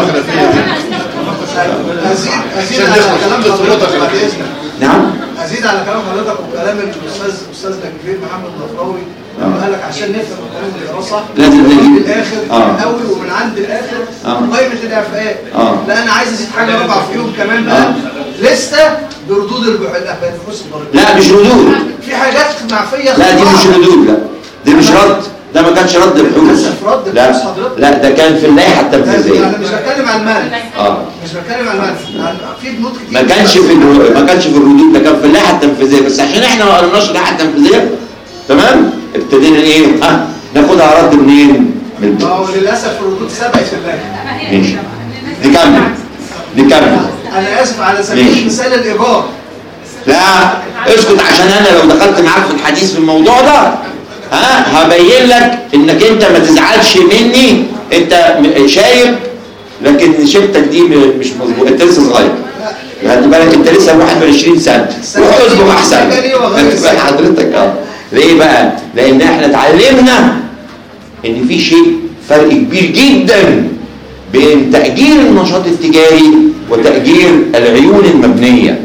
ازيد على كلام حضرتك نعم ازيد على كلام حضرتك وكلام الاستاذ استاذنا الكبير محمد الغفراوي لما قال لك عشان نفهم القانون اللي صح لازم نجيب من الاخر من الاول ومن عند الاخر قائمه الاعفاءات. لا انا عايز ازيد حاجه رابعه فيهم كمان بقى لسته بردود البحوث الضريبيه. لا مش ردود، في حاجات معفيه. لا دي مش ردود، لا دي مش رد، ده ما كانش رد بحوث. لا لا ده كان في اللائحه التنفيذيه. انا مش بتكلم عن المال. اه مش بتكلم عن المال، في بنود كتير ما كانش في الرو... ما كانش في الردود، ده كان في اللائحه التنفيذيه، بس عشان احنا ما قريناش اللائحه التنفيذيه تمام ابتدينا ايه ها ناخدها رد منين؟ من اه وللاسف الردود سبقت في اللائحه. ماشي نكمل نكمل. انا اسف على سبيل المثال الايجار. لا اسكت عشان انا لو دخلت معاك في الحديث في الموضوع ده ها هبين لك انك انت ما تزعلش مني، انت شايب لكن شيبتك دي مش مظبوطه، انت لسه صغير خلي بالك، انت لسه واحد وعشرين سنه روح اصبر احسن حضرتك. اه ليه بقى؟ لان احنا اتعلمنا ان في شيء فرق كبير جدا بين تأجير النشاط التجاري وتأجير العيون المبنيه.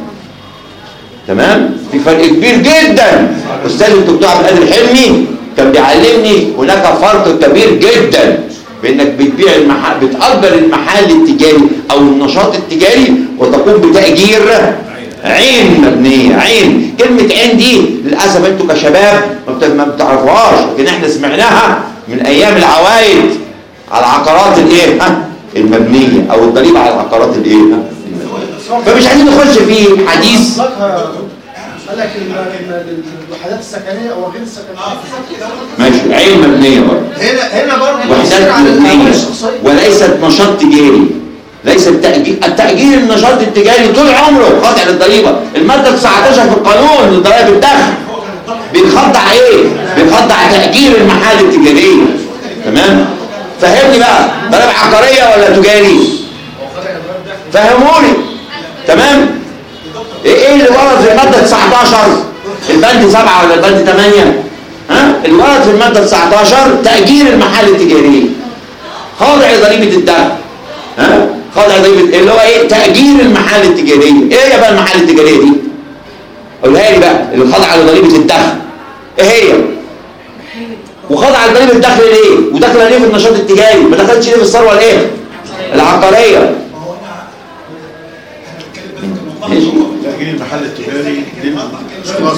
تمام؟ في فرق كبير جدا. استاذ الدكتور عبد القادر حلمي كان بيعلمني هناك فرق كبير جدا بانك بتبيع المحل، بتأجر المحل التجاري او النشاط التجاري وتقوم بتأجير عين مبنيه. عين، كلمه عين دي للاسف انتوا كشباب ما بتعرفوهاش، لكن احنا سمعناها من ايام العوايد على العقارات الايه؟ ها المبنيه او الضريبه على العقارات الايه؟ فمش عايزين نخش في حديث. قال لك الوحدات السكنيه او غير السكنيه ماشي عين مبنيه برضه. هنا هنا برضه وحدات مبنيه وليست نشاط تجاري. ليس التأجير، التأجير النشاط التجاري طول عمره خاضع للضريبه. الماده تسعتاشر في القانون لضرائب الدخل بيخضع ايه؟ بيخضع تأجير المحال التجاريه. تمام؟ فهمني بقى ضرائب عقاريه ولا تجاري؟ فهموني. تمام؟ ايه اللي ورد في الماده تسعتاشر؟ البند سبعة ولا البند ثمانية؟ ها؟ اللي ورد في الماده تسعتاشر تأجير المحال التجاريه خاضع لضريبه الدخل. ها؟ خاضع لضريبه اللي هو ايه؟ تأجير المحال التجاريه. ايه يا بقى المحال التجاريه دي؟ قولها لي بقى اللي خاضعه لضريبه الدخل. ايه هي؟ وخاضعه لضريبه الدخل ليه؟ وداخله ليه في النشاط التجاري؟ ما دخلتش ليه في الثروه الايه؟ العقاريه. ماشي. تأجير المحل التجاري للاشخاص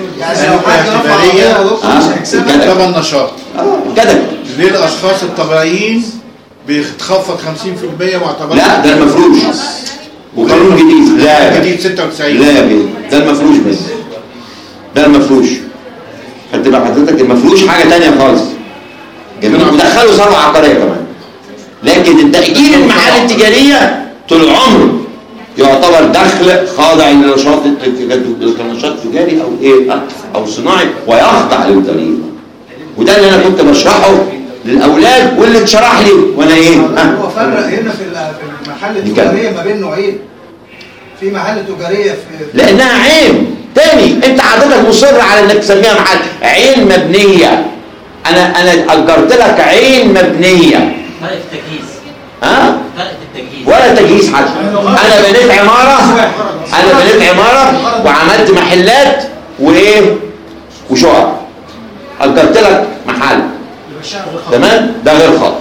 اعتباريه طبعا نشاط كده للاشخاص الطبيعيين بيتخفض خمسين في المية معتبر. لا ده المفروش وقانون جديد. لا جديد ستة وتسعين. لا يا بيه ده المفروش بس. ده المفروش. خدت بقى حضرتك المفروش حاجه ثانيه خالص. جميل ودخلوا ثروه عقاريه كمان. لكن التأجير المحال التجاريه طول عمره يعتبر دخل خاضع للنشاط النشاط التجاري او ايه او صناعي ويخضع للضريبه. وده اللي انا كنت بشرحه للاولاد واللي اتشرح لي وانا ايه هو فرق هنا في المحل التجاريه ما بين نوعين. في محل تجاريه في لانها عين تاني. انت حضرتك مصر على انك تسميها محل عين مبنيه. انا انا اجرت لك عين مبنيه. فرق التجهيز. ها؟ فرق التجهيز. ولا تجهيز حاجه. انا بنيت عماره انا بنيت عماره وعملت محلات وايه وشقق. اجرت لك محل. تمام؟ ده غير خاطئ.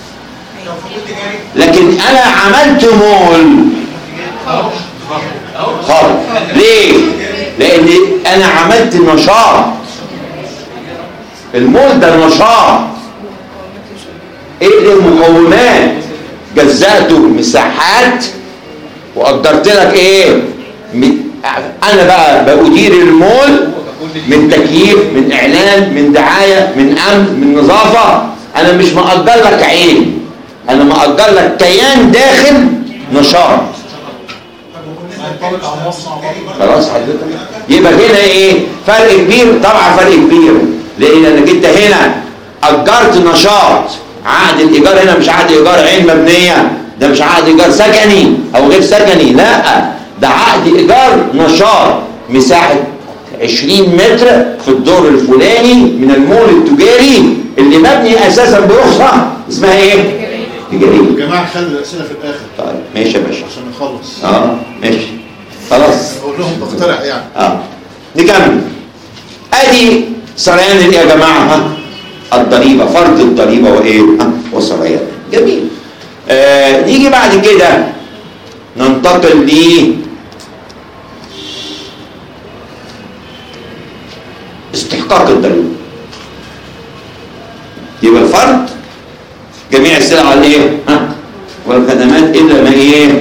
لكن انا عملت مول خاطئ. ليه؟ لان انا عملت نشاط. المول ده نشاط. ايه المقومات؟ جزأته مساحات وقدرت لك ايه؟ انا بقى بأدير المول من تكييف، من اعلان، من دعايه، من امن، من نظافه. انا مش مأجر لك عين، انا مأجر لك كيان داخل نشاط. خلاص حضرتك؟ يبقى هنا ايه؟ فرق كبير. طبعا فرق كبير لان انك انت هنا اجرت نشاط. عقد الايجار هنا مش عقد ايجار عين مبنيه، ده مش عقد ايجار سكني او غير سكني، لا ده عقد ايجار نشاط مساحه عشرين متر في الدور الفلاني من المول التجاري اللي مبني اساسا برخصه اسمها ايه؟ تجاريه. يا جماعه خلوا الاسئله في الاخر. طيب ماشي يا باشا عشان نخلص. اه ماشي خلاص. بقول لهم بقترح يعني. اه نكمل. ادي سريان ايه يا جماعه؟ ها الضريبه، فرض الضريبه وايه؟ ها وسريان. جميل. آه نيجي بعد كده ننتقل ل استحقاق الضريبه. يبقى الفرض جميع السلع الايه؟ ها والخدمات الا ما ايه؟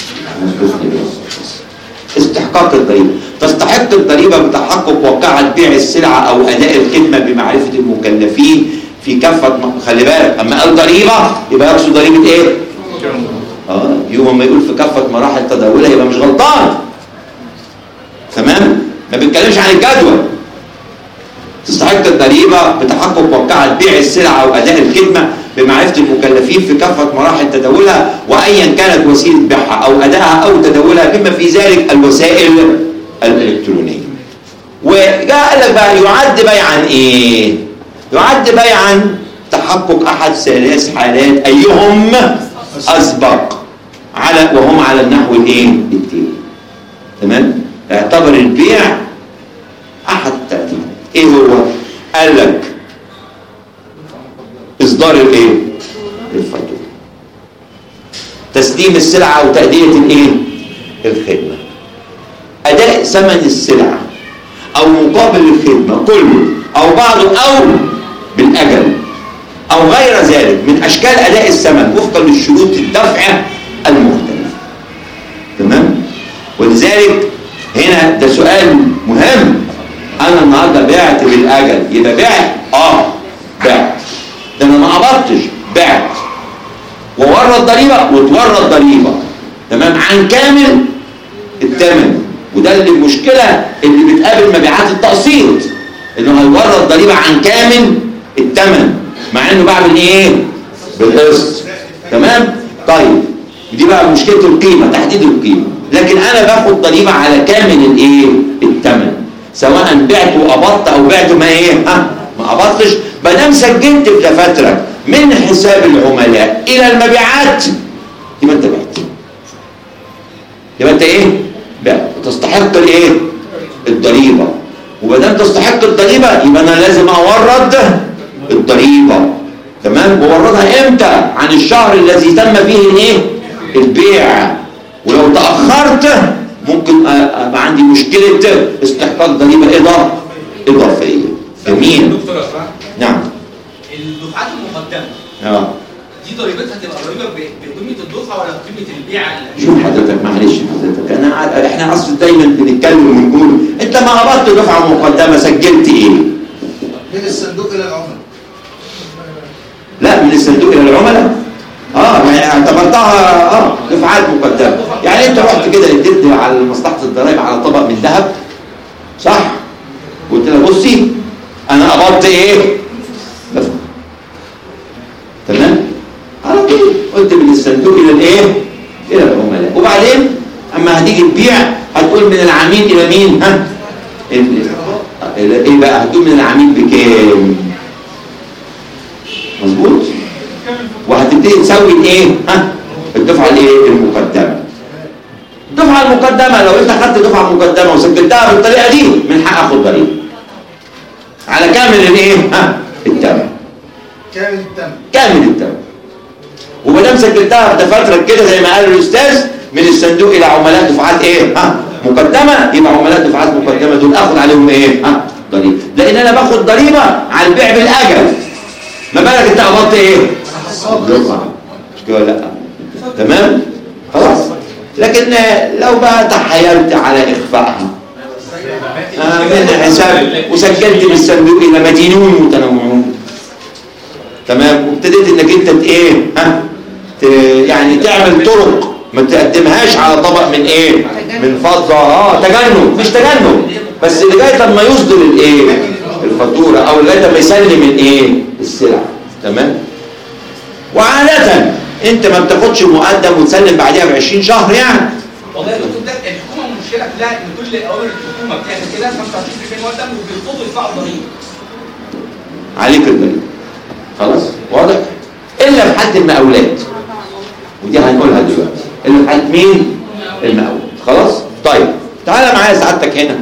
استحقاق الضريبه. تستحق الضريبه بتحقق وقعة بيع السلعه او اداء الخدمه بمعرفه المكلفين في كافه. خلي بالك اما قال ضريبه يبقى يقصد ضريبه ايه؟ اه يوم ما يقول في كافه مراحل تداولها يبقى مش غلطان. تمام؟ ما بيتكلمش عن الجدول. تستحق الضريبه بتحقق وقعة بيع السلعه او اداء الخدمه بمعرفة المكلفين في كافة مراحل تداولها وايا كانت وسيله بيعها او ادائها او تداولها بما في ذلك الوسائل الالكترونيه. وجاء قال لك بقى يعد بيعا ايه؟ يعد بيعا تحقق احد ثلاث حالات ايهم اسبق على وهم على النحو الايه؟ التالي. تمام؟ اعتبر البيع احد ثلاث. ايه هو؟ قال لك اصدار الايه؟ الفاتوره. تسليم السلعه او تاديه الايه؟ الخدمه. اداء ثمن السلعه او مقابل الخدمه كله او بعضه او بالاجل او غير ذلك من اشكال اداء الثمن وفقا للشروط الدفع المختلفه. تمام؟ ولذلك هنا ده سؤال مهم. انا النهارده بعت بالاجل يبقى بعت؟ اه بعت. ده انا ما قبضتش بعت وورط ضريبه وتورط ضريبه. تمام؟ عن كامل الثمن. وده اللي المشكله اللي بتقابل مبيعات التقسيط انه هيورط ضريبه عن كامل الثمن مع انه بعمل ايه؟ بالقسط. تمام؟ طيب دي بقى مشكله القيمه، تحديد القيمه. لكن انا باخد ضريبه على كامل الايه؟ الثمن سواء بعت وقبضت او بعت ما ايه؟ ها ما قبضتش. ما دام سجلت في دفاترك من حساب العملاء الى المبيعات يبقى انت بعت. يبقى انت ايه؟ بعت. تستحق الايه؟ الضريبه. وما دام تستحق الضريبه يبقى انا لازم اورد الضريبه. تمام؟ واوردها امتى؟ عن الشهر الذي تم فيه الايه؟ البيع. ولو تاخرت ممكن ابقى عندي مشكله استحقاق ضريبه اضافه اضافيه. جميل. دكتور اشرح. نعم. الدفعات المقدمه اه دي ضريبتها تبقى ضريبه بقيمه الدفعه ولا بقيمه البيع؟ شوف حضرتك معلش حضرتك انا احنا اصل دايما بنتكلم ونقول انت ما قبضت دفعه مقدمه سجلت ايه؟ من الصندوق الى العملاء. لا من الصندوق الى العملاء. اه يعني اعتبرتها اه دفعات مقدمه. يعني انت رحت كده اديت على مصلحه الضرائب على طبق من ذهب صح؟ قلت لها بصي انا قبضت ايه؟ دفع. تمام؟ على طول قلت من الصندوق الى الايه؟ الى العملاء. وبعدين اما هتيجي تبيع هتقول من العميل الى مين؟ ها؟ ايه بقى؟ هتقول من العميل بكام؟ مظبوط؟ وهتبتدي تسوي الايه؟ ها؟ الدفعه الايه؟ المقدمه. الدفعه المقدمه لو انت خدت دفعه مقدمه وسجلتها بالطريقه دي من حق اخد ضريبه. على كامل الايه؟ ها؟ الثمن. كامل الثمن. كامل الثمن. وما دام سجلتها بدفاترك كده زي ما قال الاستاذ من الصندوق الى عملاء دفعات ايه؟ ها؟ مقدمه يبقى عملاء دفعات مقدمه دول اخد عليهم ايه؟ ها؟ ضريبه. لان انا باخد ضريبه على البيع بالاجل. ما بالك انت قبضت ايه؟ دفعه. مش كده ولا لا؟ تمام؟ خلاص؟ لكن لو بقى تحايلت على اخفائها آه من حساب وسجلت من الصندوق الى مدينون متنوعون. تمام؟ وابتديت انك انت ايه؟ ها؟ يعني تعمل طرق ما تقدمهاش على طبق من ايه؟ من فضه. اه تجنب مش تجنب بس لغايه لما يصدر الايه؟ الفاتوره او لغايه لما يسلم الايه؟ السلعه. تمام؟ وعاده انت ما بتاخدش مقدم وتسلم بعديها ب عشرين شهر يعني. والله يا دكتور ده الحكومه المشكله كلها ان كل اوامر الحكومه بتعمل كده خمسة وعشرين في المية مقدم وبيرفضوا يدفعوا الضريبه. عليك الضريبه. خلاص؟ واضح؟ الا في حاله المقاولات. ودي هنقولها دلوقتي. الا في حاله مين؟ المقاولات. خلاص؟ طيب تعالى معايا سعادتك هنا.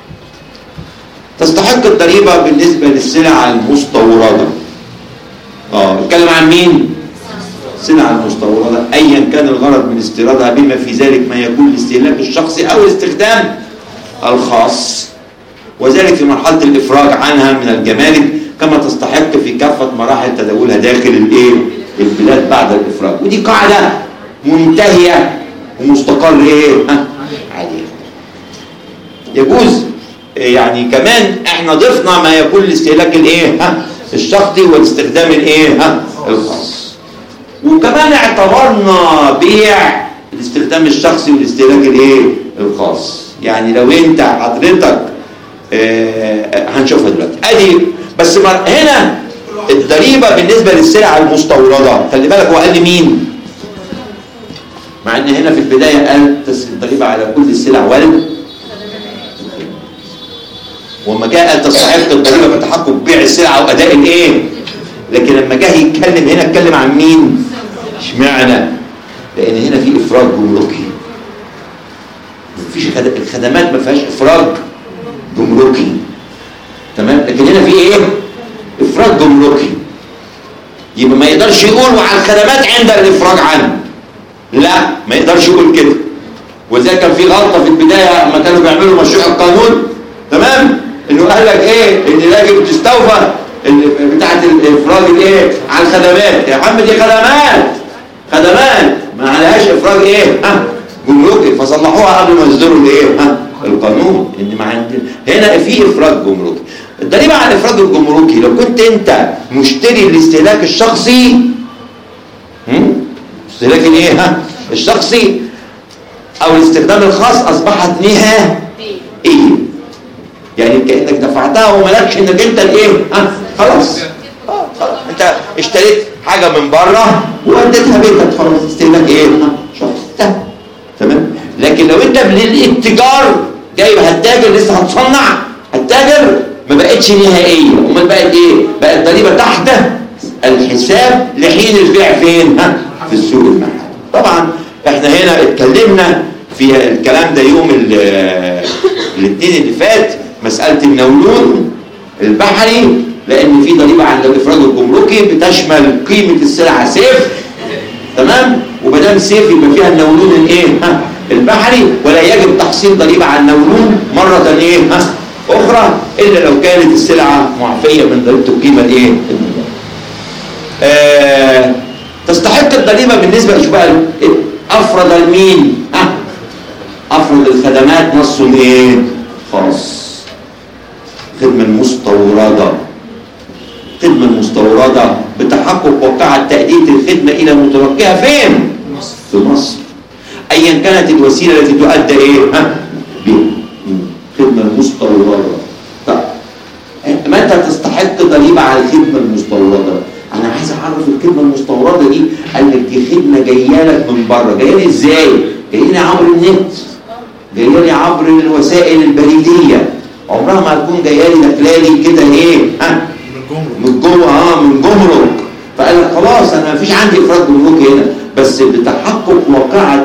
تستحق الضريبه بالنسبه للسلع المستورده. اه اتكلم عن مين؟ السلع المستورده ايا كان الغرض من استيرادها بما في ذلك ما يكون الاستهلاك الشخصي او الاستخدام الخاص، وذلك في مرحله الافراج عنها من الجمارك كما تستحق في كافه مراحل تداولها داخل الايه؟ البلاد بعد الافراج. ودي قاعده منتهيه ومستقر ايه؟ ها؟ عليها. يجوز يعني كمان احنا ضفنا ما يكون الاستهلاك الايه؟ ها؟ الشخصي والاستخدام الايه؟ ها؟ الخاص. وكمان اعتبرنا بيع الاستخدام الشخصي والاستهلاك الايه؟ الخاص. يعني لو انت حضرتك اه هنشوفها دلوقتي. ادي بس هنا الضريبه بالنسبه للسلع المستورده، خلي بالك هو قال لي مين؟ مع ان هنا في البدايه قال الضريبه على كل السلع وال وما جاء قال تستحق الضريبه بتحقق بيع السلع واداء الايه؟ لكن لما جه يتكلم هنا اتكلم عن مين؟ اشمعنى؟ لان هنا في افراج جمركي. مفيش خد... الخدمات ما فيهاش افراج جمركي. تمام؟ لكن هنا في ايه؟ افراج جمركي. يبقى ما يقدرش يقول وعلى الخدمات عند الافراج عنه. لا ما يقدرش يقول كده. وذلك كان في غلطه في البدايه لما كانوا بيعملوا مشروع القانون، تمام؟ انه قال لك ايه؟ ان يجب تستوفى بتاعت الافراج الايه؟ على الخدمات. يا عم دي خدمات خدمات ما عليهاش افراج ايه؟ ها؟ جمركي. فصلحوها قبل ما يصدروا الايه؟ ها؟ القانون. ان ما عندنا هنا في افراج جمركي. الضريبه على الافراج الجمركي لو كنت انت مشتري الاستهلاك الشخصي، هم؟ استهلاك الايه؟ ها؟ الشخصي او الاستخدام الخاص اصبحت نهائيه. يعني كأنك دفعتها ومالكش انك انت الايه؟ ها؟ خلاص. اه خلاص انت اشتريت حاجه من بره ووديتها بيتك، خلاص استهلاك ايه؟ ها؟ شخص. تمام؟ لكن لو انت للاتجار جايب هتتاجر لسه هتصنع هتتاجر ما بقتش نهائيه، امال بقت ايه؟ بقت ضريبه تحت الحساب لحين البيع فين؟ ها؟ في السوق المحلي. طبعا احنا هنا اتكلمنا في الكلام ده يوم الاثنين اللي فات، مساله النولون البحري، لان في ضريبه عند الافراج الجمركي بتشمل قيمه السلعه سيف، تمام؟ ومادام سيف يبقى فيها النولون الايه؟ ها؟ البحري، ولا يجب تحصيل ضريبه على النولون مره ايه؟ ها؟ اخرى الا لو كانت السلعه معفيه من ضريبه القيمه الايه؟ آه تستحق الضريبه بالنسبه لشو بقى افرض لمين؟ ها؟ افرض الخدمات نص ايه؟ خاص. الخدمه المستورده الخدمه المستورده بتحقق واقعه تاديه الخدمه الى متلقيها فين؟ في مصر. ايا كانت الوسيله التي تؤدى ايه؟ ها؟ بها. الخدمه المستورده. طيب متى تستحق ضريبه على الخدمه المستورده؟ انا عايز اعرف الخدمه المستورده دي. قال لك دي خدمه جايه لك من بره. جايه لي ازاي؟ جايه لي عبر النت، جايه لي عبر الوسائل البريديه، عمرها ما هتكون جايه لي داخلالي كده ايه؟ ها؟ من جوه. اه من جمرك. فقال لك خلاص انا ما فيش عندي افراج جمركي هنا، بس بتحقق واقعه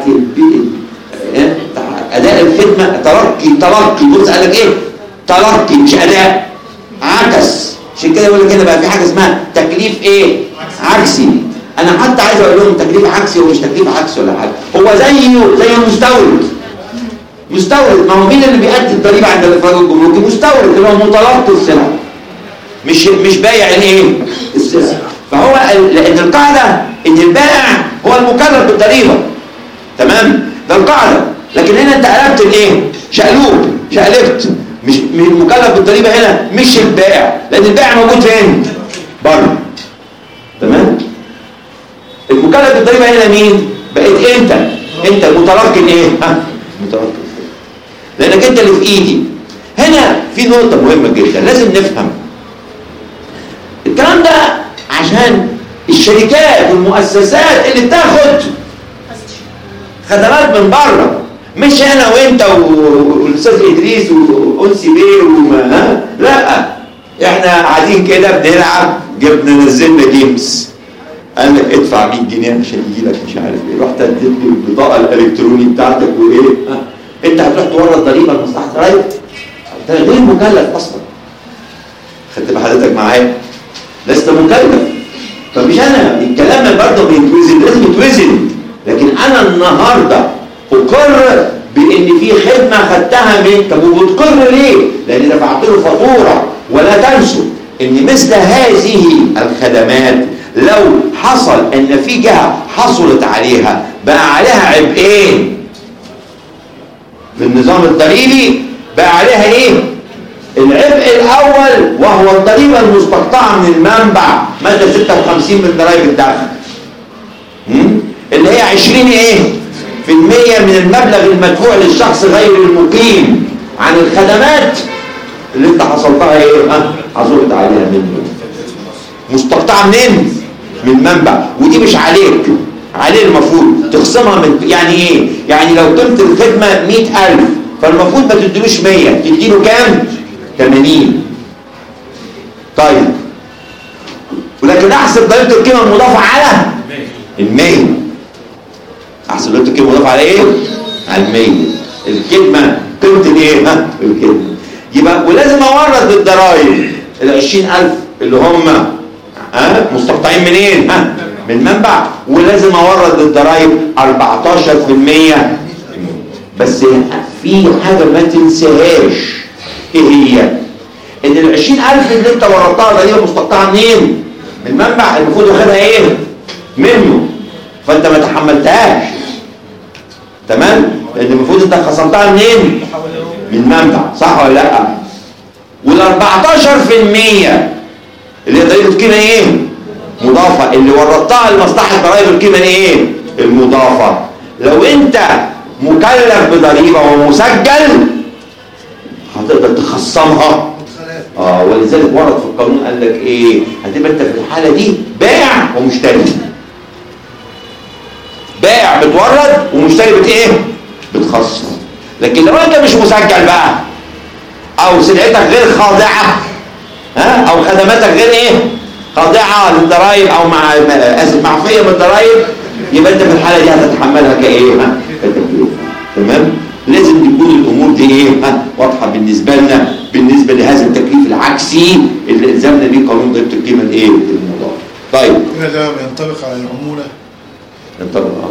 اداء الخدمه. تلقي تلقي بص قال لك ايه؟ تلقي مش اداء. عكس. عشان كده يقول لك هنا بقى في حاجه اسمها تكليف ايه؟ عكسي. انا حتى عايز اقول لهم تكليف عكسي ومش تكليف عكسي ولا حاجه، هو زيه زي المستورد. مستورد، ما هو مين اللي بيأدي الضريبه عند الافراج الجمركي؟ مستورد اللي هو متلقي السلعه، مش مش بايع الايه؟ السلعه. فهو لان القاعده ان البائع هو المكلف بالضريبه، تمام؟ ده القاعده. لكن هنا انت قلبت الايه؟ شقلوب، شقلبت. مش المكلف بالضريبه هنا مش البائع، لان البائع موجود فين؟ بره. تمام؟ المكلف بالضريبه هنا مين؟ بقيت انت. انت متلقي الايه؟ ها؟ متلقي. لانك انت اللي في ايدي. هنا في نقطه مهمه جدا لازم نفهم الكلام ده عشان الشركات والمؤسسات اللي بتاخد خدمات من بره، مش انا وانت والاستاذ ادريس وانسي بيه وما لا، احنا قاعدين كده بنلعب، جبنا نزلنا جيمز، قال لك ادفع مية جنيه عشان يجي لك مش عارف ايه، رحت اديت له البطاقه الالكتروني بتاعتك وايه، ها انت هتروح تورط ضريبه لمصلحه الضرايب؟ انت غير مكلف اصلا. خدت بحضرتك معايا؟ لست مكلف. فمش انا الكلام برضه بيتوزن، لازم يتوزن، لكن انا النهارده اقر بان في خدمه خدتها من، طب وبتقر ليه؟ لان دفعت له فاتوره. ولا تنسوا ان مثل هذه الخدمات لو حصل ان في جهه حصلت عليها بقى عليها عبئين في النظام الضريبي، بقى عليها ايه؟ العبء الاول وهو الضريبه المستقطعه من المنبع، ماده ستة وخمسين من ضرائب الدخل، اللي هي عشرين ايه؟ في المية من المبلغ المدفوع للشخص غير المقيم عن الخدمات اللي انت حصلتها ايه؟ ها؟ حصلت عليها منه. مستقطعه منين؟ من المنبع، ودي مش عليك، عليه المفروض تخصمها من، يعني ايه؟ يعني لو قيمه الخدمه مئة ألف فالمفروض ما تديلوش مية، تديله كام؟ ثمانين. طيب ولكن احسب ضريبه القيمه المضافه على المية. احسب ضريبه القيمه المضافه على ايه؟ على المية. الكلمه قيمه الايه؟ ها؟ الكلمه. يبقى ولازم اورد بالضرايب ال عشرين ألف اللي هم ها مستقطعين منين؟ ها؟ من منبع، ولازم اورد بالضرايب أربعتاشر بالمية. بس في حاجه ما تنساهاش، ايه هي؟ ان ال عشرين ألف اللي انت وردتها ضريبه مستقطعه منين؟ من منبع، المفروض واخدها ايه؟ منه، فانت ما تحملتهاش. تمام؟ لان المفروض انت خصمتها منين؟ من منبع، صح ولا لا؟ وال أربعتاشر بالمية اللي هي ضريبه القيمه ايه؟ مضافه، اللي وردتها لمصلحه ضرائب القيمه ايه؟ المضافه. لو انت مكلف بضريبه ومسجل هتقدر تخصمها. اه ولذلك ورد في القانون قال لك ايه؟ هتبقى انت في الحاله دي بائع ومشتري. بائع بتورد ومشتري بت ايه؟ بتخصم. لكن لو انت مش مسجل بقى او سلعتك غير خاضعه، ها، او خدماتك غير ايه؟ خاضعه للضرائب او مع اسف معفيه من الضرائب، يبقى انت في الحاله دي هتتحملها كايه؟ ها؟ كتكلفه. تمام؟ لازم تكون الامور دي ايه؟ ها؟ واضحه بالنسبه لنا، بالنسبه لهذا التكليف العكسي اللي الزمنا بيه قانون ضريبه القيمه الايه؟ المضافه. طيب. هنا ده ينطبق على العموله؟ ينطبق اه.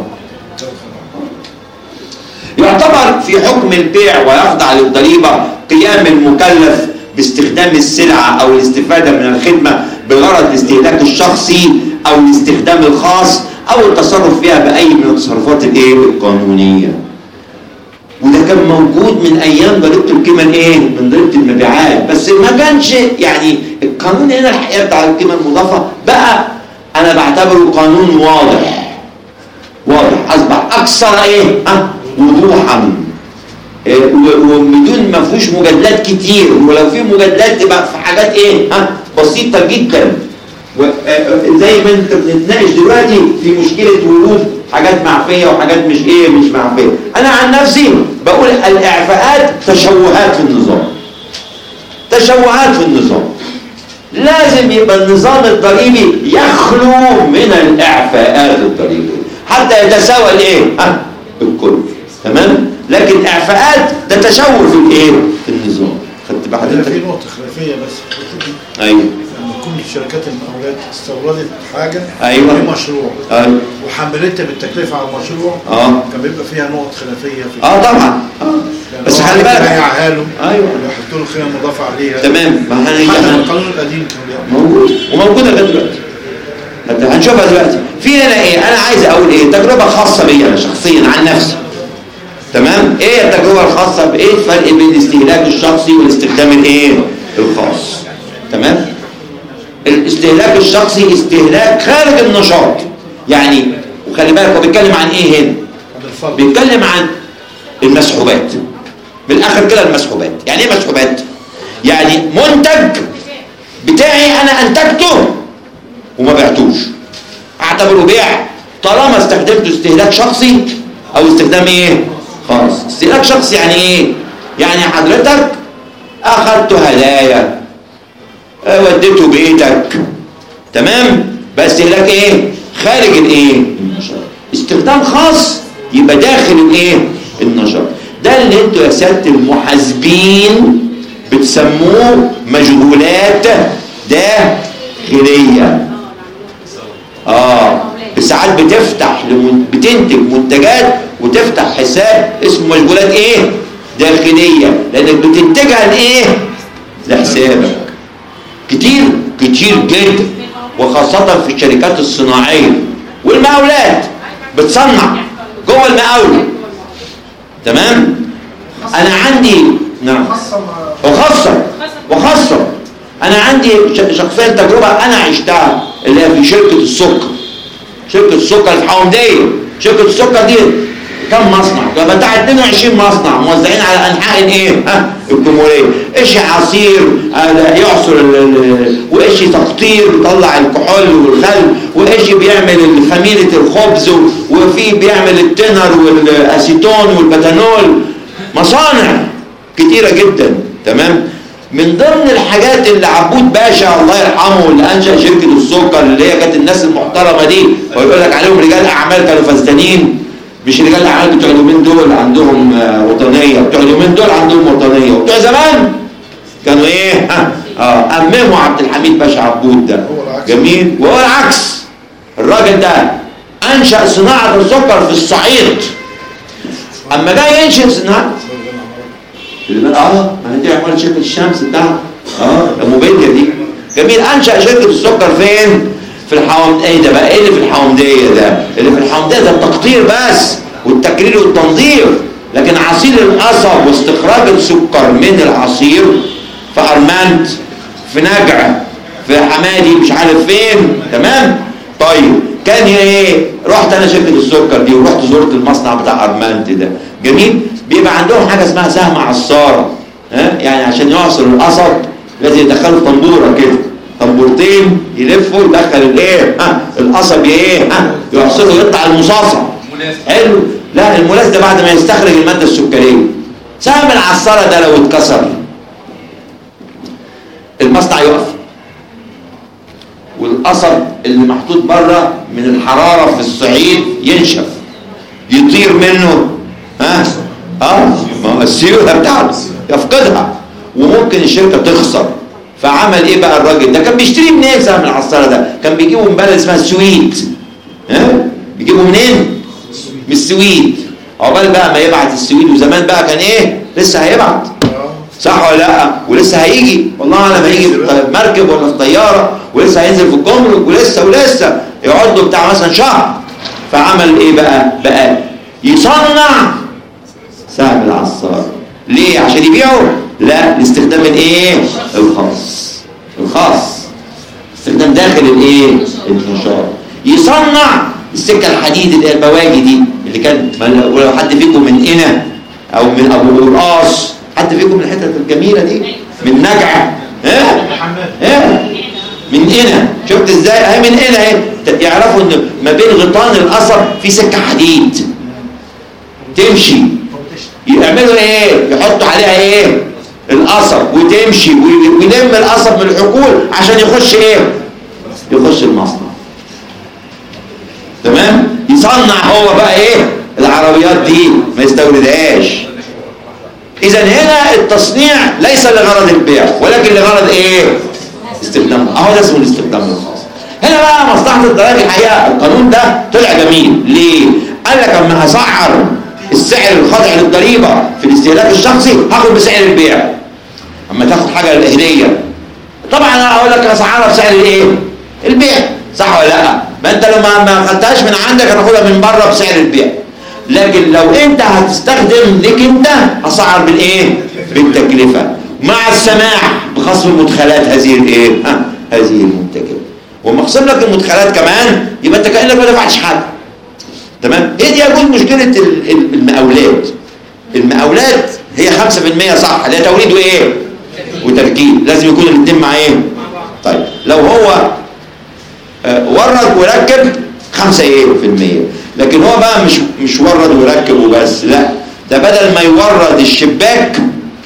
يعتبر في حكم البيع ويخضع للضريبه قيام المكلف باستخدام السلعه او الاستفاده من الخدمه بغرض الاستهلاك الشخصي او الاستخدام الخاص او التصرف فيها باي من التصرفات الايه؟ القانونيه. وده كان موجود من ايام ضريبه القيمه الايه؟ من ضريبه المبيعات، بس ما كانش يعني القانون هنا الحقيقه بتاع القيمه المضافه بقى انا بعتبره قانون واضح. واضح، اصبح اكثر ايه؟ ها؟ وضوحا، إيه؟ وبدون ما فيهوش مجادلات كتير، ولو في مجادلات تبقى في حاجات ايه؟ ها؟ بسيطه جدا. زي ما انت بنتناقش دلوقتي في مشكله ورود حاجات معفيه وحاجات مش ايه؟ مش معفيه. انا عن نفسي بقول الاعفاءات تشوهات في النظام. تشوهات في النظام. لازم يبقى النظام الضريبي يخلو من الاعفاءات الضريبيه حتى يتساوى الايه؟ ها؟ الكل. تمام؟ لكن اعفاءات ده تشوه في الايه؟ في النظام. خدت بالك انت؟ في نقطه خلافيه بس. ايوه. كل شركات المقاولات استوردت حاجه ايوه مشروع ايوه وحملتها بالتكلفه على المشروع، اه كان بيبقى فيها نقط خلافيه في اه طبعا اه بس خلي بالك بيعها له ايوه يحطوا له قيمه مضافه عليها. تمام. ما حتى القانون القديم كان موجود وموجوده لغايه دلوقتي. هنشوفها دلوقتي. في هنا ايه؟ انا عايز اقول ايه؟ تجربه خاصه بيا انا شخصيا عن نفسي. تمام؟ ايه التجربه الخاصه بايه؟ الفرق بين الاستهلاك الشخصي والاستخدام الايه؟ الخاص. تمام؟ الاستهلاك الشخصي استهلاك خارج النشاط. يعني وخلي بالك هو بيتكلم عن ايه هنا؟ بيتكلم عن المسحوبات. بالاخر كده المسحوبات. يعني ايه مسحوبات؟ يعني منتج بتاعي انا انتجته وما بعتوش. اعتبره بيع طالما استخدمته استهلاك شخصي او استخدام ايه خاص. استهلاك شخصي يعني ايه؟ يعني حضرتك اخذته هدايا، وديته بيتك، تمام، بس استهلاك ايه خارج الايه النشاط. استخدام خاص يبقى داخل الايه النشاط. ده اللي انتوا يا سياده المحاسبين بتسموه مجهولات داخليه. اه ساعات بتفتح بتنتج منتجات وتفتح حساب اسمه مجهولات ايه داخليه، لانك بتنتجها لايه لحسابك. كتير كتير جدا، وخاصه في الشركات الصناعيه والمقاولات بتصنع جوه المقاول، تمام. انا عندي نعم وخاصه وخاصه انا عندي شخصيا تجربه انا عشتها اللي هي في شركه السكر. شركه السكر في حومديه. شركه السكر دي كم مصنع؟ بتاع اتنين وعشرين مصنع موزعين على انحاء الايه ها الجمهوريه. ايش عصير يعصر وايش تقطير بيطلع الكحول والخل، وايش بيعمل خميره الخبز، وفي بيعمل التنر والاسيتون والبتانول. مصانع كتيره جدا، تمام. من ضمن الحاجات اللي عبود باشا الله يرحمه اللي انشا شركه السكر اللي هي كانت الناس المحترمه دي ويقول لك عليهم رجال اعمال كانوا فاسدانين. مش رجال الاعمال بتوع اليومين دول عندهم وطنيه، بتوع اليومين دول عندهم وطنيه، وبتوع زمان كانوا ايه اه اه امموا عبد الحميد باشا عبود ده جميل. وهو العكس، الراجل ده انشا صناعه السكر في الصعيد. اما جاي ينشئ صناعه اللي اه ما هي دي عملت شركه الشمس بتاعها اه الموبيليا دي جميل. انشا شركه السكر فين؟ في الحومديه. ايه ده بقى؟ ايه اللي في الحومديه ده؟ اللي في الحومديه ده التقطير بس والتكرير والتنظيف، لكن عصير القصب واستخراج السكر من العصير في ارمنت، في نجع، في حمادي، مش عارف فين، تمام. طيب كان ايه؟ رحت انا شركه السكر دي ورحت زرت المصنع بتاع ارمنت ده جميل. بيبقى عندهم حاجه اسمها سهم عصاره، ها يعني عشان يعصر القصب لازم يدخلوا طنبوره كده، طنبورتين يلفوا يدخل الايه ها القصب ايه ها يعصره يطلع المصاصه. حلو. لا الملاس ده بعد ما يستخرج الماده السكريه. سهم العصاره ده لو اتكسر المصنع يقف، والقصب اللي محطوط بره من الحراره في الصعيد ينشف يطير منه ها اه ما هو السيوله بتاعته يفقدها وممكن الشركه تخسر. فعمل ايه بقى الراجل ده؟ كان بيشتري منين سهم العصاره ده؟ كان بيجيبه من بلد اسمها السويد. ها بيجيبه منين؟ من السويد. عقبال بقى ما يبعت السويد، وزمان بقى كان ايه لسه هيبعت صح ولا لا؟ ولسه هيجي والله لما يجي في مركب ولا في طياره، ولسه هينزل في الجمرك، ولسه ولسه يقعد له بتاع مثلا شهر. فعمل ايه بقى؟ بقى يصنع سهم العصار. ليه؟ عشان يبيعه؟ لا، لاستخدام الايه الخاص. الخاص استخدام داخل الايه النشاط. يصنع السكه الحديد اللي هي البواجي دي اللي كان، ولو حد فيكم من قنا او من ابو قرقاص، حد فيكم من الحتت الجميله دي من نجعه ها ها من قنا، شفت ازاي اهي من قنا اهي. يعرفوا ان ما بين غطان القصب في سكه حديد تمشي، يعملوا ايه؟ يحطوا عليها ايه القصب وتمشي ويلم القصب من الحقول عشان يخش ايه يخش المصنع، تمام. يصنع هو بقى ايه العربيات دي ما يستوردهاش. اذا هنا التصنيع ليس لغرض البيع ولكن لغرض ايه استخدام. اهو ده اسمه الاستخدام الخاص. هنا بقى مصلحه الضرائب الحقيقه القانون ده طلع جميل. ليه؟ قال لك اما هسعر السعر الخاضع للضريبه في الاستهلاك الشخصي هاخد بسعر البيع. اما تاخد حاجه الاهديه طبعا انا اقول لك اسعرها بسعر الايه البيع، صح ولا لا؟ ما انت لو ما اخدتهاش من عندك هتاخدها من بره بسعر البيع. لكن لو انت هتستخدم ليك انت اسعر بالايه بالتكلفه مع السماح بخصم مدخلات هذه الايه ها هذه المنتجات. وما اخصم لك المدخلات كمان يبقى انت كانك ما دفعتش حاجه، تمام. ايه دي يكون مشكله المقاولات؟ المقاولات هي خمسة في المية صح، اللي هي توريد وايه وتركيب، لازم يكون الاثنين مع ايه. طيب لو هو ورد وركب خمسة ايه في المية. لكن هو بقى مش مش ورد ويركب وبس، لا ده بدل ما يورد الشباك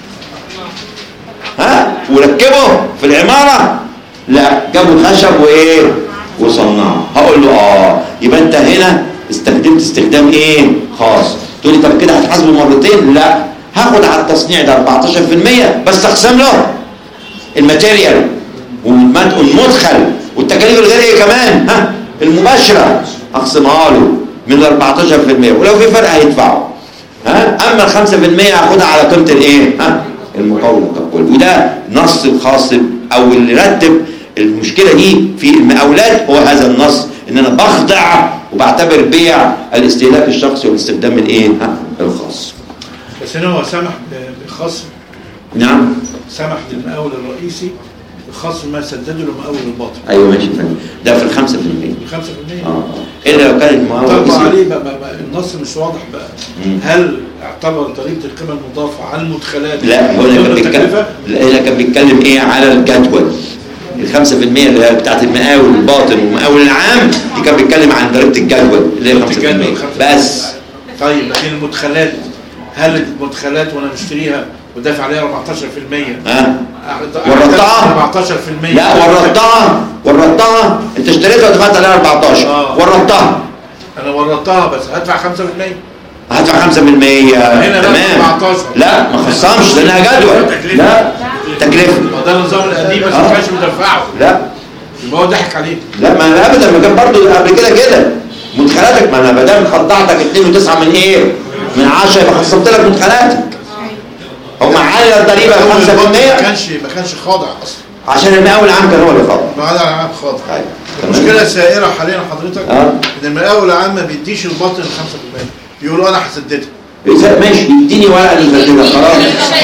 ها وركبه في العمارة، لا جابوا الخشب وايه وصنعه. هقول له اه يبقى انت هنا استخدمت استخدام ايه خاص. تقول لي طب كده هتحاسبه مرتين؟ لا، هاخد على التصنيع ده أربعتاشر في المية بس اقسم له الماتيريال والمدخل والتكاليف الغيريه كمان ها المباشره، اقسمها له من ال أربعتاشر في المية، ولو في فرق هيدفعه. ها اما ال خمسة في المية هاخدها على قيمه الايه ها المقاول ككل. وده نص الخاص او اللي رتب المشكله دي في المقاولات هو هذا النص، ان انا بخضع وبعتبر بيع الاستهلاك الشخصي والاستخدام الايه ها الخاص. بس هنا هو سمح بخصم. نعم سمح للمقاول الرئيسي بخصم ما سدده للمقاول الباطن. ايوه ماشي فندم، ده في الخمسة في المية. الخمسة في المية اه الا لو كان المقاول طبعا الرئيسي عليه بقى, بقى النص مش واضح بقى. مم. هل اعتبر ضريبه القيمه المضافه على المدخلات؟ لا هو كان بيتكلم لا كان بيتكلم ايه على الجدول. الخمسة في المية اللي هي بتاعت المقاول الباطن والمقاول العام دي كان بيتكلم عن ضريبه الجدول اللي هي خمسة في المية بس. طيب لكن المدخلات، هل المدخلات وانا مشتريها ودافع عليها أربعتاشر في المية ها ورطتها أربعتاشر في المية؟ لا ورطتها ورطتها انت اشتريتها ودفعت عليها أربعتاشر. آه. ورطتها انا ورطتها بس هدفع خمسة في المية. هدفع خمسة في المية تمام. أربعتاشر لا ما خصمش لانها جدول. لا تكلفه ده النظام القديم بس آه. ما كانش مدفعه. لا يبقى هو ضحك عليه. لا ما انا ابدا ما كان برضه قبل كده كده مدخلاتك، ما انا ما دام خضعتك اتنين وتسعة من ايه من عشرة يبقى خصمت لك مدخلاتك. هو معلي الضريبه خمسة في المية ما كانش ما كانش خاضع اصلا عشان المقاول العام كان هو اللي خاضع. المقاول العام خاضع. طيب المشكله السائره حاليا حضرتك آه. ان المقاول العام ما بيديش الباطن خمسة في المية، يقولوا انا هسددها. ماشي يديني ورقه دي كده خلاص.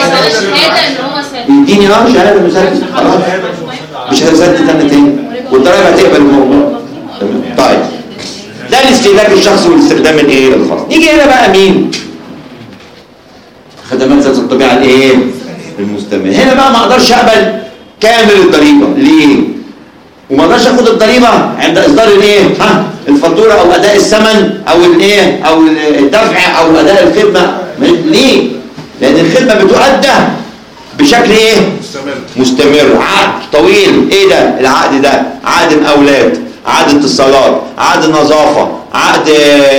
يديني اه شهاده مسدد خلاص مش هسدد انا تاني والضرايب هتقبل الموضوع. طيب ده الاستهلاك الشخصي والاستخدام الايه الخاص. نيجي هنا بقى مين؟ خدمات ذات الطبيعه الايه المستمره. هنا بقى ما اقدرش اقبل كامل الضريبه. ليه؟ وما اقدرش اخد الضريبه عند اصدار الايه ها الفاتوره او اداء الثمن او الايه او الدفع او اداء الخدمه. ليه؟ لان الخدمه بتؤدى بشكل ايه مستمر مستمر عقد طويل. ايه ده العقد ده؟ عقد مقاولات، عقد اتصالات، عقد نظافه، عقد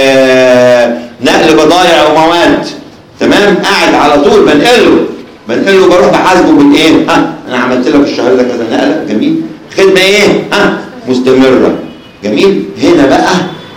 نقل بضائع ومواد. تمام. قاعد على طول بنقله بنقله بروح بحاسبه بالايه ها انا عملت لك الشهر ده كذا نقله جميل خدمه ايه ها مستمره جميل. هنا بقى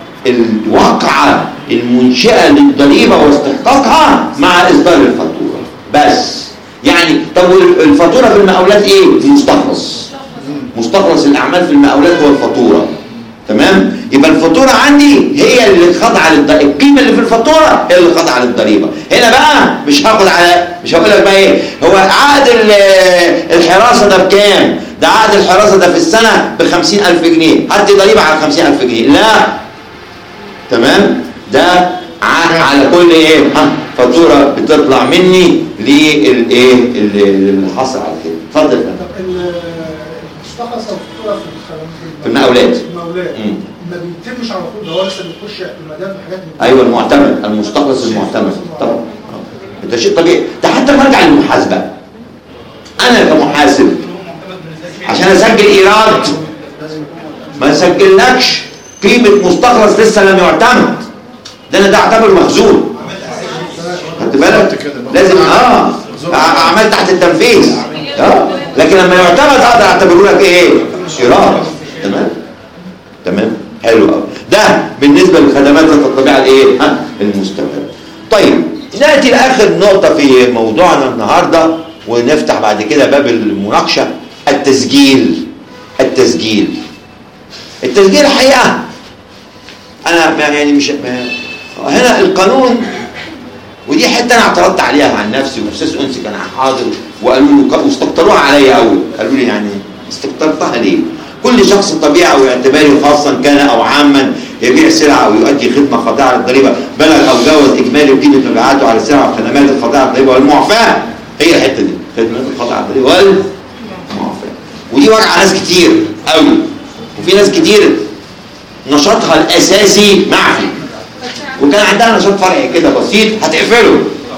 الواقعه المنشئه للضريبه واستحقاقها مع اصدار الفاتوره بس. يعني طب الفاتوره في المقاولات ايه؟ مستخلص مستخلص الاعمال في المقاولات هو الفاتوره. تمام. يبقى الفاتوره عندي هي اللي خاضعه للضريبه، القيمه اللي في الفاتوره هي اللي خاضعه للضريبه. هنا بقى مش هاخد على مش هقول لك بقى ايه هو عقد الحراسه ده بكام؟ ده عقد الحراسه ده في السنه ب خمسين ألف جنيه، هدي ضريبه على خمسين ألف جنيه. لا تمام. ده على كل ايه ها فاتوره بتطلع مني للايه اللي حصل على كده. اتفضل يا فندم. المستخلص او الفاتوره في في المقاولات المقاولات ما بيتمش على طول، ده هو لسه بيخش المدام حاجات من ايوه المعتمد المستخلص المعتمد طبعا. ده شيء طبيعي. ده حتى مرجع للمحاسبه. انا كمحاسب عشان اسجل ايراد ما اسجلكش قيمه مستخلص لسه لم يعتمد، ده انا ده اعتبره مخزون. خدت بالك؟ لازم اه اعمال تحت التنفيذ اه لكن لما يعتمد اقدر اعتبره لك ايه؟ ايراد. تمام تمام حلو قوي. ده بالنسبه للخدمات ذات الطبيعه الايه ها المستمره. طيب ناتي لاخر نقطه في موضوعنا النهارده ونفتح بعد كده باب المناقشه. التسجيل التسجيل التسجيل الحقيقه انا يعني مش هنا القانون، ودي حته انا اعترضت عليها عن نفسي واستاذ انسي كان حاضر وقالوا له واستكتروها عليا قوي. قالوا لي يعني استكترتها ليه؟ كل شخص طبيعي او اعتباري خاصا كان او عاما يبيع سلعه او يؤدي خدمه خاضعه للضريبه بلغ او جاوز اجمالي قيمه مبيعاته على السلع والخدمات الخاضعه للضريبه والمعفاه. هي الحته دي خدمات الخاضعه للضريبه والمعفاه. ودي وجع ناس كتير قوي، وفي ناس كتير نشاطها الاساسي معفي، وكان عندها نشاط فرعي كده بسيط هتقفله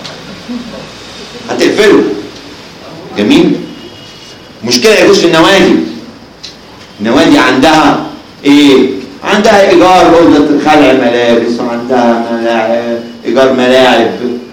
هتقفله جميل. مشكله يجوز في النوادي. النوادي عندها ايه؟ عندها ايجار اوضه خلع ملابس، وعندها ملاعب ايجار ملاعب،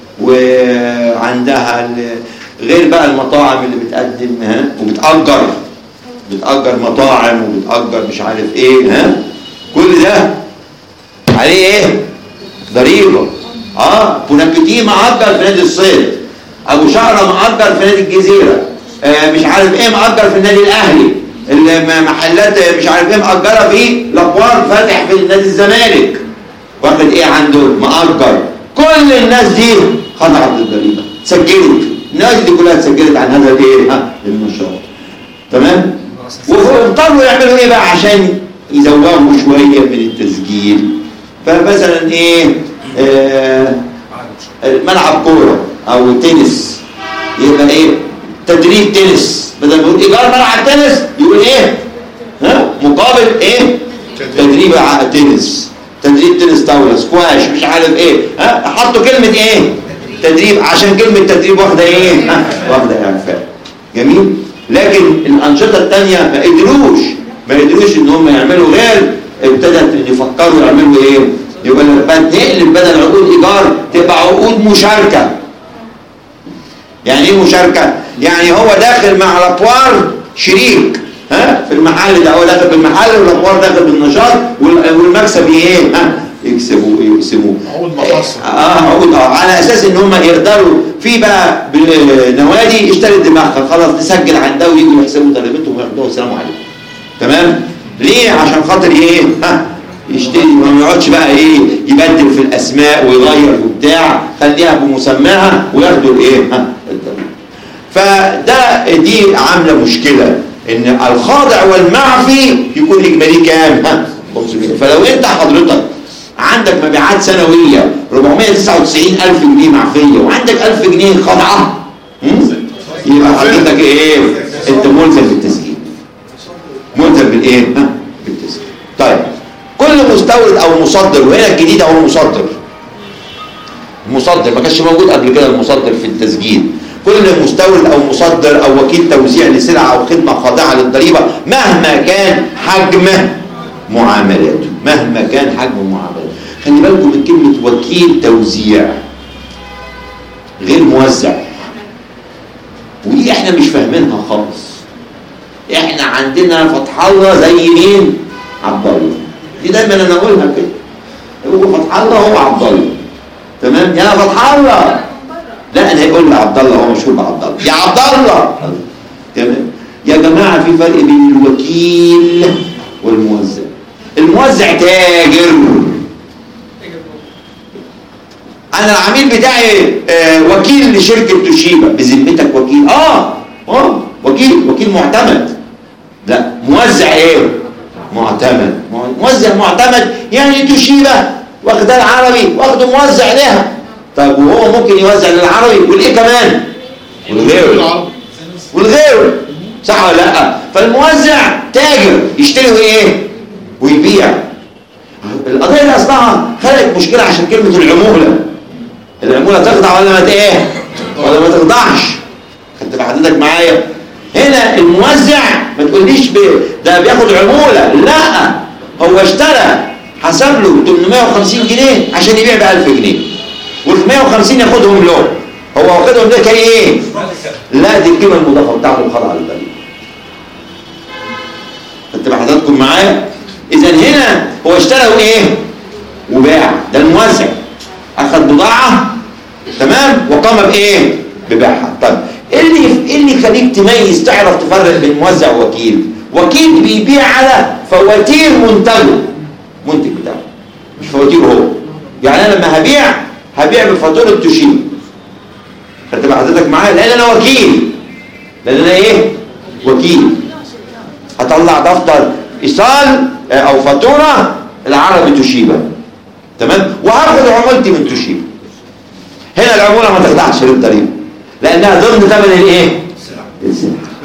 وعندها غير بقى المطاعم اللي بتقدم ها وبتأجر بتأجر مطاعم وبتأجر مش عارف ايه ها. كل ده عليه ايه؟ ضريبه. اه بونابيتي مأجر في نادي الصيد، ابو شعره مأجر في نادي الجزيره، آه مش عارف ايه مأجر في النادي الاهلي، المحلات مش عارف ايه مأجره في لابوار فاتح في نادي الزمالك، واخد ايه عنده مأجر. كل الناس دي خضعت للضريبه، سجلت. الناس دي كلها اتسجلت عن هذا الايه؟ ها النشاط. تمام؟ واضطروا يعملوا ايه بقى عشان يزوغوا شويه من التسجيل؟ فمثلا ايه؟ آه ملعب كوره او تنس، يبقى ايه؟ تدريب تنس، بدل ما يقول ايجار ملعب تنس يقول ايه؟ ها؟ مقابل ايه؟ تدريب تنس، تدريب تنس طاوله، سكواش، مش عارف ايه، ها؟ حطوا كلمه ايه؟ تدريب، عشان كلمه تدريب واخده ايه؟ ها؟ واخده اعفاء. جميل؟ لكن الانشطه الثانيه ما قدروش ما قدروش ان هم يعملوا غير ابتدت يفكروا يعملوا ايه؟ يبقى نقلب بدل عقود ايجار تبقى عقود مشاركه. يعني ايه مشاركه؟ يعني هو داخل مع الابوار شريك ها في المحل ده، هو داخل بالمحل والابوار داخل بالنشاط، والمكسب ايه؟ ها يكسبوا يقسموه. عقود مخاصه. اه عقود اه على اساس ان هم يقدروا في بقى نوادي اشترت دماغها خلاص تسجل عندها ويجوا يحسبوا ضريبتهم وياخدوها والسلام عليكم. تمام؟ ليه؟ عشان خاطر ايه؟ ها يشتري ما يقعدش بقى ايه يبدل في الاسماء ويغير وبتاع، خليها بمسماها وياخدوا الايه؟ ها الضريبه. فده دي عامله مشكله ان الخاضع والمعفي يكون اجمالي كام؟ ها خمسمية. فلو انت حضرتك عندك مبيعات سنويه أربعمية وتسعة وتسعين ألف جنيه معفيه وعندك ألف جنيه خاضعه، يبقى حضرتك ايه؟ انت ملزم بالتسجيل. ملزم بالايه؟ ها بالتسجيل. طيب كل مستورد او مصدر، وهنا الجديد اهو المصدر. المصدر ما كانش موجود قبل كده المصدر في التسجيل. كل مستورد او مصدر او وكيل توزيع لسلعه او خدمه خاضعه للضريبه مهما كان حجم معاملاته، مهما كان حجم معاملاته. خلي بالكم من كلمه وكيل توزيع غير موزع، ودي احنا مش فاهمينها خالص. احنا عندنا فتح الله زي مين؟ عبد الله. دي دايما انا اقولها كده، هو فتح الله هو عبد الله. تمام؟ يا فتح الله، لا انا هيقول لعبد الله، هو مشهور بعبد الله، يا عبد الله. تمام؟ يا جماعه في فرق بين الوكيل والموزع. الموزع تاجر. انا العميل بتاعي آه وكيل لشركه توشيبا. بذمتك وكيل؟ اه اه وكيل وكيل معتمد. لا موزع ايه؟ معتمد. موزع معتمد يعني توشيبا واخده العربي واخده موزع لها. طيب وهو ممكن يوزع للعربي والايه كمان؟ والغيره والغيره، صح ولا لا؟ فالموزع تاجر يشتري وايه؟ ويبيع. القضيه اللي اصلها خلقت مشكله عشان كلمه العموله. العموله تخضع ولا ما ايه؟ ولا ما تخضعش؟ خدت حضرتك معايا؟ هنا الموزع ما تقوليش ده بياخد عموله، لا هو اشترى حسب له ثمانمية وخمسين جنيه عشان يبيع ب ألف جنيه، وال مية وخمسين ياخدهم له، هو واخدهم ده كان ايه؟ لا دي القيمه المضافه بتاعته الخاضعه للضريبه. خدت حضراتكم معايا؟ اذا هنا هو اشترى وايه؟ وباع. ده الموزع اخذ بضاعه تمام وقام بايه؟ ببيعها. طيب ايه اللي ايه اللي يخليك تميز تعرف تفرق بين موزع ووكيل؟ وكيل بيبيع على فواتير منتجه، منتج بتاعه مش فواتيره هو. يعني انا لما هبيع هبيع بفاتوره توشيبا. خدت حضرتك معايا؟ لان انا وكيل، لان انا ايه؟ وكيل. هطلع دفتر ايصال او فاتوره العربي توشيبا، تمام؟ وهاخد عمولتي من توشيبا. هنا العموله ما تخضعش للضريبه لانها ضمن ثمن الايه؟ السلعه.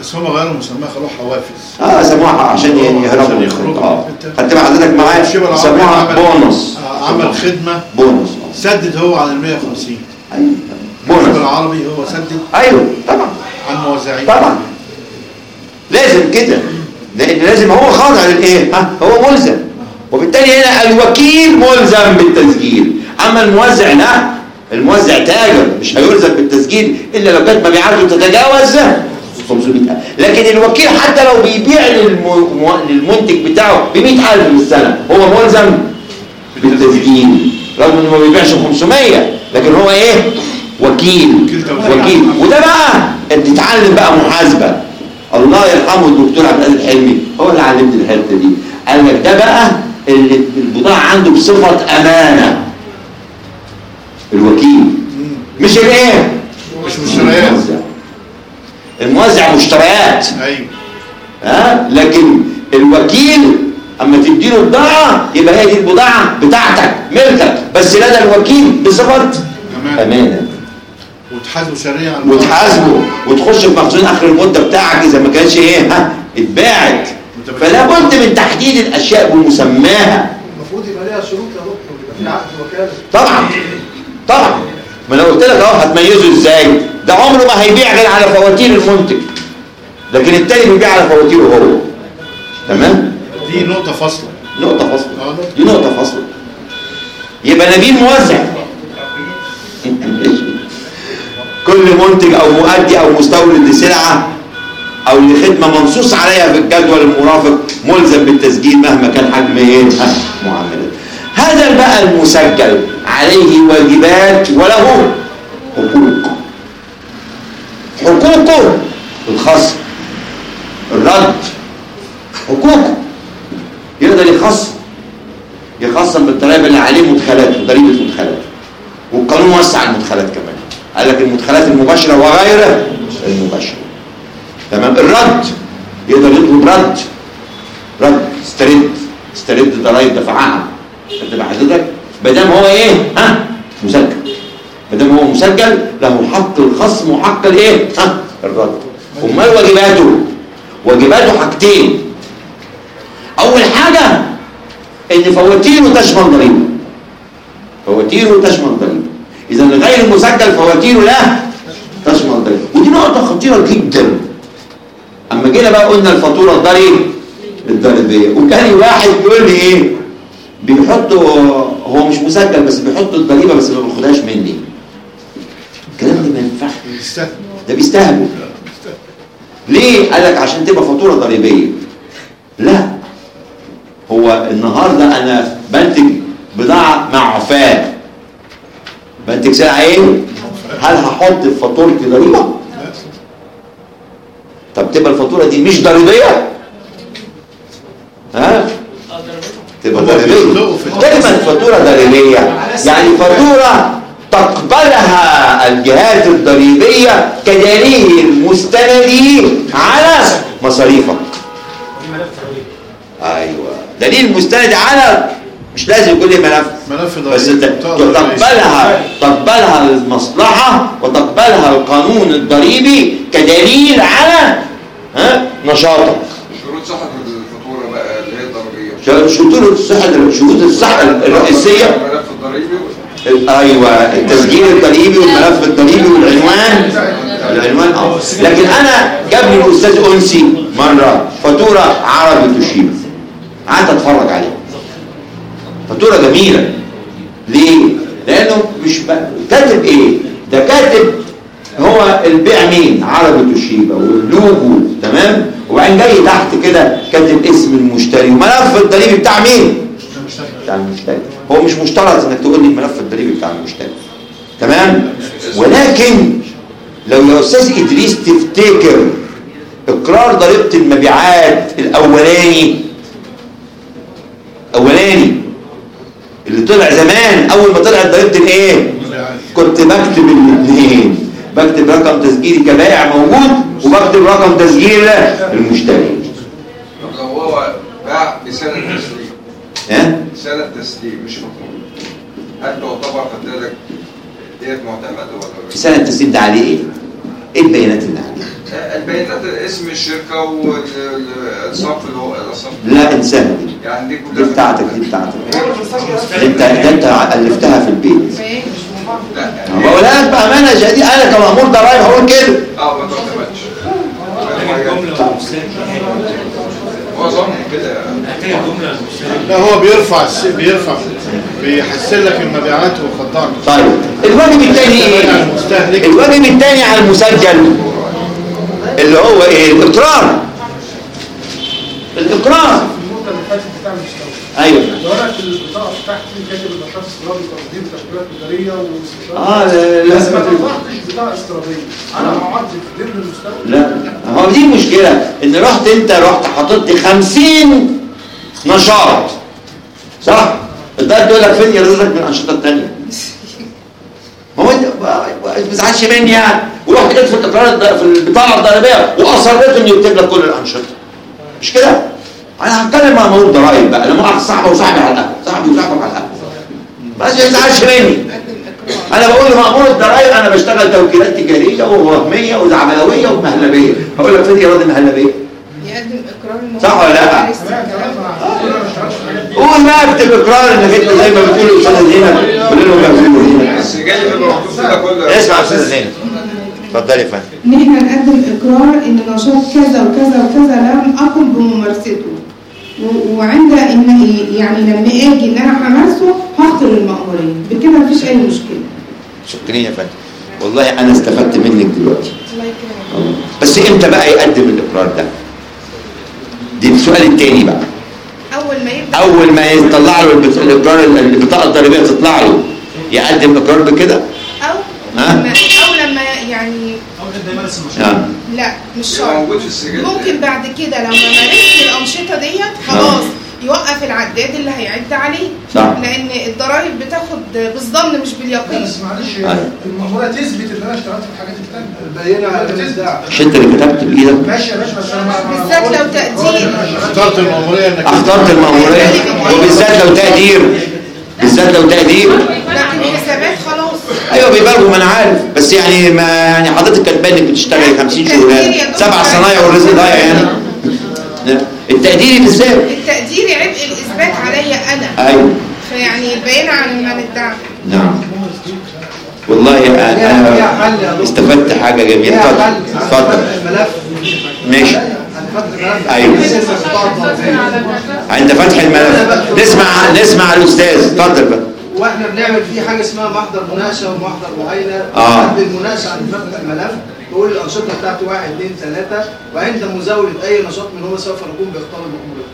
بس هم غيروا مسماها خلوها حوافز. اه سموها عشان يهربوا يخرجوا. اه خدت بقى حضرتك معايا سموها بونص. عمل خدمه بونص. سدد هو عن ال مية وخمسين. ايوه بونص. بالعربي هو سدد. ايوه طبعا. عن موزعين. طبعا. لازم كده. لان لازم هو خاضع للايه؟ ها هو ملزم. وبالتالي هنا الوكيل ملزم بالتسجيل. اما الموزع لا، الموزع تاجر مش هيلزم بالتسجيل الا لو كانت مبيعاته تتجاوز خمسمية ألف. لكن الوكيل حتى لو بيبيع للمنتج بتاعه ب مية ألف في السنه هو ملزم بالتسجيل رغم انه ما بيبيعش خمسمية، لكن هو ايه؟ وكيل. وكيل. وده بقى بتتعلم بقى محاسبه. الله يرحمه الدكتور عبد القادر الحلمي هو اللي علمني الحته دي. قال لك ده بقى اللي البضاعه عنده بصفه امانه. الوكيل مش الايه؟ مش مشتريات. الموزع مشتريات. ايوه. ها لكن الوكيل اما تديله بضاعه يبقى هي دي البضاعه بتاعتك ملكك، بس لدى الوكيل بصفه امانه. امانه. وتحاسبه شرعيا. وتحاسبه وتخش في مخزون اخر المده بتاعك اذا ما كانش ايه ها اتباعت. فلا بد من تحديد الاشياء بمسماها. المفروض يبقى ليها شروط يا دكتور، يبقى في عقد وكاله. طبعا طبعا. ما انا قلت لك اهو هتميزه ازاي؟ ده عمره ما هيبيع غير على فواتير المنتج، لكن التاني بيبيع على فواتيره هو. تمام؟ دي نقطة فاصلة. نقطة فاصلة. دي نقطة فاصلة. يبقى نبيل موزع. كل منتج او مؤدي او مستورد لسلعة او لخدمة منصوص عليها في الجدول المرافق ملزم بالتسجيل مهما كان حجم ايه؟ معاملات. هذا بقى المسجل عليه واجبات وله حقوق. حقوقه الخصم، الرد، حقوقه يقدر يخصم يخصم بالضرائب اللي عليه مدخلاته، ضريبه مدخلاته. والقانون وسع المدخلات كمان، قال لك المدخلات المباشره وغير المباشره. تمام. الرد يقدر يطلب رد رد استرد استرد ضرائب دفعها. خدت حضرتك؟ ما دام هو ايه؟ ها؟ مسجل. ما دام هو مسجل له حق الخصم وحق الايه؟ ها؟ الرد. امال واجباته؟ واجباته حاجتين. اول حاجه ان فواتيره تشمل ضريبه. فواتيره تشمل ضريبه. اذا غير المسجل فواتيره لا تشمل ضريبه. ودي نقطه خطيره جدا. اما جينا بقى قلنا الفاتوره الضريبه الضريبيه، وكان واحد يقول لي ايه؟ بيحطوا هو مش مسجل بس بيحطوا الضريبه بس ما بياخدهاش مني. الكلام ده ما ينفعش. ده بيستهبل. ليه؟ قال لك عشان تبقى فاتوره ضريبيه. لا، هو النهارده انا بنتج بضاعه مع عفاه. بنتج سلعه ايه؟ هل هحط في فاتورتي ضريبه؟ طب تبقى الفاتوره دي مش ضريبيه؟ ها؟ تبقى ضريبيه. كلمه فاتوره ضريبيه يعني فاتوره تقبلها الجهات الضريبيه كدليل مستندي على مصاريفك. ايوه، دليل مستند على، مش لازم يكون لي ملف ملف بس تقبلها تقبلها المصلحه وتقبلها القانون الضريبي كدليل على ها نشاطك. شروط صحه الفاتوره بقى اللي هي الضريبيه. شروط صحه شروط الصحه الرئيسيه. الملف الضريبي. ايوه، التسجيل الضريبي والملف الضريبي والعنوان. العنوان اه لكن انا جاب لي الاستاذ انسي مره فاتوره عربي توشيبا، قعدت اتفرج عليها. فاتوره جميله. ليه؟ لانه مش كاتب ايه؟ ده كاتب هو البيع مين؟ عربي توشيبا واللوجو تمام، وبعدين جاي تحت كده كاتب اسم المشتري وملف الضريبي بتاع مين؟ بتاع المشتري. هو مش مشترط انك تقول لي الملف الضريبي بتاع المشتري. تمام؟ ولكن لو يا استاذ ادريس تفتكر اقرار ضريبه المبيعات الاولاني اولاني اللي طلع زمان اول ما طلعت ضريبه الايه؟ كنت بكتب الاثنين، بكتب رقم تسجيلي كبائع موجود وبكتب رقم تسجيل المشتري. طب لو هو باع بسنه تسليم ها؟ سنه تسليم مش مفهوم، هل تعتبر حضرتك ديت معتمده ولا في سنه التسليم ده عليه ايه؟ ايه البيانات اللي عليها؟ البيانات اسم الشركه والصف اللي هو الصف. لا انساها دي. يعني دي دي بتاعتك دي بتاعتك. انت انت الفتها في البيت. لا بقولها لك بامانه شديده، انا كمأمور ضرايب هقول كده. اه ما تعتمدش. هو ظن كده. لا هو بيرفع بيرفع بيحسن لك المبيعات وخطأ. طيب الواجب الثاني ايه؟ الواجب الثاني على المسجل اللي هو ايه؟ الاقرار. الاقرار. النقطة اللي فاتت بتاع المستوى. ايوه. لو انا في البطاقة بتاعتي كاتب النشاط استيرادي وتقديم تشغيلات تجارية واستشارات. اه لا لا بس ما طلعتش بطاقة استيرادية. انا هقعد في ضمن المستوى. لا هو دي المشكلة ان رحت انت رحت حاطط لي خمسين نشاط صح؟ الضرب يقول لك فين يرزقك من الانشطة الثانية. ما هو انت ما تزعلش مني يعني، ورحت جيت في الاقرار في البطاقة الضريبية واصريت انه يكتب لك كل الانشطة. مش كده؟ انا هتكلم مع مأمور ضرايب بقى، انا معك صاحبي وصاحبي على القهوة، صاحبي وصاحبك على القهوة. بس ما تزعلش مني. انا بقول لمأمور الضرايب انا بشتغل توكيلات تجاريه ووهميه وزعملويه ومهلبيه، هقول لك فين اراده مهلبيه؟ يقدم اقرار صح ولا لا؟ قول بقى اكتب اقرار انك انت زي ما بتقول استاذه زينب، قول لهم يا بس جاي في المكتوب كده كله. اسمع يا استاذه زينب اتفضلي يا فندم. ان احنا نقدم اقرار ان نشاط كذا وكذا وكذا لم اقم بممارسته، وعند ان يعني لما اجي ان انا همارسه هخطر المأمورية، بكده مفيش اي مشكله. شكرا يا فندم، والله انا استفدت منك دلوقتي. الله يكرمك. بس امتى بقى يقدم الاقرار ده؟ دي السؤال الثاني بقى. اول ما يبدا اول ما يطلع له الاقرار البطاقه الضريبيه تطلع له يقدم اقرار بكده؟ او ها؟ لما او لما يعني او يبدا يمارس النشاط. آه. لا مش شرط، موجود في السجل. ممكن بعد كده لما مارست الانشطه ديت خلاص يوقف العداد اللي هيعد عليه. صح. لان الضرايب بتاخد بالظن مش باليقين. بس معلش المأمورية تثبت ان انا اشتغلت في الحاجات الثانيه. البينه على الابداع. مش انت اللي كتبت بايدك؟ ماشي يا باشا، بس انا بالذات لو تقدير. اخترت المأمورية انك اخترت المأمورية وبالذات لو تقدير، بالذات لو تقدير. لكن حسابات خلاص. ايوه بيبالغوا ما انا عارف، بس يعني ما يعني حضرتك كاتبه انك بتشتغلي خمسين شغلانه سبع صنايع والرزق ضايع يعني. التقديري بالذات. التقديري عبء الاثبات عليا انا. ايوه. فيعني البيان عن من ادعى. نعم. والله انا استفدت حاجه جميله. اتفضل اتفضل. الملف ماشي. ايوه. عند فتح الملف نسمع نسمع الاستاذ. اتفضل بقى. واحنا بنعمل فيه حاجه اسمها محضر مناقشه ومحضر معاينه. اه. قبل المناقشه عند فتح الملف تقول الانشطه بتاعتي واحد اثنين ثلاثه، وعند مزاوله اي نشاط منهما سوف نكون باختار المأمورية.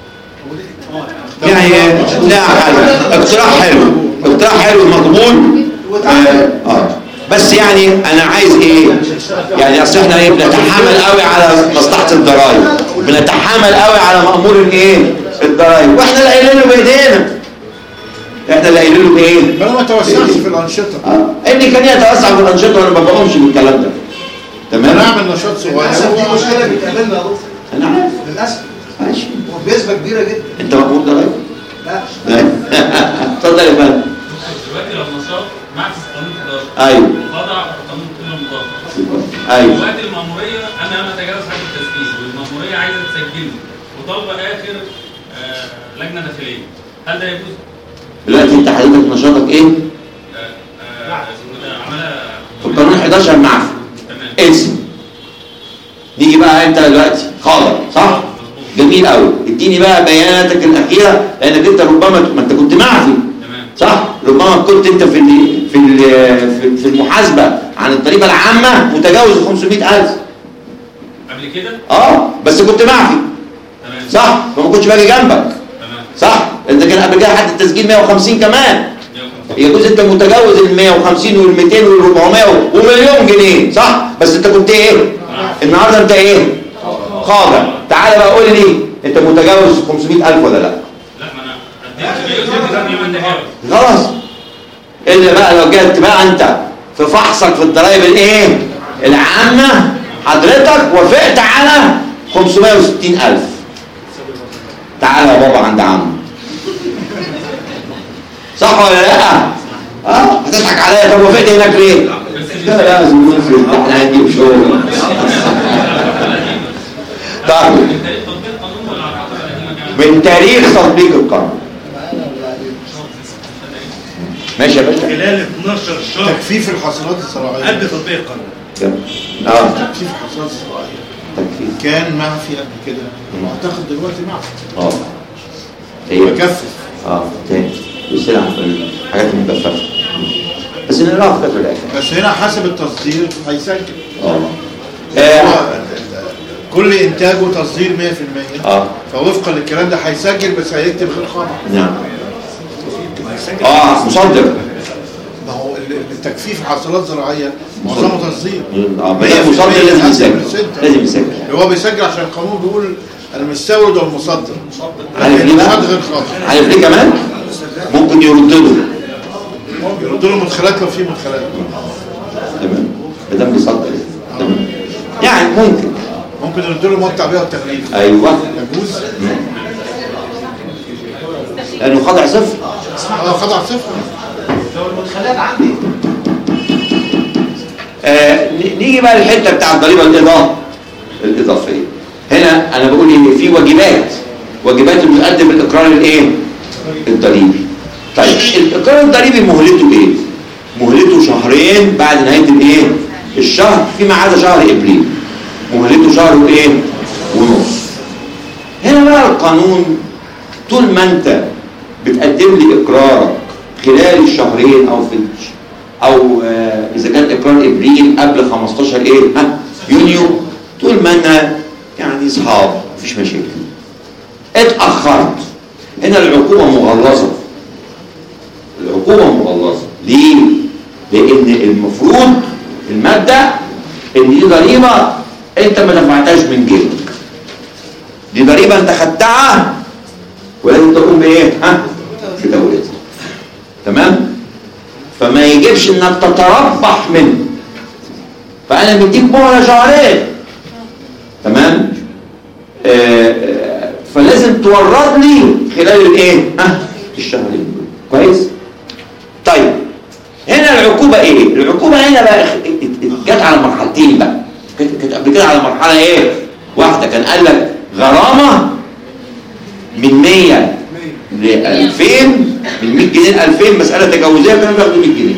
يعني لا حلو، اقتراح حلو، اقتراح حلو مقبول. اه, آه. بس يعني انا عايز ايه؟ يعني اصل احنا ايه بنتحامل قوي على مصلحه الضرايب، بنتحامل قوي على مأمور الايه؟ الضرايب، واحنا اللي قايلين له بايدينا. احنا اللي قايلين له بايه؟ ما انا ما توسعش في الانشطه. اه اني كان يتوسع في الانشطه وانا ما بقومش بالكلام ده. تمام؟ انا اعمل نشاط صغير. للاسف دي مشكله بتقابلنا يا دكتور. انا عارف. للاسف. ماشي. وبنسبه كبيره جدا. انت مأمور ضرايب؟ لا. اتفضل يا فندم. دلوقتي لو نشاط معكس قانون حداشر ايوه. وضع قانون قيمه مضافه. ايوه. دلوقتي المأمورية انا ما اتجاوز حد التسجيل، والمأمورية عايزه تسجلني وطالبه اخر آه لجنه داخليه، هل ده يجوز؟ دلوقتي انت حضرتك نشاطك ايه؟ آه آه عملها في القانون حداشر معفي. تمام. اسم. نيجي بقى انت دلوقتي خاضع صح؟ جميل قوي. اديني بقى بياناتك الاخيره لانك انت ربما ما انت كنت معفي. تمام. صح؟ ربما كنت انت في ال في ال في المحاسبه عن الضريبه العامه متجاوز خمسمائة ألف. قبل كده؟ اه بس كنت معفي. تمام. صح؟ فما كنتش باجي جنبك. تمام. صح؟ انت كان قبل كده حد التسجيل مائة وخمسين كمان. يجوز انت متجاوز ال مائة وخمسين وال مئتين وال أربعمائة ومليون جنيه صح؟ بس انت كنت ايه؟ النهارده انت ايه؟ خاضع. تعالى بقى قول لي انت متجاوز خمسمائة ألف ولا لا؟ لا ما انا اديت خلاص. الا بقى لو جيت بقى انت في فحصك في الضرايب الايه؟ العامه حضرتك وافقت على خمسمائة وستين ألف. تعالى يا بابا عند عمو. صح ولا لا؟ اه هتضحك عليا. طب وافقت هناك ليه؟ لا لا زبون في احنا هنجيب شغل. طيب من تاريخ تطبيق القانون. ماشي يا باشا. خلال اتناشر شهر تكثيف الحاصلات الزراعيه قبل تطبيق القانون. اه تكثيف الحاصلات الزراعيه كان معفي قبل كده واعتقد دلوقتي معفي. اه ايوه مكثف. اه تاني والسلع الحاجات المكثفه بس نقراها في الاخر. بس هنا حسب التصدير هيسجل. اه كل انتاجه تصدير مية في المية. اه فوفقا للكلام ده هيسجل بس هيكتب غير خاضع. نعم. اه مصدر. ما هو التكثيف حاصلات زراعيه معظمه تصدير. اه ما هي مصدر لازم يسجل. لازم يسجل. هو بيسجل عشان القانون بيقول المستورد والمصدر. عارف ليه بقى؟ عارف ليه كمان؟ ممكن يرد له. يرد له مدخلات لو في مدخلات. تمام. ما دام بيصدر. تمام. يعني ممكن. ممكن يرد له مواد التعبئه والتغليف. ايوه. يجوز. لانه خضع صفر. اه خضع صفر. لو المدخلات عندي. آه نيجي بقى للحته بتاع الضريبه الاضافه الاضافيه. هنا انا بقول ان في واجبات واجبات المقدم الاقرار الايه؟ الضريبي. طيب الاقرار الضريبي مهلته ايه؟ مهلته شهرين بعد نهايه الايه؟ الشهر فيما عدا شهر ابريل. مهلته شهر وايه؟ ونص. هنا بقى القانون طول ما انت بتقدم لي اقرارك خلال الشهرين او في او آه اذا كان اقرار ابريل قبل خمستاشر ايه؟ ها يونيو طول ما انا يعني اصحاب مفيش مشاكل. اتاخرت هنا العقوبه مغلظه. العقوبه مغلظه ليه؟ لان المفروض الماده ان دي ضريبه انت ما دفعتهاش من جيبك. دي ضريبه انت خدتها ولازم تقوم بايه؟ ها؟ بدورتها. تمام؟ فما يجبش انك تتربح منه. فانا مديك مهله شهرين. تمام؟ آه فلازم تورد لي خلال الايه؟ ها؟ الشهرين دول. كويس؟ طيب هنا العقوبه ايه؟ العقوبه هنا بقى جت على مرحلتين بقى. كانت قبل كده على مرحله ايه؟ واحده كان قال لك غرامه من مية ل ألفين، من مية جنيه ل ألفين مساله تجاوزيه كانوا بياخدوا مية جنيه.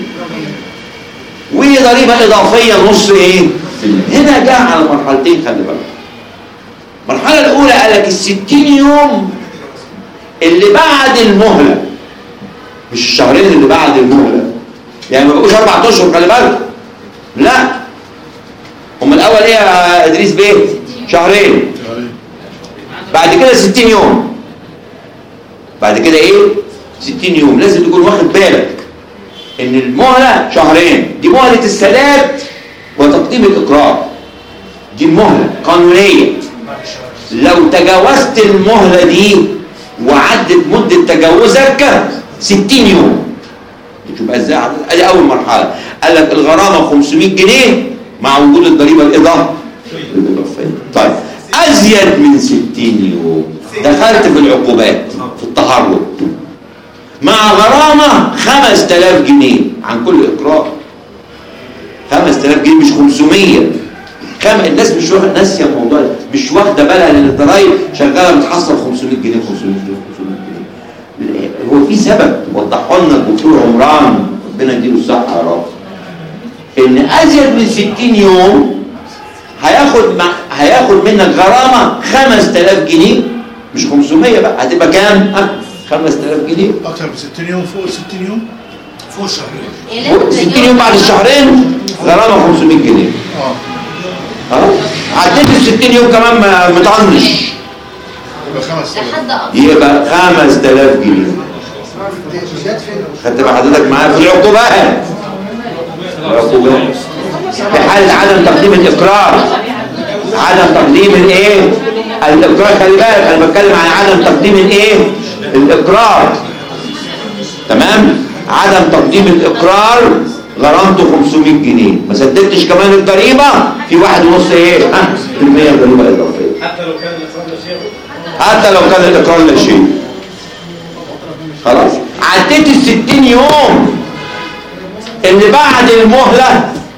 وضريبه اضافيه نص ايه؟ هنا جاء على مرحلتين خلي بالك. المرحله الاولى قال لك الستين يوم اللي بعد المهله، مش الشهرين اللي بعد المهله، يعني ما بقوش اربع اشهر خلي بالك. لا هم الاول ايه يا ادريس بيه؟ شهرين. بعد كده ستين يوم. بعد كده ايه؟ ستين يوم. لازم تكون واخد بالك ان المهله شهرين، دي مهله السداد وتقديم الاقرار. دي المهله قانونيه. لو تجاوزت المهله دي وعدت مده تجاوزك ستين يوم. تبقى ازاي؟ ادي اول مرحله. قال لك الغرامه خمسمية جنيه مع وجود الضريبه الاضافيه. طيب ازيد من ستين يوم دخلت في العقوبات في التهرب مع غرامه خمسة آلاف جنيه عن كل اقرار. خمسة آلاف جنيه مش خمسمية. كم الناس مش ناسيه الموضوع ده، مش واخده بالها ان الضرايب شغاله بتحصل خمسمية جنيه خمسمية جنيه خمسمية جنيه. هو في سبب وضحه لنا الدكتور عمران ربنا يديله الصحه يا رب، ان ازيد من ستين يوم هياخد مع... هياخد منك غرامه خمسة آلاف جنيه مش خمسمية بقى. هتبقى كام؟ ها خمسة آلاف جنيه. اكتر من ستين يوم. فوق ستين يوم فوق الشهرين. فوق ستين يوم بعد الشهرين غرامه خمسمية جنيه. اه اه عديت ال ستين يوم كمان مطنش يبقى خمسة آلاف. يبقى خمسة آلاف جنيه. خدت بقى حضرتك معايا في العقوبات. العقوبات في حالة عدم تقديم الإقرار. عدم تقديم الايه؟ الإقرار. خلي بالك أنا بتكلم عن عدم تقديم الايه؟ الإقرار. تمام؟ عدم تقديم الإقرار غرامته خمسمية جنيه. ما سددتش كمان الضريبة في واحد ونص ايه؟ ها؟ في المية ضريبة إضافية. حتى لو كان الإقرار لا شيء. حتى لو كان الإقرار لا شيء. خلاص؟ عديت ال ستين يوم اللي بعد المهلة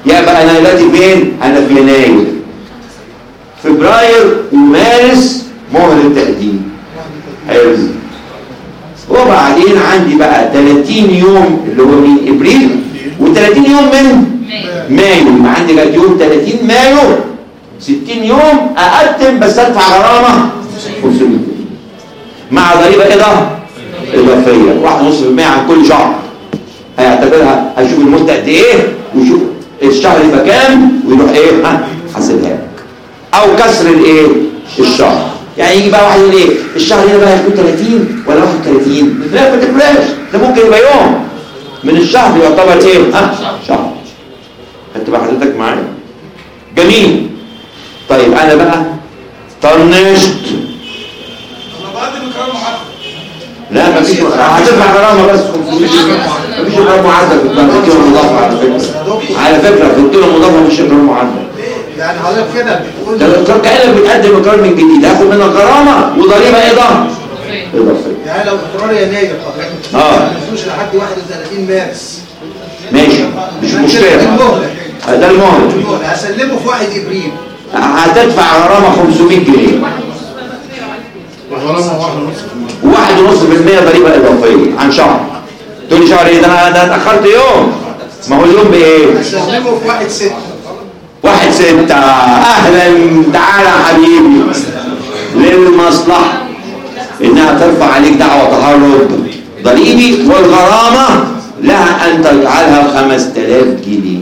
يبقى انا دلوقتي فين؟ انا في يناير، فبراير ومارس مهر التقديم. حلو. وبعدين عندي بقى ثلاثين يوم اللي هو من ابريل و30 يوم من مايو. يبقى عندي بقى يوم ثلاثين مايو ستين يوم اقدم بس ادفع غرامه خمسمية جنيه مع ضريبه ايه ده؟ اضافيه واحد ونص بالمية عن كل شهر. هيعتبرها، هيشوف المده قد ايه ويشوف الشهر يبقى كام ويروح ايه؟ ها حاسبها لك. او كسر الايه؟ الشهر. يعني يجي بقى واحد يقول ايه؟ الشهر هنا بقى هيكون ثلاثين ولا واحد وثلاثين؟ لا ما تفرقش، ده ممكن يبقى يوم من الشهر يعتبر ايه؟ ها؟ شهر. خدت بقى حضرتك معايا؟ جميل. طيب انا بقى طنشت. انا بقدم الكلام معدل. لا مفيش، هتدفع غرامه بس خمسمية جنيه. مفيش غرامه معدل في القيمه المضافه على فكره. على فكره في القيمه المضافه مفيش غرامه معدل. يعني حضرتك كده بتقول ده كانك بتقدم اقرار من جديد، هاخد منك غرامه وضريبه ايه ده؟ اضافيه. يعني لو اقرار يناير حضرتك اه ما تنسوش لحد واحد وثلاثين مارس. ماشي مش مشكله. ده المهله. هسلمه في واحد ابريل. هتدفع غرامه خمسمية جنيه. غرامه واحد ونص واحد ونص بالمية ضريبه اضافيه عن شهر. تقول لي شهر ايه ده؟ انا ده اتاخرت يوم. ما هو اليوم بايه؟ هسلمه في واحد ستة. واحد ستة. اهلا تعالى يا حبيبي. للمصلحه انها ترفع عليك دعوه تهرب ضريبي والغرامه لها ان تجعلها خمسة آلاف جنيه.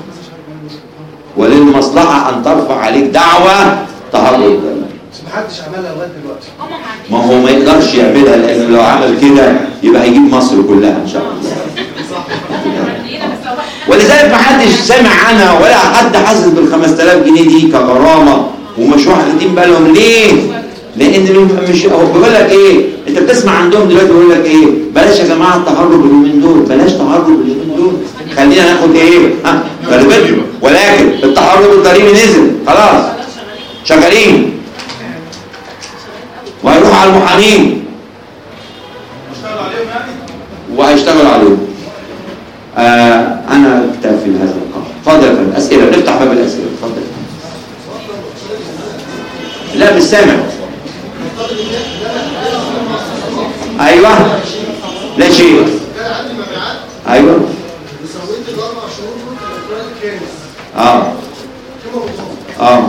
وللمصلحه ان ترفع عليك دعوه تهرب ضريبي. بس محدش عملها لغايه دلوقتي. ما هو ما يقدرش يعملها لانه لو عمل كده يبقى هيجيب مصر كلها ان شاء الله. ولذلك ما حدش سمع عنها ولا حد حاسس بال خمسة آلاف جنيه دي كغرامه ومش واخدين بالهم. ليه؟ لان مش هو بيقول لك ايه؟ انت بتسمع عندهم دلوقتي بيقول لك ايه؟ بلاش يا جماعه التهرب اليومين دول، بلاش تهرب اليومين دول، خلينا ناخد ايه؟ ها؟ ضريبتهم. ولكن التهرب الضريبي نزل خلاص. شغالين. وهيروحوا على المحامين. وهيشتغلوا عليهم. آه انا اكتفي بهذا القدر. اتفضل يا فندم. اسئله، نفتح باب الاسئله. اتفضل. لا مش سامع. ايوه لا شيء. ايوه اه اه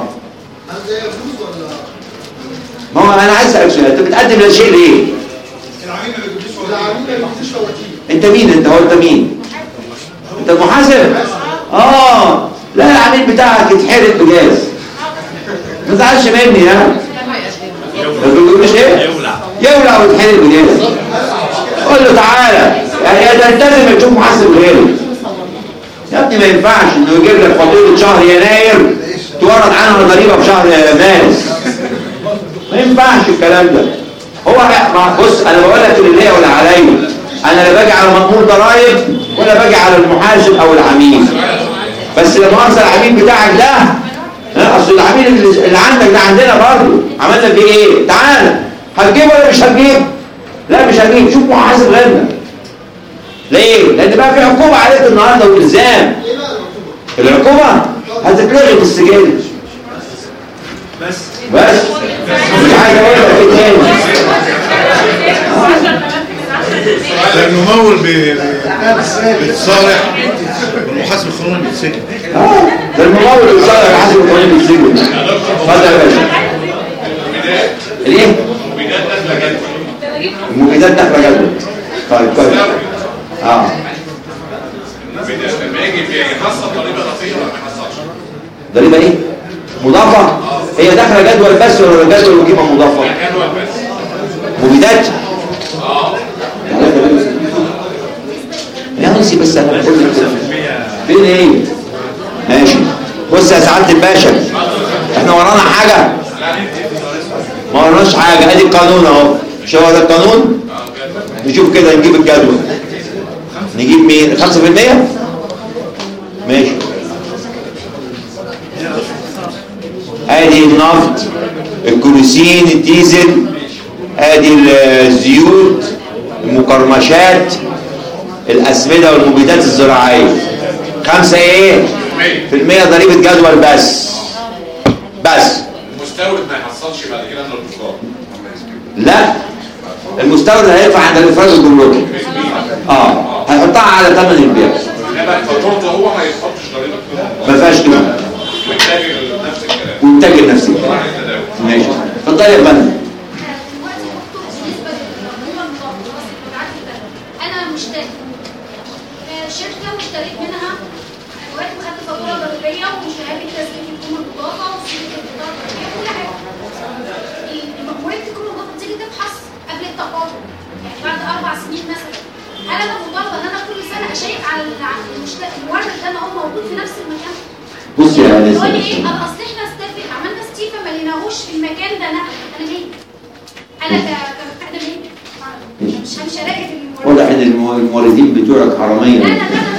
ما هو انا عايز اسالك سؤال، انت بتقدم لا شيء ليه؟ العميل ما بيجيبليش العميل ما بيجيبليش فواتير. انت مين انت؟ هو انت مين؟ انت المحاسب؟ اه لا العميل بتاعك يتحرق بجاز. ما تزعلش مني ها؟ ما بيقولوش ايه؟ يولع يولع ويتحرق بجاز. قول له تعالى يعني ده انت لازم تشوف محاسب غيري. يا ابني ما ينفعش انه يجيب لك فاتوره شهر يناير تورد عنها ضريبه في شهر مارس. ما ينفعش الكلام ده. هو بص انا بقول لك اللي هي ولا عليا. انا لا باجي على مأمور ضرايب ولا باجي على المحاسب او العميل. بس لما ارسل العميل بتاعك ده ها اصل العميل اللي عندك ده عندنا برضه عملنا فيه ايه؟ تعالى هتجيب ولا مش هتجيب؟ لا مش هتجيب. شوف محاسب غيرنا. ليه؟ لان بقى في عقوبه عليك النهارده والالزام. العقوبه هتتلغي في السجل. بس بس مش عايز اقول لك ايه تاني. ده الممول بيتصالح والمحاسب القانوني بيتسجن. اه ده الممول بيتصالح والمحاسب القانوني بيتسجن. اتفضل يا باشا. الايه؟ المبيدات داخله جدول. المبيدات داخله جدول. طيب كويس. اه لما يجي يحصل ضريبه اضافيه ولا ما يحصلش؟ ضريبه ايه؟ مضافه؟ هي داخله جدول بس ولا جدول وقيمه مضافه؟ جدول بس. مبيدات؟ اه يا نسي بس انا بقول لك فين ايه؟ ماشي. بص يا سعاده الباشا احنا ورانا حاجه؟ ما وراناش حاجه. ادي القانون اهو. مش هو ده القانون؟ نشوف كده نجيب الجدول. نجيب مين؟ خمسة في المية؟ ماشي. ادي النفط، الكروسين، الديزل، ادي الزيوت، المقرمشات، الاسمده والمبيدات الزراعيه. خمسة ايه؟ في المية ضريبة جدول بس بس المستورد ما يحصلش بعد كده من البطاقه. لا المستورد هيدفع عند الافراج الجمركي اه هيحطها على ثمن البيع انما فاتورته هو ما يحطش ضريبه ما فيهاش كده والتاجر نفس الكلام والتاجر نفس الكلام ماشي اتفضل يا فندم. انا مشتري شركه واشتريت منها وقت خدت فاتوره ضريبيه وشهاده تسجيل حكومه البطاقه وسجل البطاقه كل حاجه. المأمورية تكون البطاقه تيجي تفحص قبل التقاضي يعني بعد اربع سنين مثلا. هل انا مطالبه ان انا كل سنه اشيك على المورد ده ان هو موجود في نفس المكان؟ بص يا انسه يقول لي ايه؟ اصل احنا استفق عملنا ستيفا ما لقيناهوش في المكان ده. انا انا مين؟ انا كمبتدئ مين؟ مش مش هراجع المورد. واضح ان الموردين بتوعك حراميه. لا لا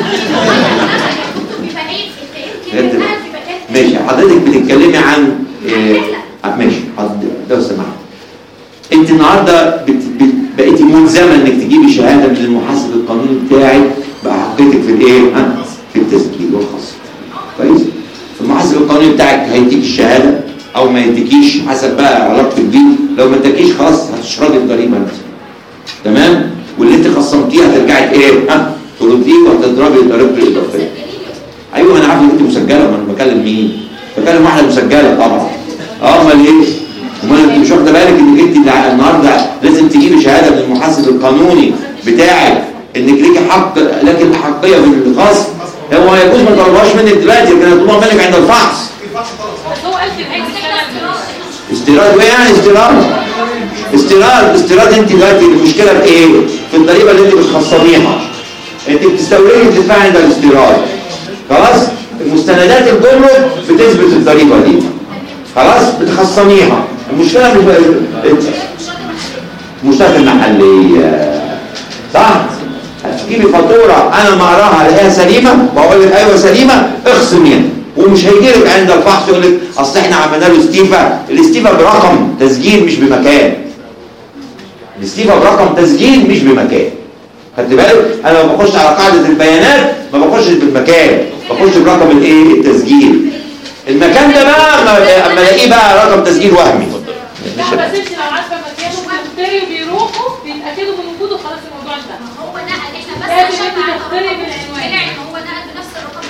لا بيبقى عيب في الكلام كده في مكان. ماشي حضرتك بتتكلمي عن إيه؟ ماشي حضرتك لو سمحت انت النهارده بت... بت... بقيتي ملزمه انك تجيبي شهاده من المحاسب القانوني بتاعك بحقيقتك في الايه؟ ها؟ في التسجيل والخاص. كويس؟ المحاسب القانوني بتاعك هيديك الشهاده او ما يديكيش حسب بقى علاقتك بيه. لو ما اداكيش خلاص هتشربي الضريبه انت. تمام؟ واللي انت خصمتيه هترجعي ايه؟ ها؟ ترديه وهتضربي ضريبه الاضافيه. ايوه انا عارف ان انت مسجله. ما انا بكلم مين؟ بكلم واحده مسجله طبعا. اه امال ايه؟ امال انت مش واخده بالك انك انت النهارده لازم تجيبي شهاده من المحاسب القانوني بتاعك انك ليكي حق لك الاحقيه في الخاص. هو يجوز ما طلبهاش منك دلوقتي لكن هتطلبها منك عند الفحص. بس هو قال في العين استيراد وايه يعني استيراد؟ استيراد استيراد انت دلوقتي المشكله في ايه؟ في الضريبه اللي انت بتخصميها. انت بتستوردي تدفعي عند الاستيراد. خلاص؟ المستندات الجمرك بتثبت الضريبه دي. خلاص بتخصميها. المشكله مش المشتركات المحليه. صح؟ هتجيبي فاتوره انا ما اقراها الاقيها سليمه واقول لك ايوه سليمه اخصميها ومش هيجي لك عند الفحص يقول لك اصل احنا عملنا له استيفا. الاستيفا برقم تسجيل مش بمكان. الاستيفا برقم تسجيل مش بمكان. خدت بالك؟ انا ما بخش على قاعده البيانات ما بخشش بالمكان بخش برقم الايه؟ التسجيل. المكان ده بقى اما الاقيه بقى رقم تسجيل وهمي. لا بس انت لو عارفه مكانه بيشتري وبيروحوا بيتاكدوا من وجوده خلاص الموضوع انتهى. هو نقل احنا بس لازم عشان انت تختاري بالعنوان. هو نقل بنفس الرقم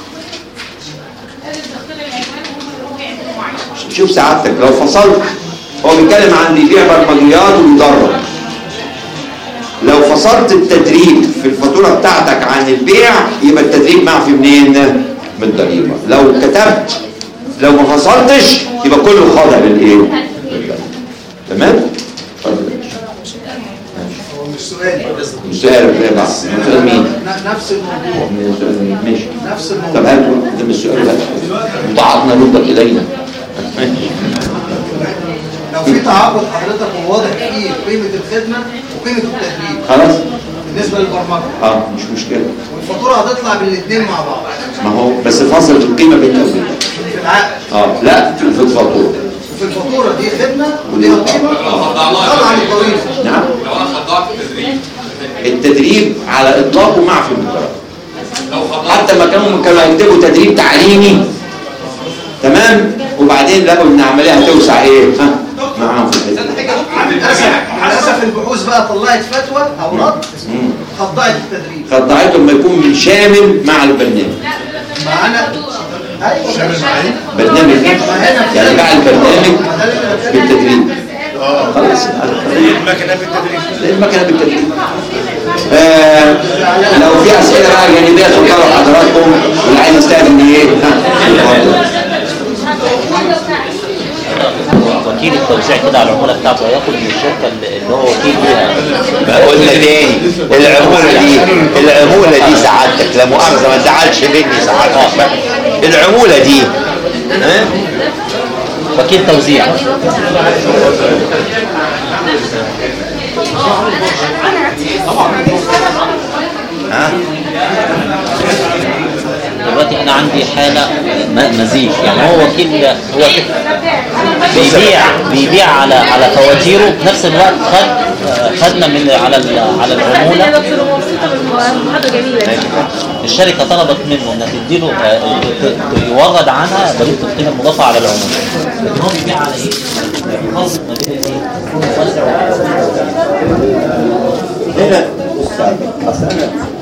لازم تختاري العنوان وهم يروحوا يعملوا معاه. شوف سعادتك لو فصلت هو بيتكلم عن بيبيع برمجيات وبيدرب. لو فصلت التدريب في الفاتوره بتاعتك عن البيع يبقى التدريب معفي منين؟ من الضريبه. لو كتبت لو ما فصلتش يبقى كله خاضع للايه؟ تمام؟ هو مش سؤال مش سؤال بس سؤال مين؟ نفس الموضوع ماشي نفس الموضوع. طب هات ده مش سؤال هات ضعفنا نرد الينا. لو في تعاقد حضرتك وواضح فيه قيمه الخدمه وقيمه التدريب خلاص بالنسبه للبرمجه اه مش مشكله والفاتوره هتطلع بالاثنين مع بعض. ما هو بس فاصل في القيمه بين الاثنين في العقد اه لا في الفاتوره وفي الفاتوره دي خدمه وليها قيمه طبعا الضريبه. نعم لو انا خضعت التدريب التدريب على اطلاقه معفي من الضرائب. لو خضعت حتى ما كانوا كانوا هيكتبوا تدريب تعليمي تمام وبعدين لقوا ان العمليه هتوسع ايه؟ ها معاهم في الحته. للاسف البحوث بقى طلعت فتوى او رد خضعت التدريب. خضعته لما يكون شامل مع البرنامج. ما انا شامل مع ايه؟ برنامج يعني مع البرنامج بالتدريب. خلاص المكنه بالتدريب. المكنه بالتدريب. آه لو في اسئله بقى جانبيه تفضلوا حضراتكم واللي عايز يستقبل ايه؟ وكيل التوزيع كده على العموله بتاعته هياخد من الشركه اللي هو وكيل ليها. قلنا تاني العموله دي العموله دي سعادتك لا مؤاخذه ما تزعلش مني سعادتك بقى. العموله دي ها وكيل توزيع ها دلوقتي انا عندي حاله مزيج يعني هو وكيل هو بيبيع بيبيع على على فواتيره في نفس الوقت خد خدنا من على على العموله محاضرة جميلة. الشركة طلبت منه انك تديله آه، ت- ت- يورد عنها ضريبة القيمة المضافة على العمولة. لكن هو بيبيع على ايه؟ يخلط ما بين الايه؟ هنا بص اصل انا